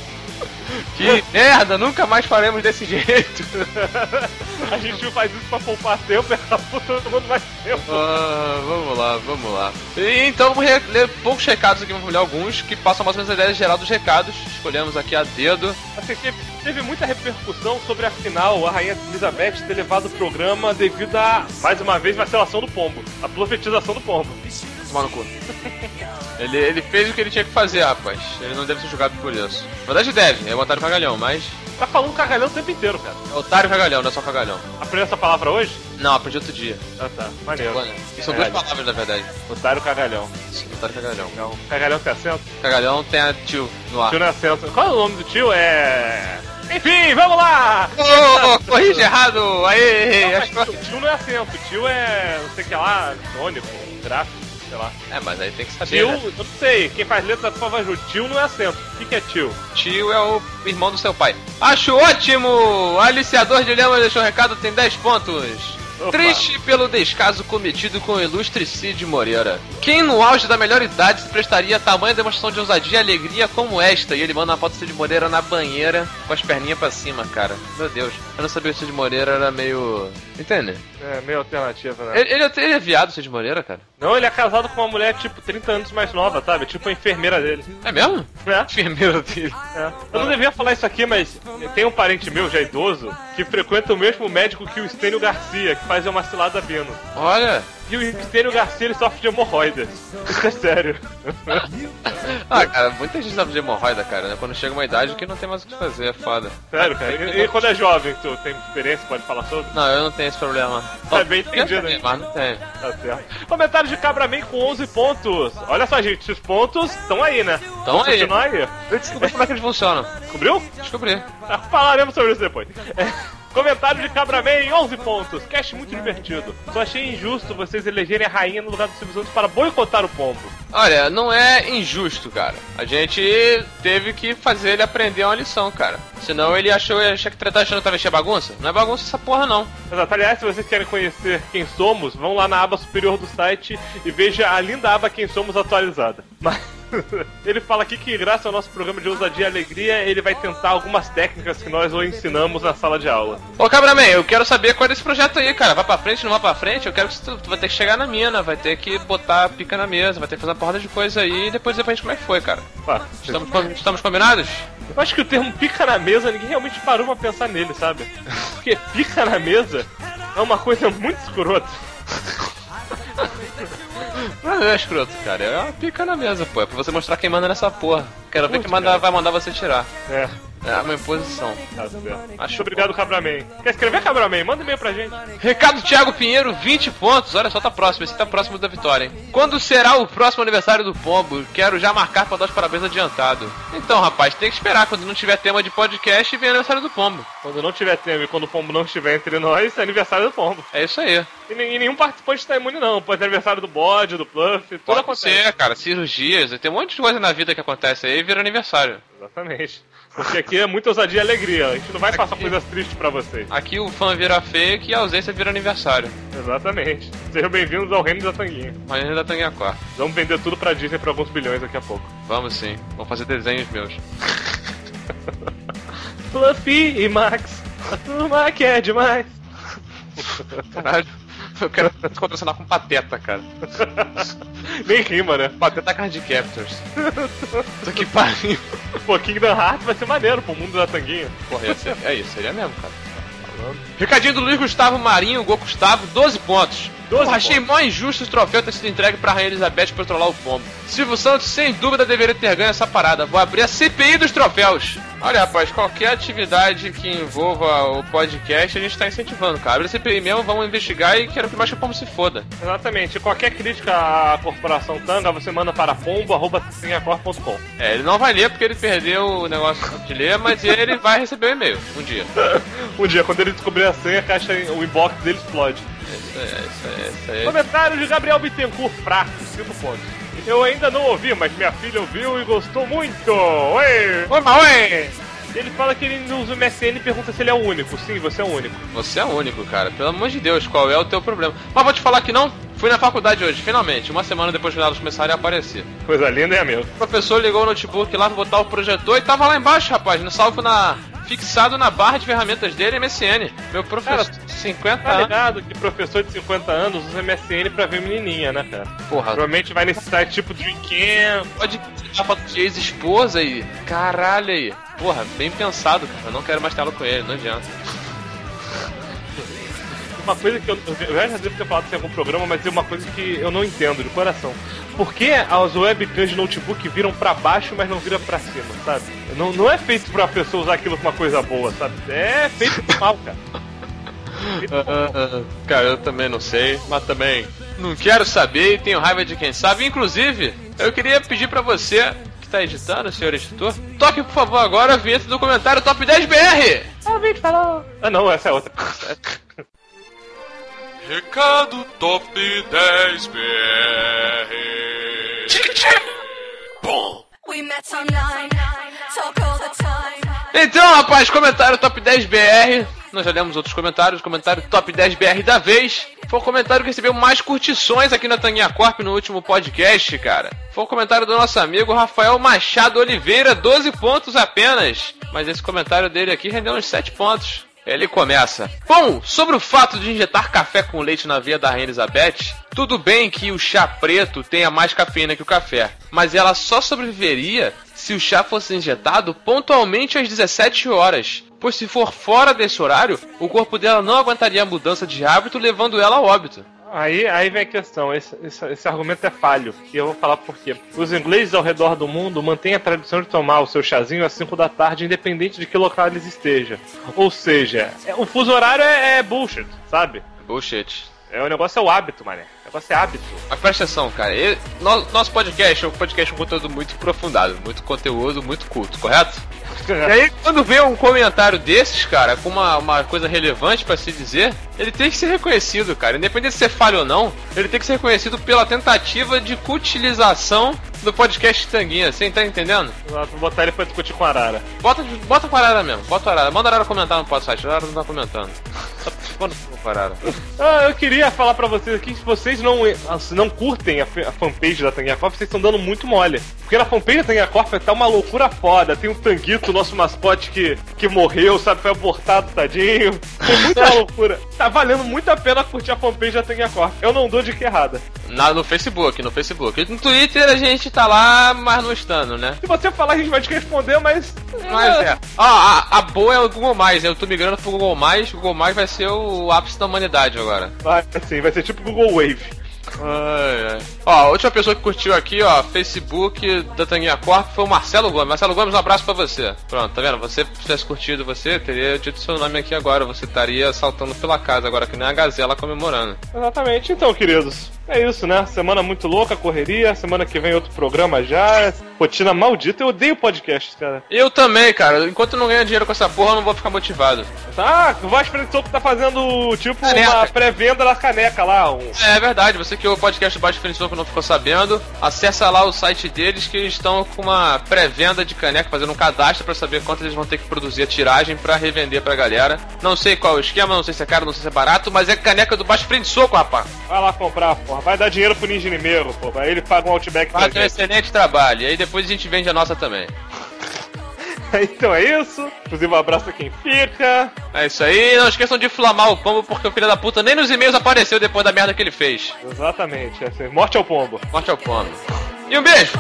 Que merda, nunca mais faremos desse jeito. A gente faz isso pra poupar tempo, todo mundo vai tempo. Vamos lá. E então vamos ler poucos recados aqui, vamos ler alguns que passam mais ou menos a ideia geral dos recados. Escolhemos aqui a dedo. Assim, teve muita repercussão sobre a final, a Rainha Elizabeth ter levado o programa devido a, mais uma vez, vacilação do pombo. A profetização do pombo. Tomar no cu. Ele fez o que ele tinha que fazer, rapaz. Ele não deve ser julgado por isso. Na verdade deve, é o otário cagalhão, mas... Tá falando cagalhão o tempo inteiro, cara. É otário cagalhão, não é só cagalhão. Aprendeu essa palavra hoje? Não, aprendi outro dia. Ah tá, maneiro. E são duas palavras, na verdade. Otário cagalhão. Sim, otário cagalhão. Não. Cagalhão tem acento? Cagalhão tem a tio no ar. Tio não é acento. Qual é o nome do tio? Enfim, vamos lá! Corrige errado! Aê! Não, tio não é acento, tio é não sei o que lá, tônico, gráfico, sei lá. É, mas aí tem que saber. Tio, né? eu não sei, quem faz letra, por favor, ajude. Tio não é acento. O que é tio? Tio é o irmão do seu pai. Acho ótimo! Aliciador de Lhamas deixou um recado, tem 10 pontos. Opa. Triste pelo descaso cometido com o ilustre Cid Moreira. Quem no auge da melhor idade se prestaria a tamanha demonstração de ousadia e alegria como esta? E ele manda uma foto do Cid Moreira na banheira com as perninhas pra cima, cara. Meu Deus, eu não sabia que o Cid Moreira era meio... Entende? É, meio alternativa, né? Ele é viado, o Cid Moreira, cara? Não, ele é casado com uma mulher, tipo, 30 anos mais nova, sabe? Tipo a enfermeira dele. É mesmo? É. Enfermeira dele. É. Eu não devia falar isso aqui, mas tem um parente meu, já idoso, que frequenta o mesmo médico que o Estênio Garcia, que faz uma cilada vindo. Olha! E o Estênio Garcia, ele sofre de hemorroidas. Isso é sério. Ah, cara, muita gente sofre de hemorroida, cara, né? Quando chega uma idade que não tem mais o que fazer, é foda. Sério, cara? E quando é jovem, tu tem experiência, pode falar sobre? Não, eu não tenho esse problema. É bem entendido, hein? Mas não tem. Tá certo. Comentário de Cabraman com 11 pontos. Olha só, gente, os pontos estão aí, né? Estão aí. Continuar aí. Eu descobri como é que eles funcionam. Descobriu? Descobri. Falaremos sobre isso depois. Comentário de Cabraman, 11 pontos. Cast muito divertido. Só achei injusto vocês elegerem a rainha no lugar do Silvio Santos para boicotar o pombo. Olha, não é injusto, cara. A gente teve que fazer ele aprender uma lição, cara. Senão ele achou que tá achando que travesti é bagunça. Não é bagunça essa porra, não. Exato. Aliás, se vocês querem conhecer quem somos, vão lá na aba superior do site e veja a linda aba Quem Somos atualizada. Mas... ele fala aqui que graças ao nosso programa de ousadia e alegria, ele vai tentar algumas técnicas que nós o ensinamos na sala de aula. Ô Cabraman, eu quero saber qual é esse projeto aí, cara. Vai pra frente, não vai pra frente? Eu quero que tu vai ter que chegar na mina, vai ter que botar a pica na mesa, vai ter que fazer uma porrada de coisa aí e depois ver pra gente como é que foi, cara. Estamos combinados? Eu acho que o termo pica na mesa, ninguém realmente parou pra pensar nele, sabe? Porque pica na mesa é uma coisa muito escrota. Não é escroto, cara. É uma pica na mesa, pô. É pra você mostrar quem manda nessa porra. Quero ver quem vai mandar você tirar. É. É uma imposição. Tá certo. Acho obrigado, Cabraman. Quer escrever, Cabraman? Manda e-mail pra gente. Recado Thiago Pinheiro, 20 pontos. Olha só, tá próximo. Esse tá próximo da vitória, hein? Quando será o próximo aniversário do Pombo? Quero já marcar pra dar os parabéns adiantado. Então, rapaz, tem que esperar. Quando não tiver tema de podcast, vem aniversário do Pombo. Quando não tiver tema e quando o Pombo não estiver entre nós, é aniversário do Pombo. É isso aí. E nenhum participante está imune, não. Pode ser aniversário do bode, do Pluff, tudo pode acontece. Ser, cara. Cirurgias. Tem um monte de coisa na vida que acontece aí e vira aniversário. Exatamente. Porque aqui é muita ousadia e alegria. A gente não vai passar coisas tristes pra vocês. Aqui o fã vira fake e a ausência vira aniversário. Exatamente. Sejam bem-vindos ao Reino da Tanguinha. Ao Reino da Tanguinha 4. Vamos vender tudo pra Disney por alguns bilhões daqui a pouco. Vamos sim. Vamos fazer desenhos meus. Fluffy e Max. A turma quer demais. Caralho. Eu quero contracenar com Pateta, cara. Nem rima, né? Pateta Card Captors. Isso que pariu. Pô, Kingdom Hearts vai ser maneiro pro mundo da Tanguinha. Porra, é isso, seria mesmo, cara. Recadinho do Luiz Gustavo Marinho, Gol Gustavo, 12 pontos. 12 Porra, achei mó injusto o troféu ter sido entregue pra Rainha Elizabeth pra trollar o pombo. Silvio Santos, sem dúvida, deveria ter ganho essa parada. Vou abrir a CPI dos troféus. Olha, rapaz, qualquer atividade que envolva o podcast, a gente tá incentivando, cara. Abre a CPI mesmo, vamos investigar e quero que mais que o pombo se foda. Exatamente. Qualquer crítica à corporação Tanga, você manda para pombo@tangacorp.com. É, ele não vai ler porque ele perdeu o negócio de ler, mas ele vai receber o e-mail um dia. Um dia, quando ele descobrir a senha, a caixa, o inbox dele explode. Isso aí. Comentário de Gabriel Bittencourt, fraco, 5 pontos. Eu ainda não ouvi, mas minha filha ouviu e gostou muito. Oi! Oi! Ele fala que ele não usa o MSN e pergunta se ele é o único. Sim, você é o único. Você é o único, cara. Pelo amor de Deus, qual é o teu problema? Mas vou te falar que não. Fui na faculdade hoje, finalmente. Uma semana depois que elas começarem a aparecer. Coisa linda, é mesmo. O professor ligou o notebook lá pra botar o projetor e tava lá embaixo, rapaz. No salvo fixado na barra de ferramentas dele, MSN. Meu professor, cara, 50 tá anos. ligado que professor de 50 anos usa MSN pra ver menininha, né, cara? Porra. Provavelmente vai nesse site tipo Dreamcamp. Pode tirar foto de ex-esposa aí. Caralho aí. Porra, bem pensado, cara. Eu não quero mais tela com ele, não adianta. Uma coisa que eu já devo ter falado em algum programa, mas é uma coisa que eu não entendo de coração. Por que as webcams de notebook viram pra baixo, mas não viram pra cima, sabe? Não é feito pra pessoa usar aquilo com uma coisa boa, sabe? É feito mal, cara. Cara, eu também não sei, mas também não quero saber e tenho raiva de quem sabe. Inclusive, eu queria pedir pra você que tá editando, senhor editor, toque por favor agora a vinheta do comentário Top 10 BR. O vídeo falou. Ah não, essa é outra. Recado Top 10 BR. Então, rapaz, comentário Top 10 BR. Nós já lemos outros comentários. Comentário Top 10 BR da vez. Foi o comentário que recebeu mais curtições aqui na Tanguinha Corp no último podcast, cara. Foi o comentário do nosso amigo Rafael Machado Oliveira, 12 pontos apenas. Mas esse comentário dele aqui rendeu uns 7 pontos. Ele começa. Bom, sobre o fato de injetar café com leite na veia da Rainha Elizabeth, tudo bem que o chá preto tenha mais cafeína que o café, mas ela só sobreviveria se o chá fosse injetado pontualmente às 17 horas, pois se for fora desse horário, o corpo dela não aguentaria a mudança de hábito, levando ela ao óbito. Aí vem a questão, esse argumento é falho, e eu vou falar por quê. Os ingleses ao redor do mundo mantêm a tradição de tomar o seu chazinho às 5 da tarde, independente de que local eles estejam. Ou seja, o fuso horário é bullshit, sabe? Bullshit. O negócio é o hábito, mané. O negócio é hábito. Mas presta atenção, cara. Nosso podcast é um podcast com conteúdo muito aprofundado, muito conteúdo, muito culto, correto? E aí, quando vê um comentário desses, cara, com uma coisa relevante pra se dizer, ele tem que ser reconhecido, cara. Independente de ser falho ou não, ele tem que ser reconhecido pela tentativa de utilização do podcast Tanguinha. Você tá entendendo? Vou botar ele pra discutir com a Arara. Bota com a Arara mesmo. Bota a Arara. Manda a Arara comentar no podcast. A Arara não tá comentando. Manda com a Arara. Eu queria falar pra vocês aqui, se vocês não curtem a fanpage da Tanguinha Corp, vocês estão dando muito mole. Porque na fanpage da Tanguinha Corp tá uma loucura foda. Tem o Tanguito, nosso mascote que morreu, sabe? Foi abortado, tadinho. Foi muita loucura. Tá valendo muito a pena curtir a fanpage da Tanguinha Corp. Eu não dou dica errada. No Facebook. E no Twitter a gente tá lá, mas não estando, né? Se você falar, a gente vai te responder, mas é. A boa é o Google+, né? Eu tô migrando pro Google+. O Google+, vai ser o ápice da humanidade agora. Vai ser tipo Google Wave. Ó, a última pessoa que curtiu aqui, ó, Facebook da Tanguinha Corp foi o Marcelo Gomes. Marcelo Gomes, um abraço pra você. Pronto, tá vendo? Se tivesse curtido você, teria dito seu nome aqui agora. Você estaria saltando pela casa agora, que nem a gazela comemorando. Exatamente. Então, queridos, é isso, né? Semana muito louca, correria. Semana que vem outro programa já. Rotina maldita. Eu odeio podcasts, cara. Eu também, cara. Enquanto eu não ganhar dinheiro com essa porra, eu não vou ficar motivado. Ah, o Voz Soco tá fazendo, tipo, caneca. Uma pré-venda da caneca lá. É verdade. Você que o podcast do Baixo Soco não ficou sabendo, acessa lá o site deles que eles estão com uma pré-venda de caneca, fazendo um cadastro pra saber quanto eles vão ter que produzir a tiragem pra revender pra galera. Não sei qual é o esquema, não sei se é caro, não sei se é barato, mas é caneca do Baixo Soco, rapaz. Vai lá comprar, porra. Vai dar dinheiro pro Ninja Nimeiro, porra. Aí ele paga um Outback pra gente. Faz um excelente trabalho. E aí depois a gente vende a nossa também. Então é isso. Inclusive um abraço a quem fica. É isso aí. Não esqueçam de flamar o pombo, porque o filho da puta nem nos e-mails apareceu depois da merda que ele fez. Exatamente. Morte ao pombo. Morte ao pombo. E um beijo.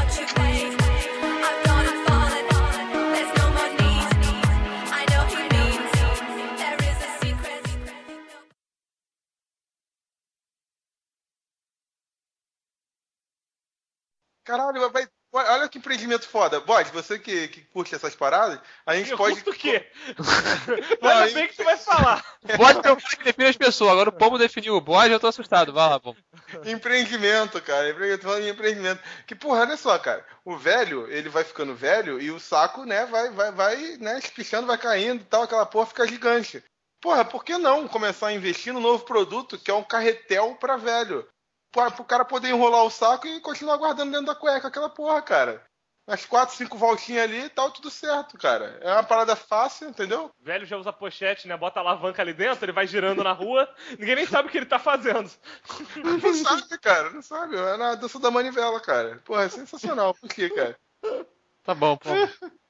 Caralho, vai... Olha que empreendimento foda. Bode, você que curte essas paradas, a gente pode... curto o quê? Ainda bem que tu vai falar. Bode é o cara que define as pessoas. Agora o Pombo definiu o bode, eu tô assustado. Vai lá, Pombo. Empreendimento, cara. Eu tô falando em empreendimento. Que porra, olha só, cara. O velho, ele vai ficando velho e o saco, né, vai né, espichando, vai caindo e tal, aquela porra fica gigante. Porra, por que não começar a investir no novo produto que é um carretel pra velho? Pro cara poder enrolar o saco e continuar guardando dentro da cueca aquela porra, cara. Umas 4, 5 voltinhas ali e tal, tudo certo, cara. É uma parada fácil, entendeu? O velho já usa pochete, né? Bota a alavanca ali dentro, ele vai girando na rua, ninguém nem sabe o que ele tá fazendo. Não sabe, cara, não sabe. É na dança da manivela, cara. Porra, é sensacional. Por quê, cara? Tá bom, Pombo.